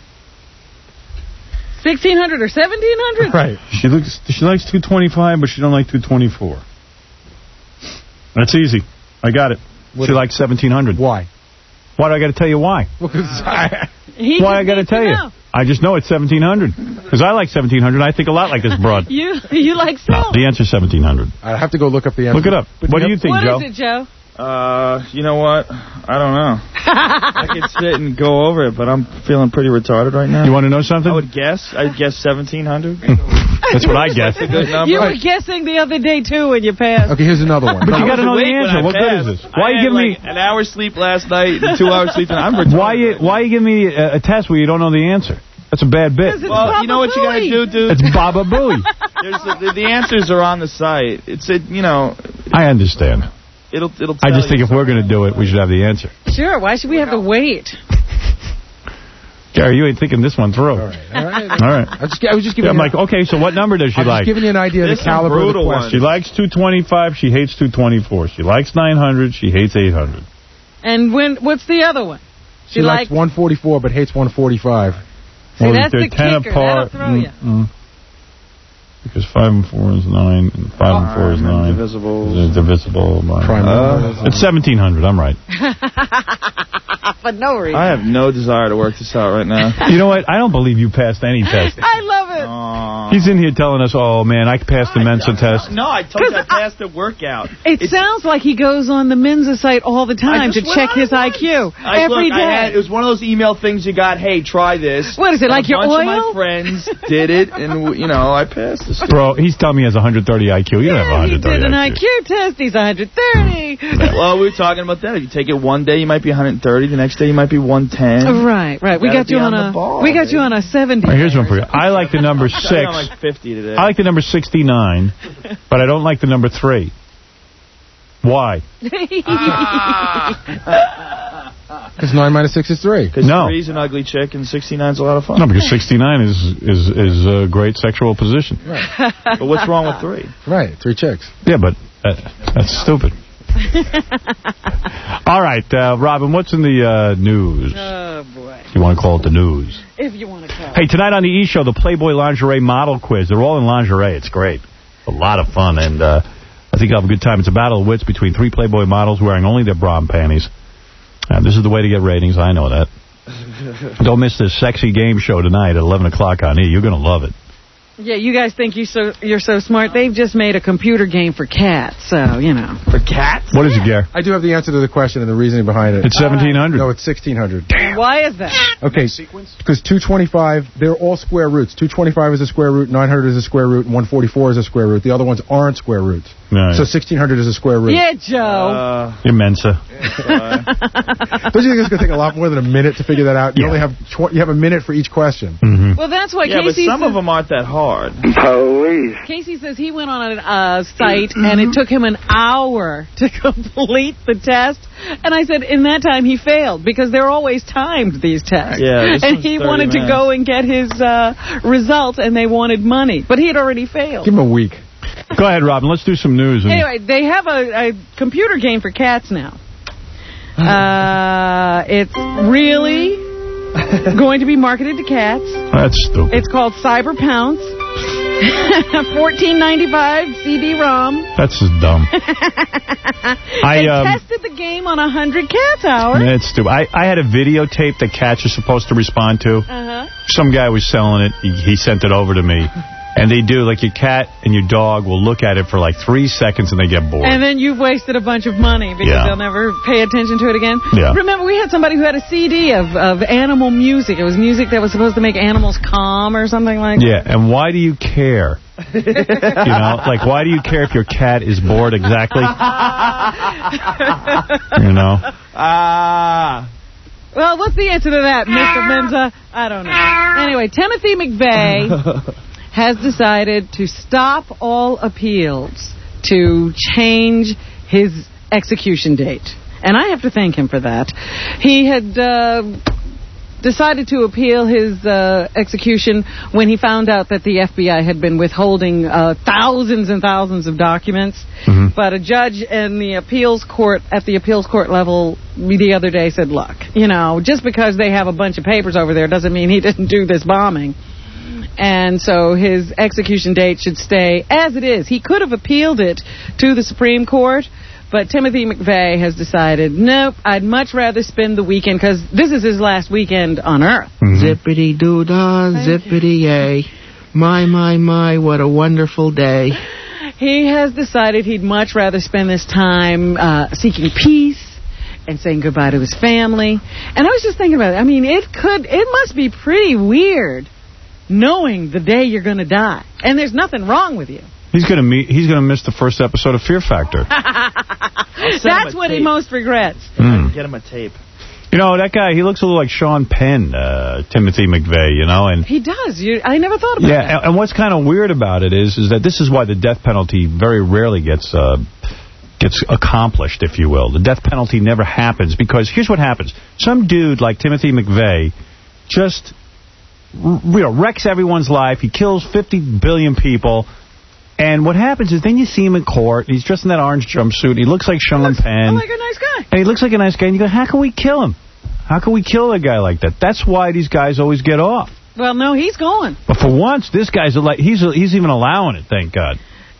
sixteen hundred or seventeen hundred? Right. She looks. She likes two twenty-five, but she don't like two twenty-four. That's easy. I got it. What she is- likes seventeen hundred. Why? Why do I got to tell you why? Because I... He Why I just got to needs tell you? know. I just know it's seventeen hundred. Because I like seventeen hundred. I think a lot like this broad. You you like so? No, the answer's seventeen hundred. I have to go look up the answer. Look it up. But What do yep. you think, What Joe? is it, Joe? Uh, you know what? I don't know. I could sit and go over it, but I'm feeling pretty retarded right now. You want to know something? I would guess. I'd guess seventeen hundred. That's what I guess. That's a good number. You were guessing the other day, too, when you passed. Okay, here's another one. But you got to know the Awake when answer. I What good is passed. this? Why I are you had, giving like, me an hour's sleep last night and two hours sleep? I'm retarded. why you why are you giving me a, a test where you don't know the answer? That's a bad bit. Well, you know what you got to do, dude? It's Baba Booey. There's the, the answers are on the site. It's a, you know, I understand. it'll it'll. I tell just think you if we're going to do it, we should have the answer. Sure, why should we have to wait? Gary, you ain't thinking this one through. All right. All right. All right. I, just, I was just Yeah, giving I'm you like, okay, so what number does she I'm like? just giving you an idea of This the is caliber of the brutal one. question. She likes two twenty-five. She hates two twenty-four. She likes nine hundred. She hates eight hundred. And when? What's the other one? She, She likes likes- one forty-four but hates one forty-five. See, Well, that's they're the ten kicker. apart. That'll throw you. Mm-mm. Because five and four is nine, and five and four is nine. Divisible. It's divisible by Prime numbers. Uh, it's seventeen hundred. I'm right. For no reason. I have no desire to work this out right now. You know what? I don't believe you passed any test. I love it. Aw. He's in here telling us, oh, man, I passed the Mensa test. No, I told you I passed the workout. It sounds like he goes on the Mensa site all the time I to just went check on his it I once. Q I, every look, day. I had, it was one of those email things you got, hey, try this. What is it, And like a your bunch oil? of my friends did it, and, you know, I passed this. Bro, he's telling me he has one hundred thirty I Q. You don't have Yeah, he one hundred thirty did an I I Q. Q test. He's one hundred thirty. Well, we were talking about that. If you take it one day, you might be one hundred thirty. The next day, you might be one ten. Right, right. We Gotta got you be on, on a the ball, we got baby. you on a seventy. All right, here's one for you. I like the number six. I'm like fifty today. I like the number sixty-nine, but I don't like the number three. Why? Because nine minus six is three. Because No. three's an ugly chick and sixty-nine's a lot of fun. No, because sixty-nine is is is a great sexual position. But what's wrong with three? Right, three chicks. Yeah, but uh, that's stupid. All right, uh, Robin, what's in the uh, news? Oh, boy. You want to call it the news? If you want to call Hey, tonight on the E! Show, the Playboy Lingerie Model Quiz. They're all in lingerie. It's great. A lot of fun, and uh, I think you'll have a good time. It's a battle of wits between three Playboy models wearing only their bra and panties. Uh, this is the way to get ratings. I know that. Don't miss this sexy game show tonight at eleven o'clock on E! You're going to love it. Yeah, you guys think you so you're so smart. They've just made a computer game for cats, so, you know. For cats? What is it, Gare? I do have the answer to the question and the reasoning behind it. It's seventeen hundred. No, it's sixteen hundred. Why is that? Okay, because two twenty-five, they're all square roots. two twenty-five is a square root, nine hundred is a square root, and one forty-four is a square root. The other ones aren't square roots. Nice. So sixteen hundred is a square root. Yeah, Joe. Uh, You're Mensa. Don't you think it's going to take a lot more than a minute to figure that out? You Yeah. only have tw- you have a minute for each question. Mm-hmm. Well, that's why yeah, but Casey some says, of them aren't that hard. Police. Casey says he went on a uh, site and it took him an hour to complete the test. And I said in that time he failed because they're always timed, these tests. Yeah, this and one's he thirty wanted to minutes. go and get his uh, results and they wanted money. But he had already failed. Give him a week. Go ahead, Robin. Let's do some news. And Anyway, they have a, a computer game for cats now. Uh, it's really going to be marketed to cats. That's stupid. It's called Cyber Pounce. fourteen ninety-five C D ROM. That's just dumb. I They um, tested the game on one hundred cats hours. It's stupid. I, I had a videotape that cats are supposed to respond to. Uh-huh. Some guy was selling it. He, he sent it over to me. And they do, like your cat and your dog will look at it for like three seconds and they get bored. And then you've wasted a bunch of money because Yeah. they'll never pay attention to it again. Yeah. Remember, we had somebody who had a C D of, of animal music. It was music that was supposed to make animals calm or something like Yeah, and why do you care? You know, like, why do you care if your cat is bored exactly? You know? Ah. Well, what's the answer to that, Mister Menza? I don't know. Anyway, Timothy McVeigh has decided to stop all appeals to change his execution date. And I have to thank him for that. He had uh, decided to appeal his uh, execution when he found out that the F B I had been withholding uh, thousands and thousands of documents. Mm-hmm. But a judge in the appeals court, at the appeals court level, the other day said, look, you know, just because they have a bunch of papers over there doesn't mean he didn't do this bombing. And so his execution date should stay as it is. He could have appealed it to the Supreme Court, but Timothy McVeigh has decided, nope, I'd much rather spend the weekend, because this is his last weekend on Earth. Mm-hmm. Zippity-doo-dah, zippity-yay. My, my, my, what a wonderful day. He has decided he'd much rather spend this time uh, seeking peace and saying goodbye to his family. And I was just thinking about it. I mean, it could, it must be pretty weird knowing the day you're going to die. And there's nothing wrong with you. He's going to meet. He's going to miss the first episode of Fear Factor. That's what tape. he most regrets. Mm. Get him a tape. You know, that guy, he looks a little like Sean Penn, uh, Timothy McVeigh, you know. And he does. You, I never thought about yeah, that. Yeah, and, and what's kind of weird about it is is that this is why the death penalty very rarely gets uh, gets accomplished, if you will. The death penalty never happens because here's what happens. Some dude like Timothy McVeigh just you know, wrecks everyone's life. He kills fifty billion people. And what happens is then you see him in court. He's dressed in that orange jumpsuit. He looks like Sean looks, Penn. like a nice guy. And he looks like a nice guy. And you go, how can we kill him? How can we kill a guy like that? That's why these guys always get off. Well, no, he's going. But for once, this guy's like he's he's even allowing it, thank God.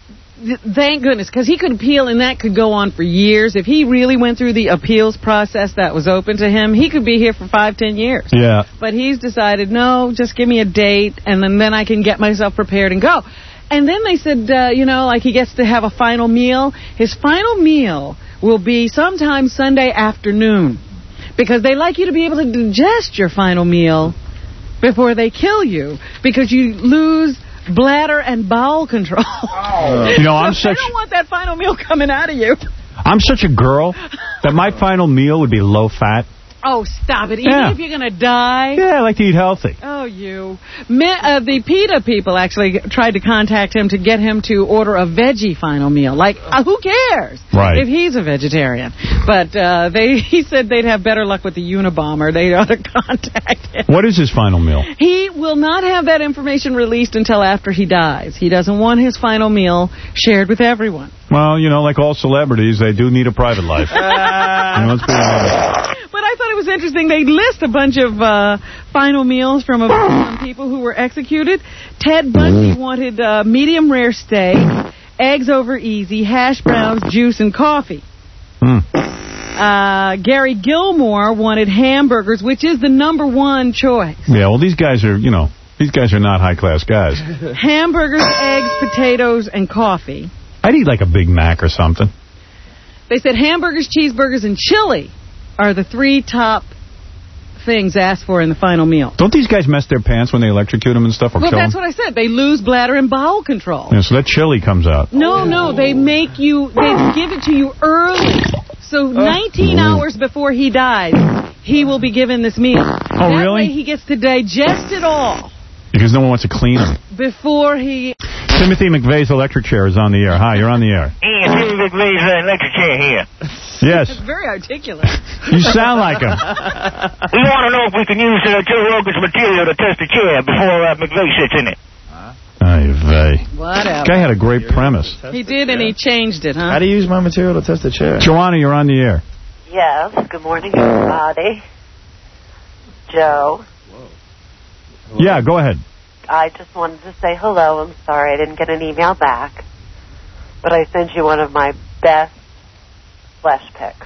Thank goodness, because he could appeal, and that could go on for years. If he really went through the appeals process that was open to him, he could be here for five, ten years. Yeah. But he's decided, no, just give me a date, and then, then I can get myself prepared and go. And then they said, uh, you know, like he gets to have a final meal. His final meal will be sometime Sunday afternoon, because they like you to be able to digest your final meal before they kill you, because you lose bladder and bowel control. Oh. You know, I'm so such... I don't want that final meal coming out of you. I'm such a girl that my final meal would be low fat. Oh, stop it. Even Yeah. if you're going to die. Yeah, I like to eat healthy. Oh, you. Me, uh, the PETA people actually tried to contact him to get him to order a veggie final meal. Like, uh, who cares right. if he's a vegetarian? But uh, they he said they'd have better luck with the Unabomber. They ought to contact him. What is his final meal? He will not have that information released until after he dies. He doesn't want his final meal shared with everyone. Well, you know, like all celebrities, they do need a private life. You know, let's be honest. But I thought it was interesting. They list a bunch of uh, final meals from, a, from people who were executed. Ted Bundy wanted uh, medium rare steak, eggs over easy, hash browns, juice, and coffee. Mm. Uh, Gary Gilmore wanted hamburgers, which is the number one choice. Yeah, well, these guys are, you know, these guys are not high-class guys. Hamburgers, eggs, potatoes, and coffee. I'd eat like a Big Mac or something. They said hamburgers, cheeseburgers, and chili are the three top things asked for in the final meal. Don't these guys mess their pants when they electrocute them and stuff? Or Well, kill that's them? what I said. They lose bladder and bowel control. Yeah, so that chili comes out. No, no, they make you, they give it to you early. So nineteen hours before he dies, he will be given this meal. Oh, that really? Way he gets to digest it all Because no one wants to clean them. before he... Timothy McVeigh's electric chair is on the air. Hi, you're on the air. Hey, Timothy McVeigh's uh, electric chair here. Yes. It's very articulate. You sound like him. We want to know if we can use uh, Joe Rogan's material to test the chair before uh, McVeigh sits in it. Ay vey. Whatever. Guy had a great premise. He did, and he changed it, huh? How do you use my material to test the chair? Joanna, you're on the air. Yes, good morning, everybody. Joe, Yeah, go ahead. I just wanted to say hello. I'm sorry I didn't get an email back, but I sent you one of my best flesh pics.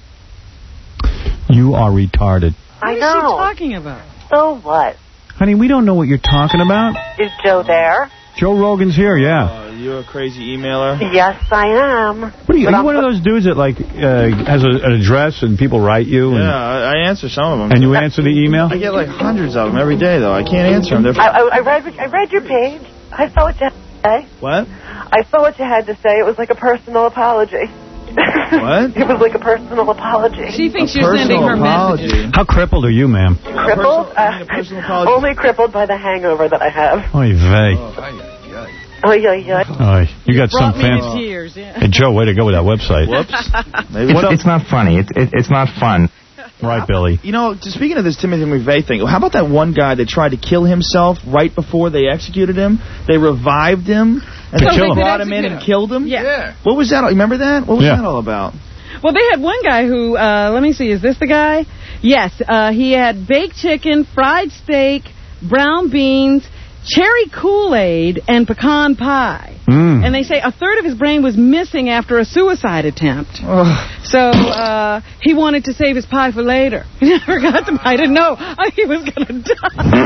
You are retarded. I What is know. she talking about? So what? Honey, we don't know what you're talking about. Is Joe there? Joe Rogan's here, yeah. Are you a crazy emailer? Yes, I am. What are you, are you one of those dudes that, like, uh, has a, an address and people write you? And, Yeah, I, I answer some of them. and you answer the email? I get like hundreds of them every day, though. I can't answer them. They're I, I, I read. I read your page. I saw what you had to say. What? I saw what you had to say. It was like a personal apology. What? It was like a personal apology. She thinks you're sending her messages. How crippled are you, ma'am? Crippled? Uh, only crippled by the hangover that I have. Oy vey. Oh, yeah, yeah. Oy, you got some Brought me to fancy... tears, yeah. Hey, Joe, way to go with that website. Whoops. It's, it's not funny. It, it, it's not fun. Right, Billy. You know, just speaking of this Timothy McVeigh thing, how about that one guy that tried to kill himself right before they executed him? They revived him and To they kill him. brought him in and killed him? Yeah. What was that? Remember that? What was Yeah. that all about? Well, they had one guy who, uh, let me see, is this the guy? Yes, uh, he had baked chicken, fried steak, brown beans, cherry Kool-Aid, and pecan pie. Mm. And they say a third of his brain was missing after a suicide attempt. So uh, he wanted to save his pie for later. He never got the pie. I didn't know he was going to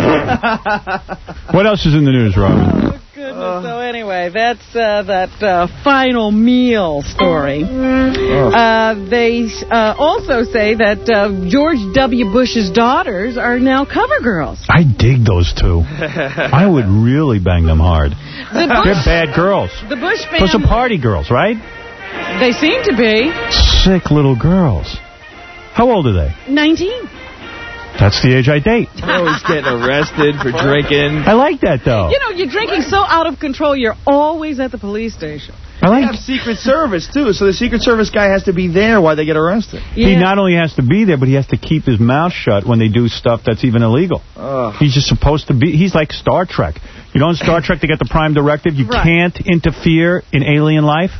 die. What else is in the news, Robin? Goodness. So anyway, that's uh, that uh, final meal story. Uh, they uh, also say that uh, George W. Bush's daughters are now cover girls. I dig those two. I would really bang them hard. The Bush, They're bad girls. the Bush family. Those are party girls, right? They seem to be Sick little girls. How old are they? nineteen. That's the age I date. Always getting arrested for drinking. I like that, though. You know, you're drinking so out of control, you're always at the police station. I They like. have Secret Service, too, so the Secret Service guy has to be there while they get arrested. He not only has to be there, but he has to keep his mouth shut when they do stuff that's even illegal. Ugh. He's just supposed to be. He's like Star Trek. You know, in Star Trek, they get the prime directive. You Right. can't interfere in alien life.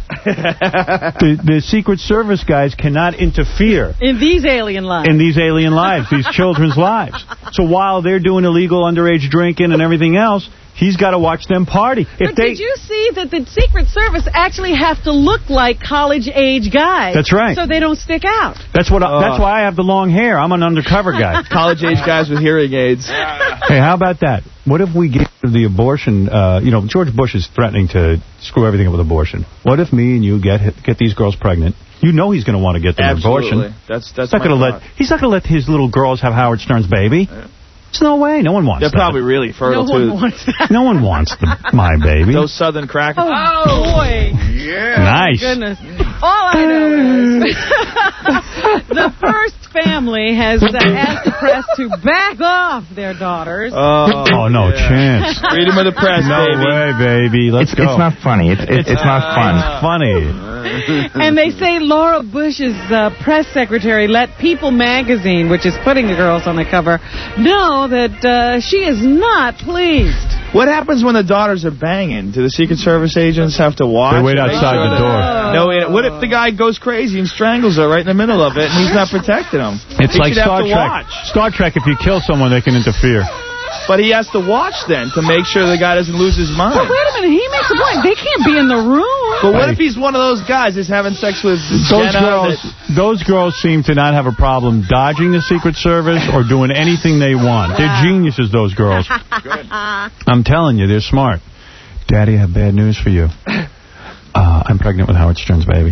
the, the Secret Service guys cannot interfere In these alien lives. in these alien lives, these children's lives. So while they're doing illegal underage drinking and everything else, he's got to watch them party. If But they, did you see that the Secret Service actually have to look like college-age guys? That's right. So they don't stick out. that's what. I, Uh. that's why I have the long hair. I'm an undercover guy. College-age guys with hearing aids. Hey, how about that? What if we get the abortion? Uh, you know, George Bush is threatening to screw everything up with abortion. What if me and you get get these girls pregnant? You know he's going to want to get them Absolutely. abortion. That's that's He's not my going to thought. let. He's not going to let his little girls have Howard Stern's baby. There's no way. No one wants They're that. probably really fertile, no too. one wants that. No one wants the, my baby. Those Southern crackers. Oh, boy. Nice. Goodness. All I know is the first family has uh, asked the press to back off their daughters. Oh, Oh, no yeah. chance. Freedom of the press, No baby. way, baby. Let's It's, go. it's not funny. It's, it's, it's not fun. It's funny. And they say Laura Bush's uh, press secretary let People magazine, which is putting the girls on the cover, know that uh, she is not pleased. What happens when the daughters are banging? Do the Secret Service agents have to watch? They wait and make outside sure the that- door. No, it- what if the guy goes crazy and strangles her right in the middle of it and he's not protecting him? It's he like should Star have to Trek. watch. Star Trek, if you kill someone, they can interfere. But he has to watch then to make sure the guy doesn't lose his mind. But wait a minute, he makes a point. They can't be in the room. But what if he's one of those guys that's having sex with Those Jenna girls, that- those girls seem to not have a problem dodging the Secret Service or doing anything they want. They're geniuses, those girls. I'm telling you, they're smart. Daddy, I have bad news for you. Uh, I'm pregnant with Howard Stern's baby.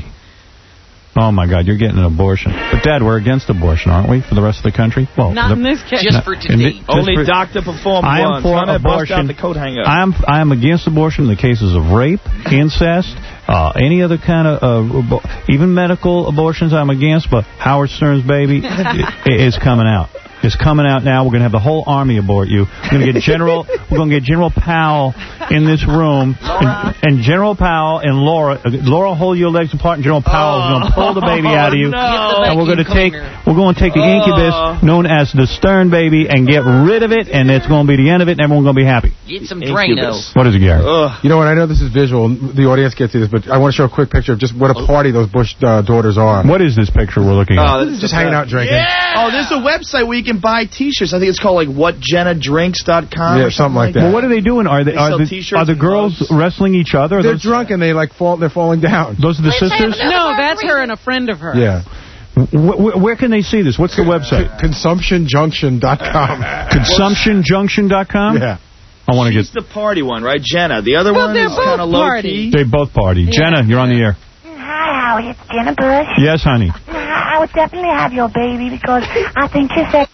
Oh, my God, you're getting an abortion. But, Dad, we're against abortion, aren't we, for the rest of the country? Well, Not the, in this case. Just for today. Only doctor performed I am once. for Trying to bust out abortion. the coat hanger. I am I am against abortion in the cases of rape, incest, uh, any other kind of, uh, abo- even medical abortions I'm against, but Howard Stern's baby i- is coming out. It's coming out now. We're going to have the whole army abort you. We're going to get General We're going to get General Powell in this room. And, and General Powell and Laura, uh, Laura hold your legs apart, and General Powell is going to pull the baby out of you. No. And we're going to take we're going to take the incubus known as the Stern baby and get rid of it, and it's going to be the end of it, and everyone's going to be happy. Get some Drano. What is it, Gary? You know what? I know this is visual. The audience can't see this, but I want to show a quick picture of just what a party those Bush uh, daughters are. What is this picture we're looking at? This is just hanging out drinking. Oh, there's a website where you can buy T-shirts. I think it's called like what jenna drinks dot com. Yeah, something like that. Well, what are they doing? Are they, They are sell the, T-shirts are the and girls mugs. wrestling each other? Are They're those, drunk and they like fall. They're falling down. those are the sisters? No, that's her and a friend of hers. Yeah. Wh- wh- where can they see this? What's the website? Consumption Junction dot com. Consumption Junction dot com? Yeah. I want to get. She's the party one, right? Jenna. The other Well, one they're is both kind of low party. key. They both party. Yeah. Jenna, you're on the air. Hi, Howard. It's Jenna Bush. Yes, honey. I would definitely have your baby because I think you said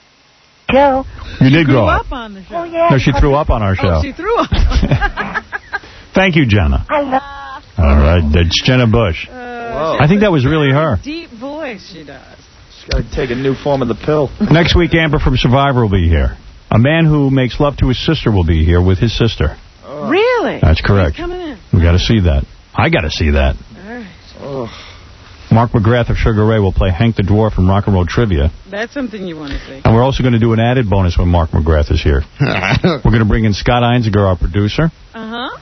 Joe. You did Grew grow up. up on the show. Oh, yeah. No, she threw up on our show. Oh, she threw up. Thank you, Jenna. I love. All right, that's Jenna Bush. Whoa. I think that was really her. Deep voice she does. She's got to take a new form of the pill. Next week, Amber from Survivor will be here. A man who makes love to his sister will be here with his sister. Really? That's correct. He's coming in. We got to see that. I got to see that. All right. Oh. Mark McGrath of Sugar Ray will play Hank the Dwarf from Rock and Roll Trivia. That's something you want to see. And we're also going to do an added bonus when Mark McGrath is here. We're going to bring in Scott Einziger, our producer. Uh-huh.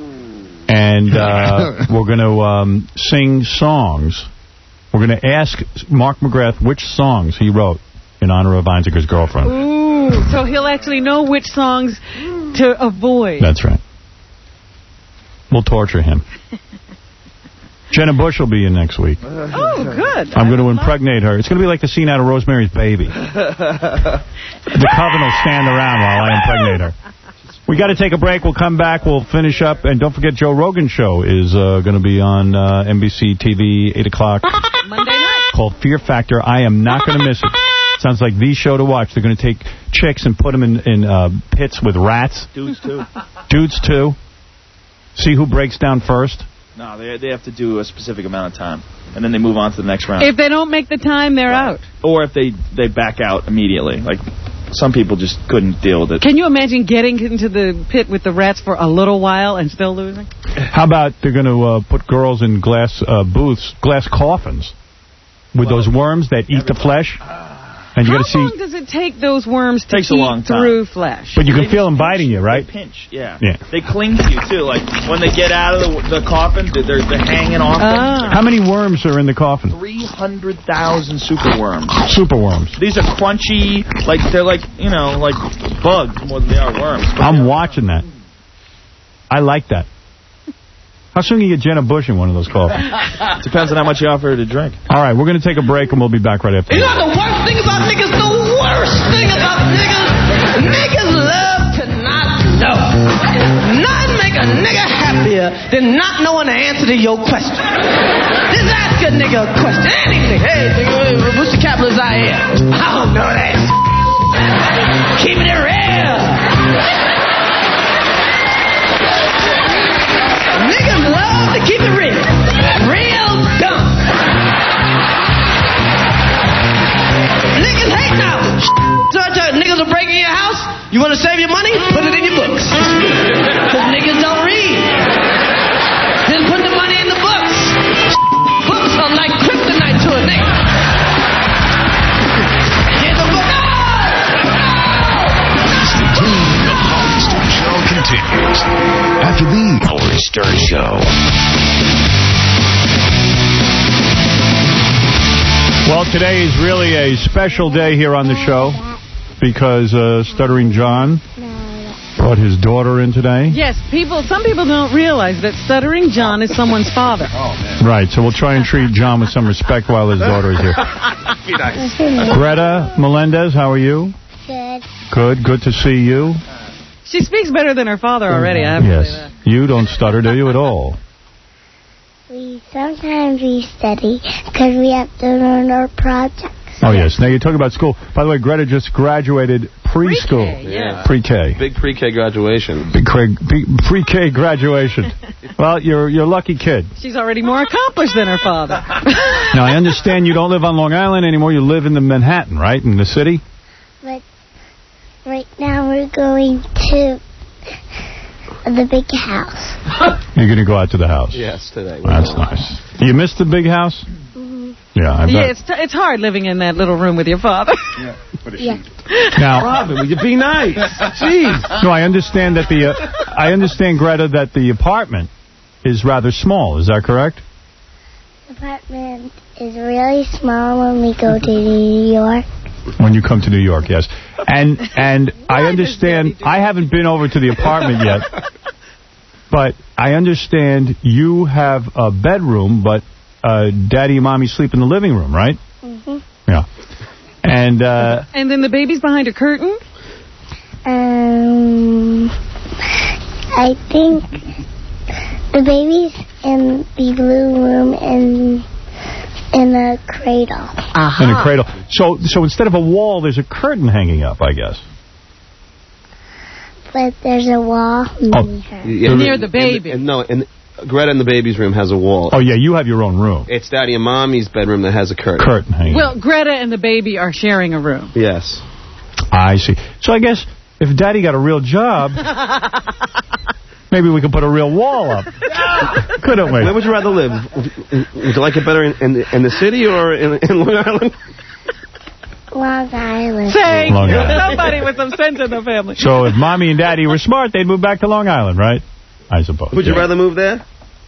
And uh, we're going to um, sing songs. We're going to ask Mark McGrath which songs he wrote in honor of Einziger's girlfriend. Ooh, so he'll actually know which songs to avoid. That's right. We'll torture him. Jenna Bush will be in next week. Oh, good. I'm going to impregnate her. It's going to be like the scene out of Rosemary's Baby. The Coven will stand around while I impregnate her. We got to take a break. We'll come back. We'll finish up. And don't forget, Joe Rogan's show is uh, going to be on uh, N B C T V, eight o'clock. Monday night. Called Fear Factor. I am not going to miss it. Sounds like the show to watch. They're going to take chicks and put them in, in uh, pits with rats. Dudes, too. Dudes, too. See who breaks down first. No, they they have to do a specific amount of time, and then they move on to the next round. If they don't make the time, they're right. out. Or if they, they back out immediately. Like, some people just couldn't deal with it. Can you imagine getting into the pit with the rats for a little while and still losing? How about they're going to uh, put girls in glass uh, booths, glass coffins, with well, those worms that eat the flesh? And you How got to see. long does it take those worms to Takes eat a long time. through flesh? But you can they feel them biting you, right? They pinch, yeah. yeah. They cling to you, too. Like, when they get out of the, the coffin, they're, they're hanging off ah. How many worms are in the coffin? three hundred thousand superworms. Superworms. These are crunchy, like, they're like, you know, like bugs more than they are worms. I'm watching that. I like that. How soon can you get Jenna Bush in one of those coffins? Depends on how much you offer her to drink. All right, we're going to take a break, and we'll be back right after You this. know the worst thing about niggas? The worst thing about niggas? Niggas love to not know. Nothing make a nigga happier than not knowing the answer to your question. Just ask a nigga a question. Anything. Hey, nigga, what's the capital of Zaire? I don't know that. Keeping it real. Niggas love to keep it real. Real dumb. Niggas hate now. So I tell you, niggas will break in your house. You want to save your money? Put it in your books. Because niggas don't read. Then put the money in the books. Books are like kryptonite to a nigga. Get the book Stay tuned. The Howard Stern Show continues after the Howard Stern Show. Well, today is really a special day here on the show because uh, Stuttering John brought his daughter in today. Yes, people. Some people don't realize that Stuttering John is someone's father. Oh, man. Right, so we'll try and treat John with some respect while his daughter is here. Be nice. Greta Melendez, how are you? Good. Good, good to see you. She speaks better than her father already, I have to Yes. say that. You don't stutter, do you, at all? We sometimes we study because we have to learn our projects. Oh, yes. Now, you're talking about school. By the way, Greta just graduated preschool. Pre-K, yeah. Pre-K. Big pre-K graduation. Big pre-K graduation. Well, you're you're a lucky kid. She's already more accomplished than her father. Now, I understand you don't live on Long Island anymore. You live in the Manhattan, right, in the city? But right now we're going to the big house. You're going to go out to the house? Yes, today. That's nice. You missed the big house? Mm-hmm. Yeah, I bet. Yeah, it's, t it's hard living in that little room with your father. Yeah. Yeah. Now, Robin, will you be nice? Jeez. No, I understand that the uh, I understand, Greta, that the apartment is rather small. Is that correct? The apartment is really small when we go to New York. When you come to New York, yes. And and I understand, I haven't been over to the apartment yet, but I understand you have a bedroom, but uh, Daddy and Mommy sleep in the living room, right? Mm-hmm. Yeah. And uh, and then the baby's behind a curtain? Um, I think the baby's in the blue room and in a cradle. Uh-huh. in a cradle. So so instead of a wall, there's a curtain hanging up, I guess. But there's a wall Oh. near her. Yeah, Near the baby. And, and no, and Greta in the baby's room has a wall. Oh, yeah, you have your own room. It's Daddy and Mommy's bedroom that has a curtain. Curtain hanging up. Well, Greta and the baby are sharing a room. Maybe we could put a real wall up. Couldn't we? Where would you rather live? Would you like it better in, in, in the city or in, in Long Island? Long Island. Say, Long Island. somebody with some sense in the family. So if Mommy and Daddy were smart, they'd move back to Long Island, right? I suppose. Would you yeah. rather move there?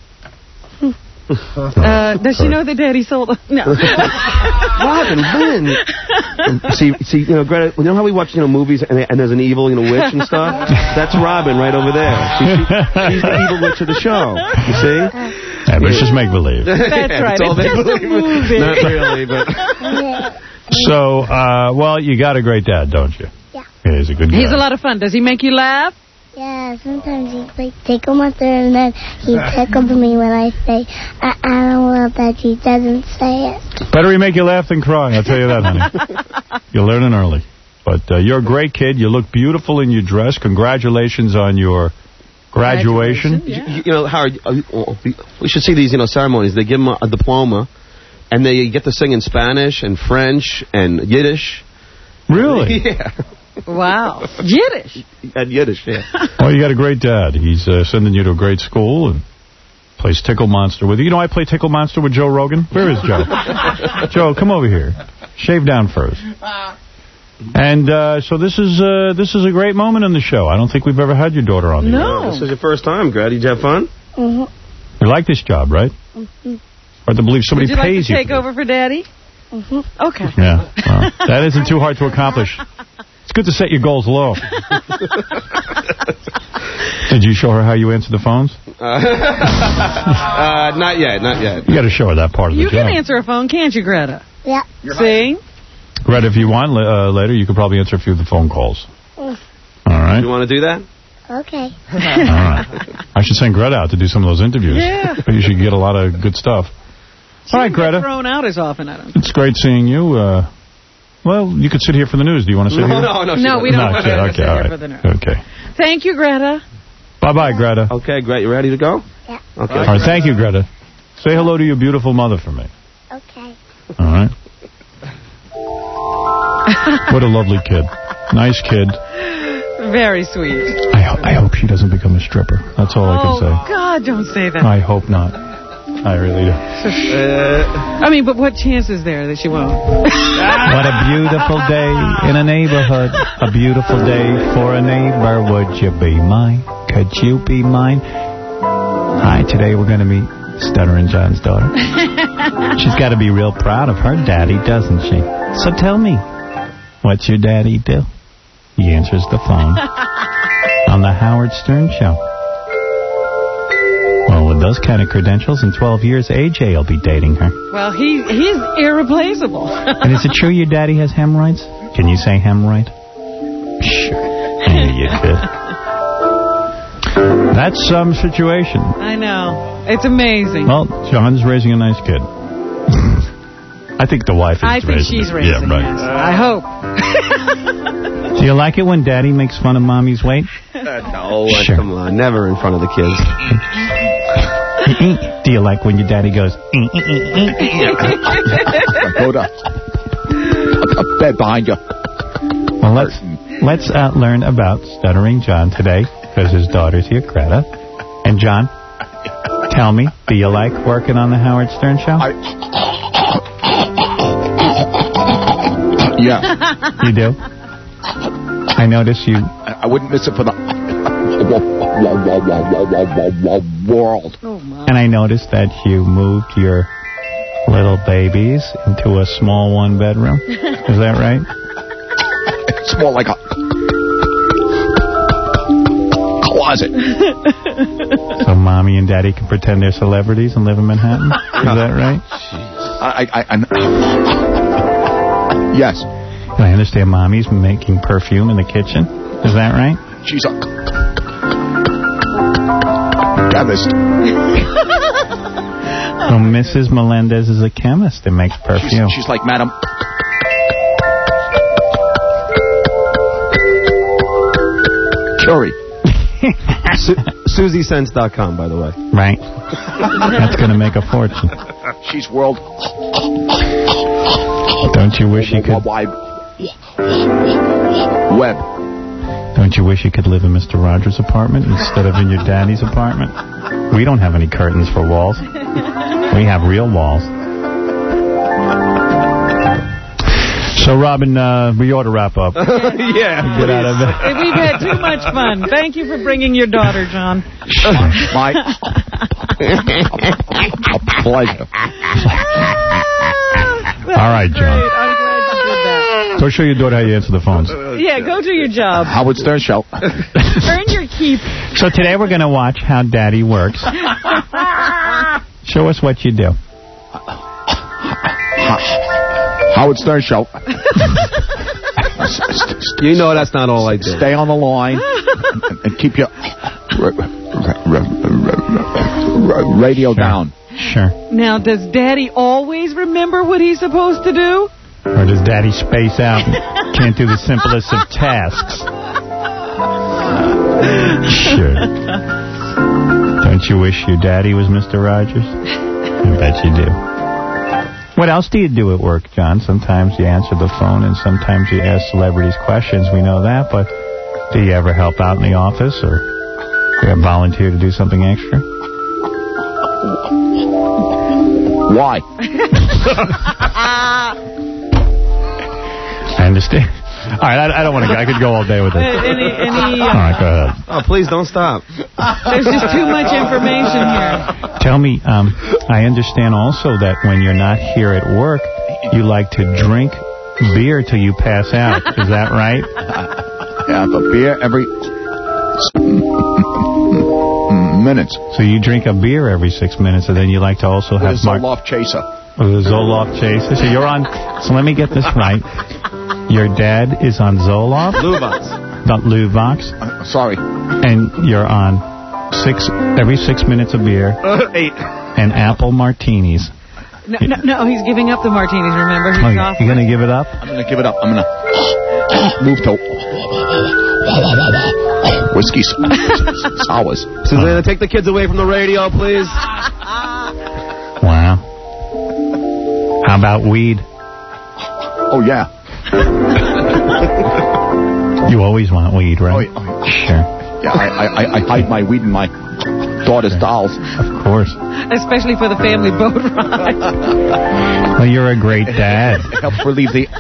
Uh, does she know that Daddy sold? No. Robin, Lynn. see, see, you know, Greta. You know how we watch, you know, movies and, and there's an evil, you know, witch and stuff. That's Robin right over there. She, she, she's the evil witch of the show. You see? Yeah, but it's just make believe. That's yeah, right. It's, all It's just a movie. Not really, but. So, uh, well, you got a great dad, don't you? Yeah. Yeah, he's a good guy. He's a lot of fun. Does he make you laugh? Yeah, sometimes he like tickle my throat and then he tickles me when I say, I, I don't love that. He doesn't say it. Better he make you laugh than cry, I'll tell you that, honey. You're learning early. But uh, you're a great kid. You look beautiful in your dress. Congratulations on your graduation. Yeah. You, you know, Howard, uh, we should see these, you know, ceremonies. They give them a, a diploma, and they get to sing in Spanish and French and Yiddish. Really? Yeah. Wow. Yiddish. And Yiddish, yeah. Well, you got a great dad. He's uh, sending you to a great school and plays Tickle Monster with you. You know, I play Tickle Monster with Joe Rogan. Where is Joe? Joe, come over here. Shave down first. And uh, so this is uh, this is a great moment in the show. I don't think we've ever had your daughter on the No. air. This is your first time, Greta. Did you have fun? Mm-hmm. You like this job, right? Mm-hmm. Hard to believe somebody Would you like pays to you. take over for Daddy? Mm-hmm. Okay. Yeah, well, that isn't too hard to accomplish. It's good to set your goals low. Did you show her how you answer the phones? Uh, uh, not yet, not yet. You got to show her that part of the You job. can answer a phone, can't you, Greta? Yeah. See? Greta, if you want uh, later, you could probably answer a few of the phone calls. Mm. All right? You want to do that? Okay. All right. I should send Greta out to do some of those interviews. Yeah. You should get a lot of good stuff. She All right, doesn't get Greta. thrown out as often, I don't think. It's great seeing you. Uh, well, you could sit here for the news. Do you want to sit No, here? no, no. she No, we doesn't. don't No, want okay, her to okay, sit all here right. for the news. Okay. Thank you, Greta. Bye-bye, Greta. Okay, great. You ready to go? Yeah. Okay. All right, thank you, Greta. Say hello to your beautiful mother for me. Okay. All right? What a lovely kid. Nice kid. Very sweet. I, ho I hope she doesn't become a stripper. That's all I can Oh, say. God, don't say that. I hope not. I really do. Uh, I mean, but what chance is there that she won't? What a beautiful day in a neighborhood. A beautiful day for a neighbor. Would you be mine? Could you be mine? Hi, today we're going to meet Stuttering John's daughter. She's got to be real proud of her daddy, doesn't she? So tell me, what's your daddy do? He answers the phone on the Howard Stern Show. Well, with those kind of credentials, in twelve years, A J will be dating her. Well, he he's irreplaceable. And is it true your daddy has hemorrhoids? Can you say hemorrhoid? Sure. Yeah, you could. That's some situation. I know. It's amazing. Well, John's raising a nice kid. I think the wife is I think raising she's it. raising Yeah, right. it. I hope. Do you like it when daddy makes fun of mommy's weight? Uh, no, Sure. come on. Never in front of the kids. Do you like when your daddy goes... Hold up. A bed behind you. Well, let's, let's uh, learn about Stuttering John today, because his daughter's here, Greta. And John, tell me, do you like working on the Howard Stern Show? I... Yeah. You do? I notice you... I, I wouldn't miss it for the world. Oh, my. And I noticed that you moved your little babies into a small one-bedroom. Is that right? It's more like a closet. So mommy and daddy can pretend they're celebrities and live in Manhattan? Is that right? I, I, I, yes. I understand mommy's making perfume in the kitchen. Is that right? She's a chemist. So Missus Melendez is a chemist and makes perfume. She's, she's like Madam... Curie. Su Susie Sense dot com, by the way. Right. That's going to make a fortune. She's world... Don't you wish you could... Wide web. Don't Don't you wish you could live in Mister Rogers' apartment instead of in your daddy's apartment? We don't have any curtains for walls. We have real walls. So, Robin, uh, we ought to wrap up. Yeah. Get out of it. We've had too much fun. Thank you for bringing your daughter, John. My pleasure. All right, John. Great. I'm glad you did that. Go show your daughter how you answer the phones. Yeah, go do your job. Howard Stern Show. Earn your keep. So today we're going to watch how Daddy works. Show us what you do. Howard Stern Show. You know that's not all I do. Stay on the line and, and keep your r- r- r- radio sure. down. Sure. Now, does Daddy always remember what he's supposed to do? Or does Daddy space out and can't do the simplest of tasks? Sure. Don't you wish your daddy was Mister Rogers? I bet you do. What else do you do at work, John? Sometimes you answer the phone and sometimes you ask celebrities questions. We know that, but do you ever help out in the office or you ever volunteer to do something extra? Why? I understand. All right, I, I don't want to go. I could go all day with this. Uh, any, any, uh, all right, go ahead. Oh, please don't stop. There's just too much information here. Tell me, um, I understand also that when you're not here at work, you like to drink beer till you pass out. Is that right? Yeah, but beer every minutes. So you drink a beer every six minutes, and then you like to also have... The Zoloft Chaser. Oh, the Zoloft Chaser. So you're on... So let me get this right. Your dad is on Zoloft? Luvox. Not Luvox. Uh, sorry. And you're on six every six minutes of beer. Uh, eight. And apple martinis. No, no, no, he's giving up the martinis, remember? He's Oh, off. you're going to give it up? I'm going to give it up. I'm going to move to whiskey sours. Susanna, take the kids away from the radio, please. Wow. How about weed? Oh, yeah. You always want weed, right? Oh, oh, sure. Yeah, I, I, I hide my weed in my daughter's dolls. Of course. Especially for the family boat ride. Well, you're a great dad. It helps relieve the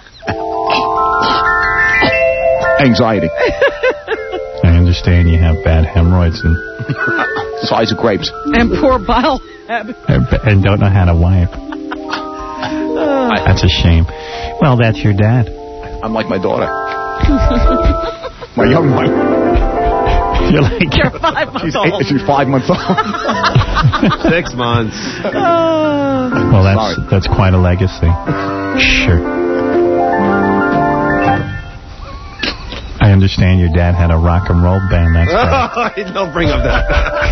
anxiety. I understand you have bad hemorrhoids and size of grapes. And poor bile habits. And don't know how to wipe. That's a shame. Well, that's your dad. I'm like my daughter. My young one. You're like You're five months she's old. Eight, she's five months old. Six months. Oh. Well, that's Sorry. that's quite a legacy. Sure. I understand your dad had a rock and roll band. That's right. Don't bring up that.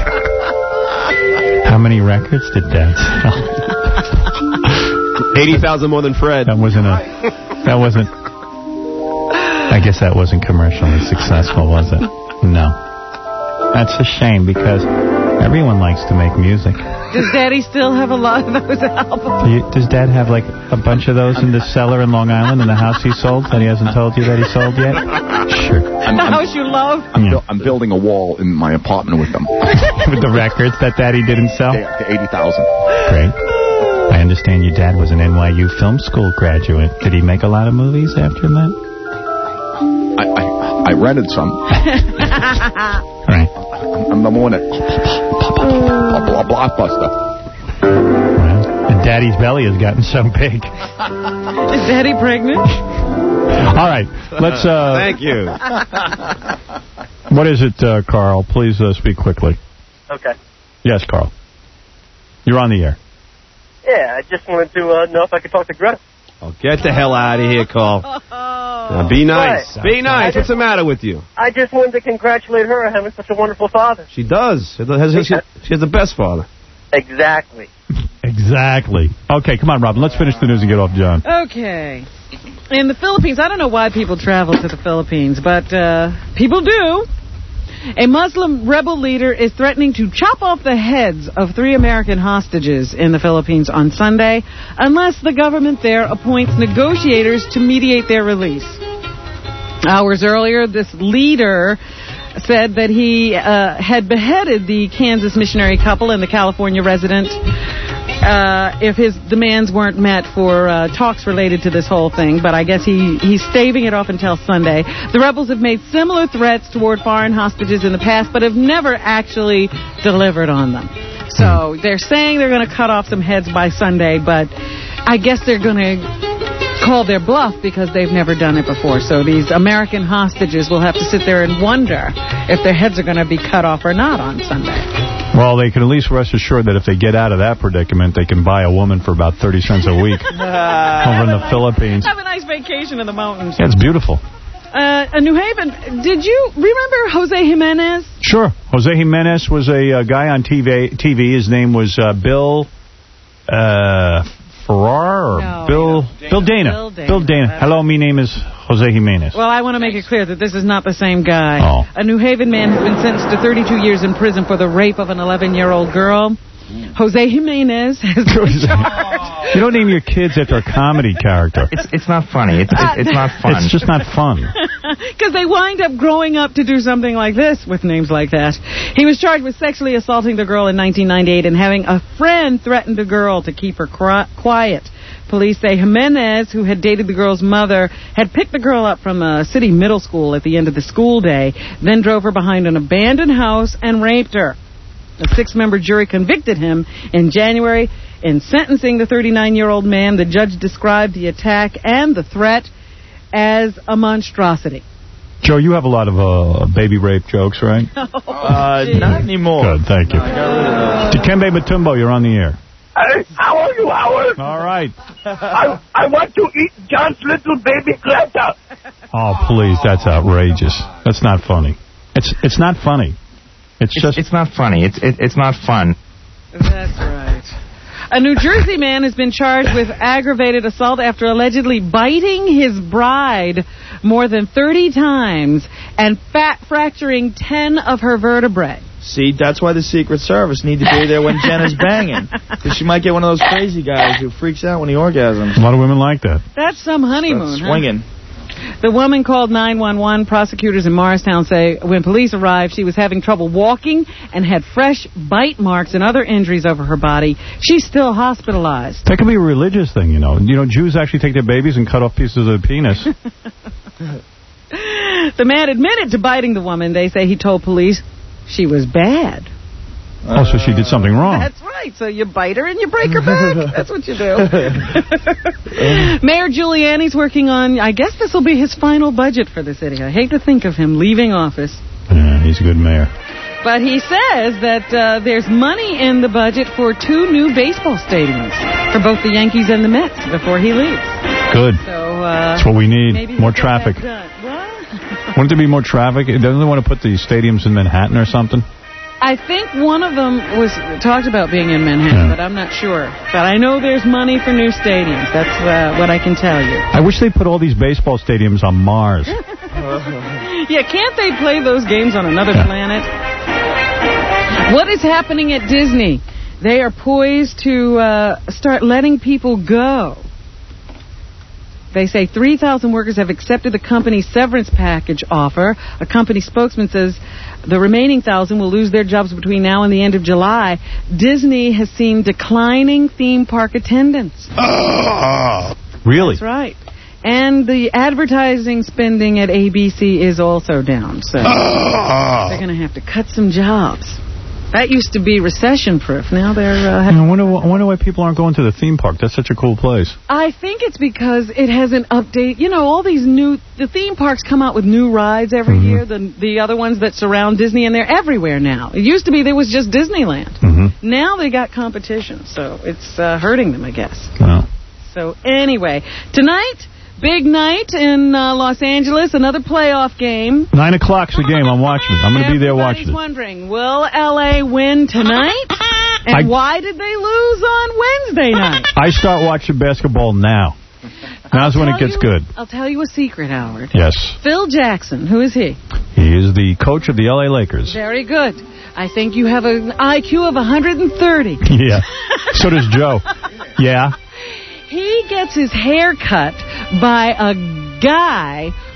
How many records did Dad sell? Eighty thousand more than Fred. That wasn't a. That wasn't. I guess that wasn't commercially successful, was it? No. That's a shame because everyone likes to make music. Does Daddy still have a lot of those albums? Do you, does Dad have like a bunch of those in the cellar in Long Island in the house he sold that he hasn't told you that he sold yet? Sure. I'm, the I'm, house you love? I'm, bu- I'm building a wall in my apartment with them. With the records that Daddy didn't sell? Yeah, the eighty thousand. Great. I understand your dad was an N Y U film school graduate. Did he make a lot of movies after that? I, I, I rented some. Right. I'm the one that a blockbuster. Well, and Daddy's belly has gotten so big. Is Daddy pregnant? All right, let's. Uh, Thank you. What is it, uh, Carl? Please uh, speak quickly. Okay. Yes, Carl. You're on the air. Yeah, I just wanted to uh, know if I could talk to Greta. Oh, get the hell out of here, Carl. Now, be nice. What? Be nice. What's the matter with you? I just wanted to congratulate her on having such a wonderful father. She does. She has, she has the best father. Exactly. Exactly. Okay, come on, Robin. Let's finish the news and get off John. Okay. In the Philippines, I don't know why people travel to the Philippines, but uh, people do. A Muslim rebel leader is threatening to chop off the heads of three American hostages in the Philippines on Sunday unless the government there appoints negotiators to mediate their release. Hours earlier, this leader said that he uh, had beheaded the Kansas missionary couple and the California resident uh, if his demands weren't met for uh, talks related to this whole thing. But I guess he, he's staving it off until Sunday. The rebels have made similar threats toward foreign hostages in the past, but have never actually delivered on them. So they're saying they're going to cut off some heads by Sunday, but I guess they're going to call their bluff because they've never done it before. So these American hostages will have to sit there and wonder if their heads are going to be cut off or not on Sunday. Well, they can at least rest assured that if they get out of that predicament, they can buy a woman for about thirty cents a week uh, over in the Philippines. Have a nice vacation in the mountains. Yeah, it's beautiful. Uh, in New Haven, did you remember Jose Jimenez? Sure. Jose Jimenez was a uh, guy on T V. T V. His name was uh, Bill uh, Ferrar or no, Bill Dana. Bill Dana. Bill Dana. Bill Dana. Hello, my name is Jose Jimenez. Well, I want to make it clear that this is not the same guy. Oh. A New Haven man has been sentenced to thirty-two years in prison for the rape of an eleven-year-old girl. Jose Jimenez has been charged. You don't name your kids after a comedy character. It's it's not funny. It's it's, it's not fun. It's just not fun. Because they wind up growing up to do something like this with names like that. He was charged with sexually assaulting the girl in nineteen ninety-eight and having a friend threaten the girl to keep her quiet. Police say Jimenez, who had dated the girl's mother, had picked the girl up from a city middle school at the end of the school day, then drove her behind an abandoned house and raped her. A six-member jury convicted him in January. In sentencing the thirty-nine-year-old man, the judge described the attack and the threat as a monstrosity. Joe, you have a lot of uh, baby rape jokes, right? uh, not anymore. Good, thank you. Dikembe Mutombo, you're on the air. Hey, how are you, Howard? All right. I, I want to eat John's little baby Greta. Oh, please, that's outrageous. That's not funny. It's it's not funny. It's, it's just... It's not funny. It's it, it's not fun. That's right. A New Jersey man has been charged with aggravated assault after allegedly biting his bride more than thirty times and fat fracturing ten of her vertebrae. See, that's why the Secret Service need to be there when Jen is banging. Because she might get one of those crazy guys who freaks out when he orgasms. A lot of women like that. That's some honeymoon, That's swinging. Huh? The woman called nine one one. Prosecutors in Morristown say when police arrived, she was having trouble walking and had fresh bite marks and other injuries over her body. She's still hospitalized. That could be a religious thing, you know. You know, Jews actually take their babies and cut off pieces of the penis. The man admitted to biting the woman. They say he told police she was bad. Oh, so she did something wrong. That's right. So you bite her and you break her back. That's what you do. Mayor Giuliani's working on, I guess this will be his final budget for the city. I hate to think of him leaving office. Yeah, he's a good mayor. But he says that uh, there's money in the budget for two new baseball stadiums for both the Yankees and the Mets before he leaves. Good. So uh, that's what we need. More traffic. What? Wouldn't there be more traffic? Doesn't they want to put the stadiums in Manhattan or something? I think one of them was talked about being in Manhattan, yeah. But I'm not sure. But I know there's money for new stadiums. That's uh, what I can tell you. I wish they put all these baseball stadiums on Mars. Yeah, can't they play those games on another yeah. planet? What is happening at Disney? They are poised to uh, start letting people go. They say three thousand workers have accepted the company's severance package offer. A company spokesman says the remaining one thousand will lose their jobs between now and the end of July. Disney has seen declining theme park attendance. Uh, really? That's right. And the advertising spending at A B C is also down. So uh, they're going to have to cut some jobs. That used to be recession-proof. Now they're... Uh, I wonder, I wonder why people aren't going to the theme park. That's such a cool place. I think it's because it has an update. You know, all these new... The theme parks come out with new rides every mm-hmm. year. The the other ones that surround Disney, and they're everywhere now. It used to be there was just Disneyland. Mm-hmm. Now they got competition, so it's uh, hurting them, I guess. Wow. So anyway, tonight... Big night in uh, Los Angeles, another playoff game. Nine o'clock's the game. I'm watching it. I'm going to be there watching it. Everybody's wondering, will L A win tonight? And I, why did they lose on Wednesday night? I start watching basketball now. Now's when it gets you, good. I'll tell you a secret, Howard. Yes. Phil Jackson, who is he? He is the coach of the L A Lakers. Very good. I think you have an I Q of one hundred thirty. Yeah. So does Joe. Yeah. He gets his hair cut by a guy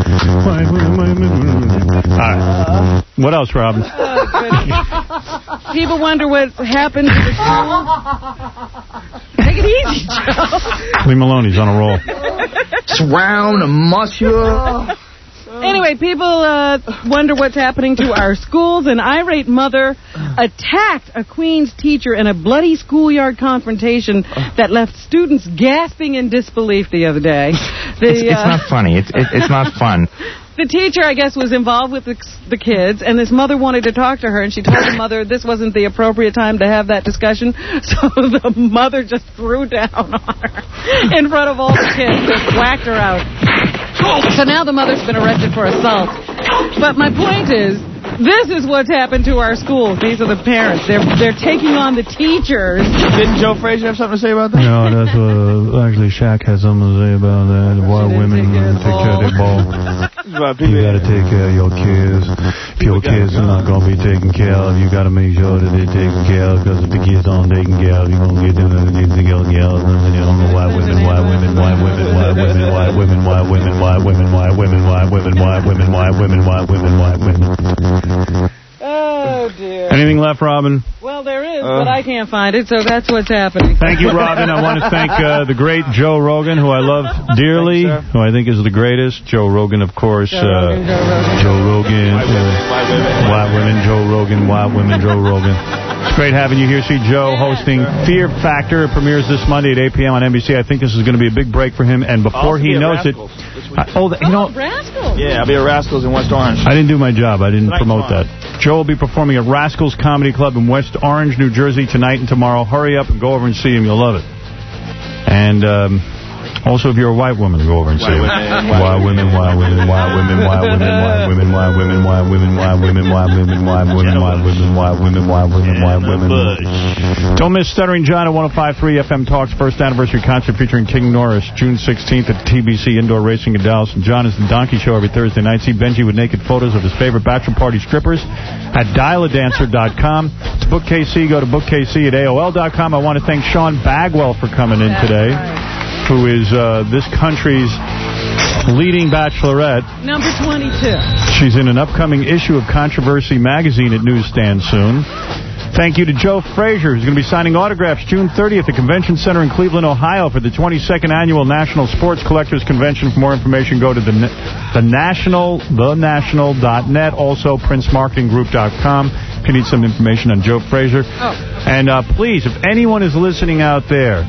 All right. What else, Robin? Oh, people wonder what happened to the school. Take it easy, Joe. Lee Maloney's on a roll. Surround, muscular. Anyway, people uh, wonder what's happening to our schools. An irate mother attacked a Queens teacher in a bloody schoolyard confrontation that left students gasping in disbelief the other day. The, it's, it's uh, not funny. It's it, it's not fun. The teacher, I guess, was involved with the, the kids, and this mother wanted to talk to her, and she told the mother this wasn't the appropriate time to have that discussion, so the mother just threw down on her in front of all the kids, just whacked her out. So now the mother's been arrested for assault. But my point is, This is what's happened to our schools. These are the parents. They're they're taking on the teachers. Didn't Joe Frazier have something to say about that? No, that's what, actually, Shaq has something to say about that. Why women take care of their ball. You got to take care of your kids. If your kids are not going to be taken care of, you got to make sure that they're taken care of, because if the kids aren't taken care of, you're going to get them to get together. You don't know why women, why women, why women, why women, why women, why women, why women, why women, why women, why women, why women, why women, why women. Oh, dear. Anything left, Robin? Well, there is, uh, but I can't find it, so that's what's happening. Thank you, Robin. I want to thank uh, the great Joe Rogan, who I love dearly, Thanks, who I think is the greatest. Joe Rogan, of course. Joe Rogan, uh, Joe Rogan. Why women, Joe Rogan. Why women, Joe Rogan. It's great having you here. See Joe hosting Fear Factor. It premieres this Monday at eight p m on N B C. I think this is going to be a big break for him, and before he knows it... I, oh, you know, oh, Rascals. Yeah, I'll be at Rascals in West Orange. I didn't do my job. I didn't promote that. Joe will be performing at Rascals Comedy Club in West Orange, New Jersey tonight and tomorrow. Hurry up and go over and see him. You'll love it. And um, also, if you're a white woman, go over and see him. Why women, why women, why women, why women, why women, why women, why women, why women, why women, why women, why women, why women, why women, why women. Don't miss Stuttering John at one oh five point three F M Talk's first anniversary concert featuring King Norris, June sixteenth at T B C Indoor Racing in Dallas. And John is the Donkey Show every Thursday night. See Benji with naked photos of his favorite bachelor party strippers at dial a dancer dot com. To book K C, go to book K C at A O L dot com. I want to thank Sean Bagwell for coming in today, who is uh, this country's leading bachelorette. Number twenty-two. She's in an upcoming issue of Controversy magazine at newsstands soon. Thank you to Joe Frazier, who's going to be signing autographs June thirtieth at the Convention Center in Cleveland, Ohio for the twenty-second Annual National Sports Collectors Convention. For more information, go to the, the National, the national dot net, also prince marketing group dot com if you need some information on Joe Frazier. Oh. And uh, please, if anyone is listening out there,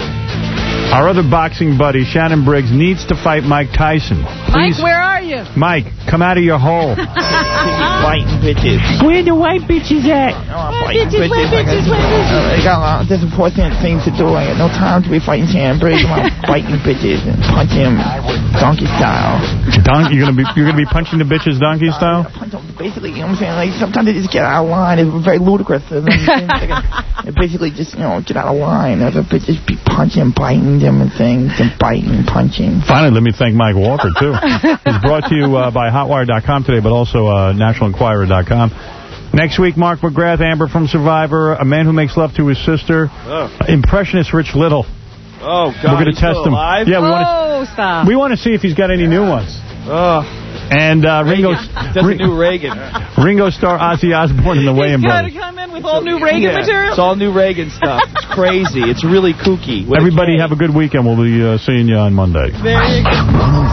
our other boxing buddy, Shannon Briggs, needs to fight Mike Tyson. Please. Mike, where are you? Mike, come out of your hole. Fighting bitches. Where the white bitches at? Oh, White bitches, white bitches, white bitches. I got a lot of important things to do. I got no time to be fighting Shannon Briggs. I'm fighting bitches and punching them donkey style. Don, you're gonna be you're gonna be punching the bitches donkey style? Punch them, basically, you know what I'm saying? Like sometimes they just get out of line. It's very ludicrous. They basically just you know get out of line. Other bitches be punching, biting them and things, and biting, punching. Finally, let me thank Mike Walker too. It's brought to you uh, by hotwire dot com today, but also uh, national enquirer dot com. Next week, Mark McGrath, Amber from Survivor, a man who makes love to his sister, oh. impressionist Rich Little. Oh, God, we're going to test him. Alive? Yeah, we oh, want to. stop. We want to see if he's got any new ones. Oh. And uh, Ringo, That's a new Reagan. Ringo star Ozzy Osbourne and the Wayans Brothers. He's got to come in with all new Reagan yeah, material. It's all new Reagan stuff. It's crazy. It's really kooky. Everybody have a good weekend. We'll be uh, seeing you on Monday. There you go.